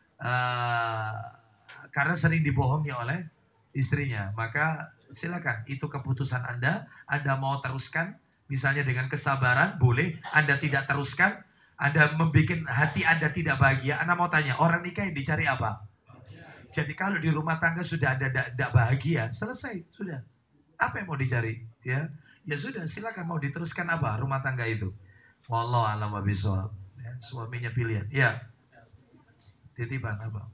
uh, karena sering dibohongi oleh istrinya, maka silakan, itu keputusan Anda. Anda mau teruskan, misalnya dengan kesabaran, boleh. Anda tidak teruskan, Anda membuat hati Anda tidak bahagia. Anda mau tanya, orang nikah yang dicari apa? Jadi kalau di rumah tangga sudah ada tidak bahagia, selesai, sudah. Apa yang mau dicari? Ya, ya sudah, silakan mau diteruskan apa rumah tangga itu. Wallahu a'lam bishawab. Ya, suaminya pilihan. Ya, titipan apa?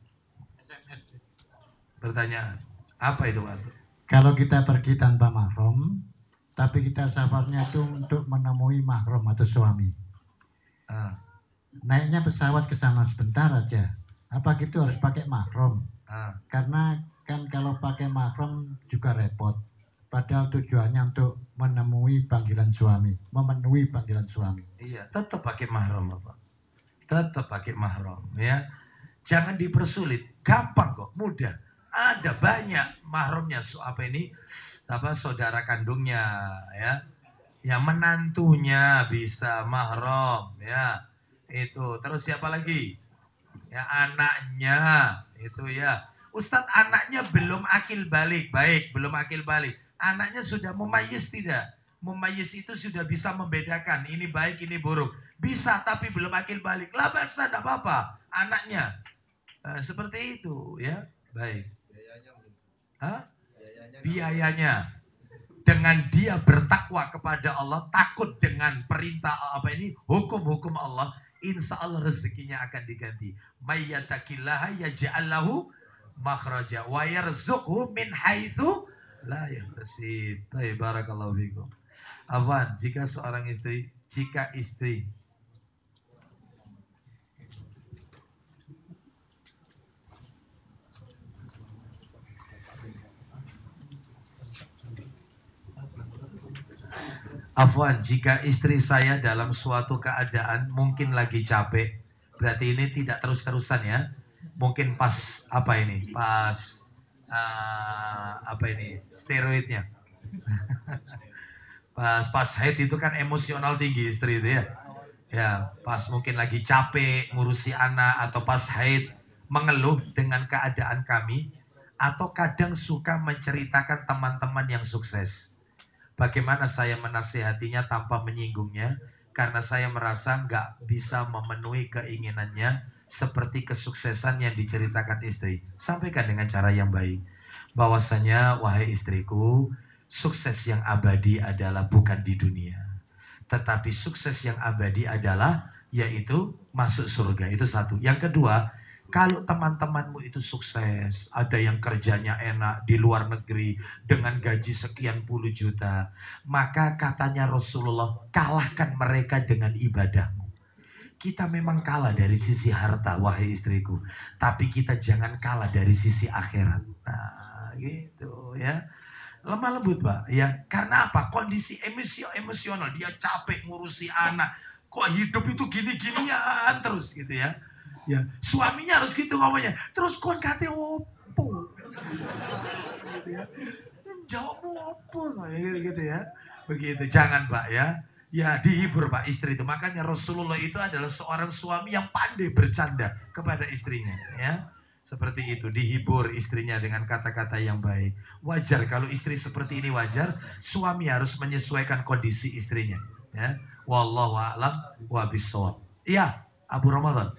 Pertanyaan. Apa itu, Pak? Kalau kita pergi tanpa mahram, tapi kita safarnya itu untuk menemui mahram atau suami. Ah. Naiknya pesawat ke sana sebentar aja. Apa gitu harus pakai mahram? Ah. Karena kan kalau pakai mahram juga repot. Padahal tujuannya untuk menemui panggilan suami, memenuhi panggilan suami. Iya, tetap pakai mahram, Bapak. Tetap pakai mahram, ya. Jangan dipersulit, gampang kok, mudah. Ada banyak mahramnya, apa ini? Apa saudara kandungnya, ya. Ya menantunya bisa mahram, ya. Itu. Terus siapa lagi? Ya anaknya, itu ya. Ustadz, anaknya belum akil balik. Baik, belum akil balik. Anaknya sudah memayis tidak? Memayis itu sudah bisa membedakan ini baik, ini buruk. Bisa, tapi belum akil balik. Lah bahasa tidak apa-apa. Anaknya. Nah, seperti itu, ya. Baik. Hah? Biayanya. Dengan dia bertakwa kepada Allah, takut dengan perintah apa ini, hukum-hukum Allah, insya Allah rezekinya akan diganti. Mayyattaqillaha yaj'al lahu makhraja wa yarzuqhu min haitsu la yahtasib. Baik, barakallahu fikum. Afwan, jika seorang istri, jika istri Afwan, jika istri saya dalam suatu keadaan mungkin lagi capek, berarti ini tidak terus-terusan ya. Mungkin pas apa ini? Pas uh, apa ini? Steroidnya. pas pas haid itu kan emosional tinggi istri itu ya. Ya, pas mungkin lagi capek ngurusi anak atau pas haid mengeluh dengan keadaan kami, atau kadang suka menceritakan teman-teman yang sukses. Bagaimana saya menasihatinya tanpa menyinggungnya, karena saya merasa nggak bisa memenuhi keinginannya seperti kesuksesan yang diceritakan istri. Sampaikan dengan cara yang baik, bahwasanya wahai istriku, sukses yang abadi adalah bukan di dunia, tetapi sukses yang abadi adalah yaitu masuk surga. Itu satu. Yang kedua, kalau teman-temanmu itu sukses, ada yang kerjanya enak di luar negeri dengan gaji sekian puluh juta, maka katanya Rasulullah, kalahkan mereka dengan ibadahmu. Kita memang kalah dari sisi harta, wahai istriku, tapi kita jangan kalah dari sisi akhirat. Nah, gitu ya. Lemah lembut, Pak. Ya, karena apa? Kondisi emosio emosional, dia capek ngurusi anak. Kok hidup itu gini-ginian terus gitu ya. Ya, suaminya harus gitu ngomongnya. Terus kon kate opo? Gitu ya. Jawabmu opo gitu, gitu ya. Begitu. Jangan, Pak ya. Ya, dihibur Pak istri itu. Makanya Rasulullah itu adalah seorang suami yang pandai bercanda kepada istrinya, ya. Seperti itu, dihibur istrinya dengan kata-kata yang baik. Wajar kalau istri seperti ini, wajar. Suami harus menyesuaikan kondisi istrinya, ya. Wallahu a'lam wa bishawab. Iya, Abu Ramadan.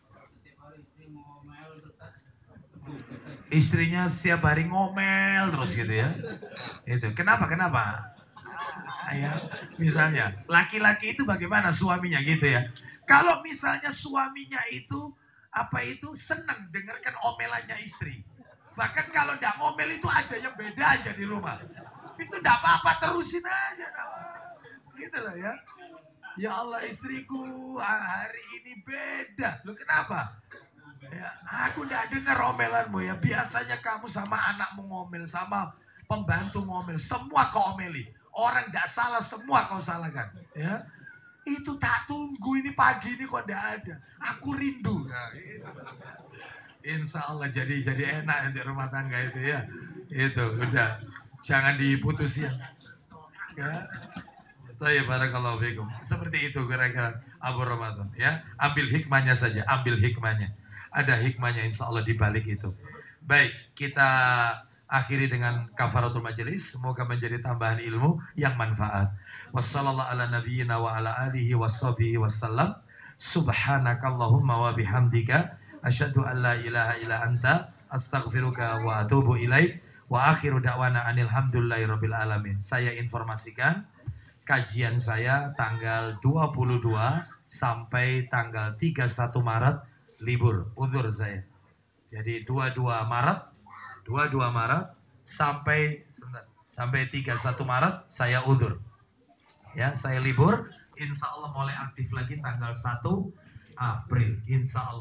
Istrinya setiap hari ngomel terus gitu ya. Itu. Kenapa? Kenapa? Ah, ya. Misalnya, laki-laki itu bagaimana suaminya gitu ya. Kalau misalnya suaminya itu apa itu senang dengarkan omelannya istri. Bahkan kalau tidak ngomel itu ada yang beda aja di rumah. Itu tidak apa-apa, terusin aja. Gitu loh ya. Ya Allah, istriku hari ini beda. Loh kenapa? Ya, aku tidak dengar omelanmu ya. Biasanya kamu sama anakmu ngomel, sama pembantu ngomel, semua kau omeli. Orang tidak salah, semua kau salahkan. Ya, Itu tak tunggu, ini pagi ini kok enggak ada. Aku rindu. Nah, gitu. Insya Allah jadi jadi enak nanti rumah tangga itu ya. Itu udah. Jangan diputusin. Ya. Saya barakallahu fikum. Seperti itu kira-kira Abu Ramadan ya. Ambil hikmahnya saja, ambil hikmahnya. Ada hikmahnya insya Allah di balik itu. Baik, kita akhiri dengan kafaratul majelis. Semoga menjadi tambahan ilmu yang manfaat. Wassallallahu ala nabiyyina wa ala alihi washabihi wasallam. Subhanakallahumma wa bihamdika asyhadu an la ilaha illa anta astaghfiruka wa atubu ilaik. Wa akhiru da'wana anil hamdulillahi rabbil alamin. Saya informasikan kajian saya tanggal dua puluh dua sampai tanggal tiga puluh satu Maret libur, uzur saya. Jadi dua puluh dua Maret, dua puluh dua Maret sampai sebentar, sampai tiga puluh satu Maret saya uzur. Ya, saya libur. Insya Allah mulai aktif lagi tanggal satu April. Insya Allah.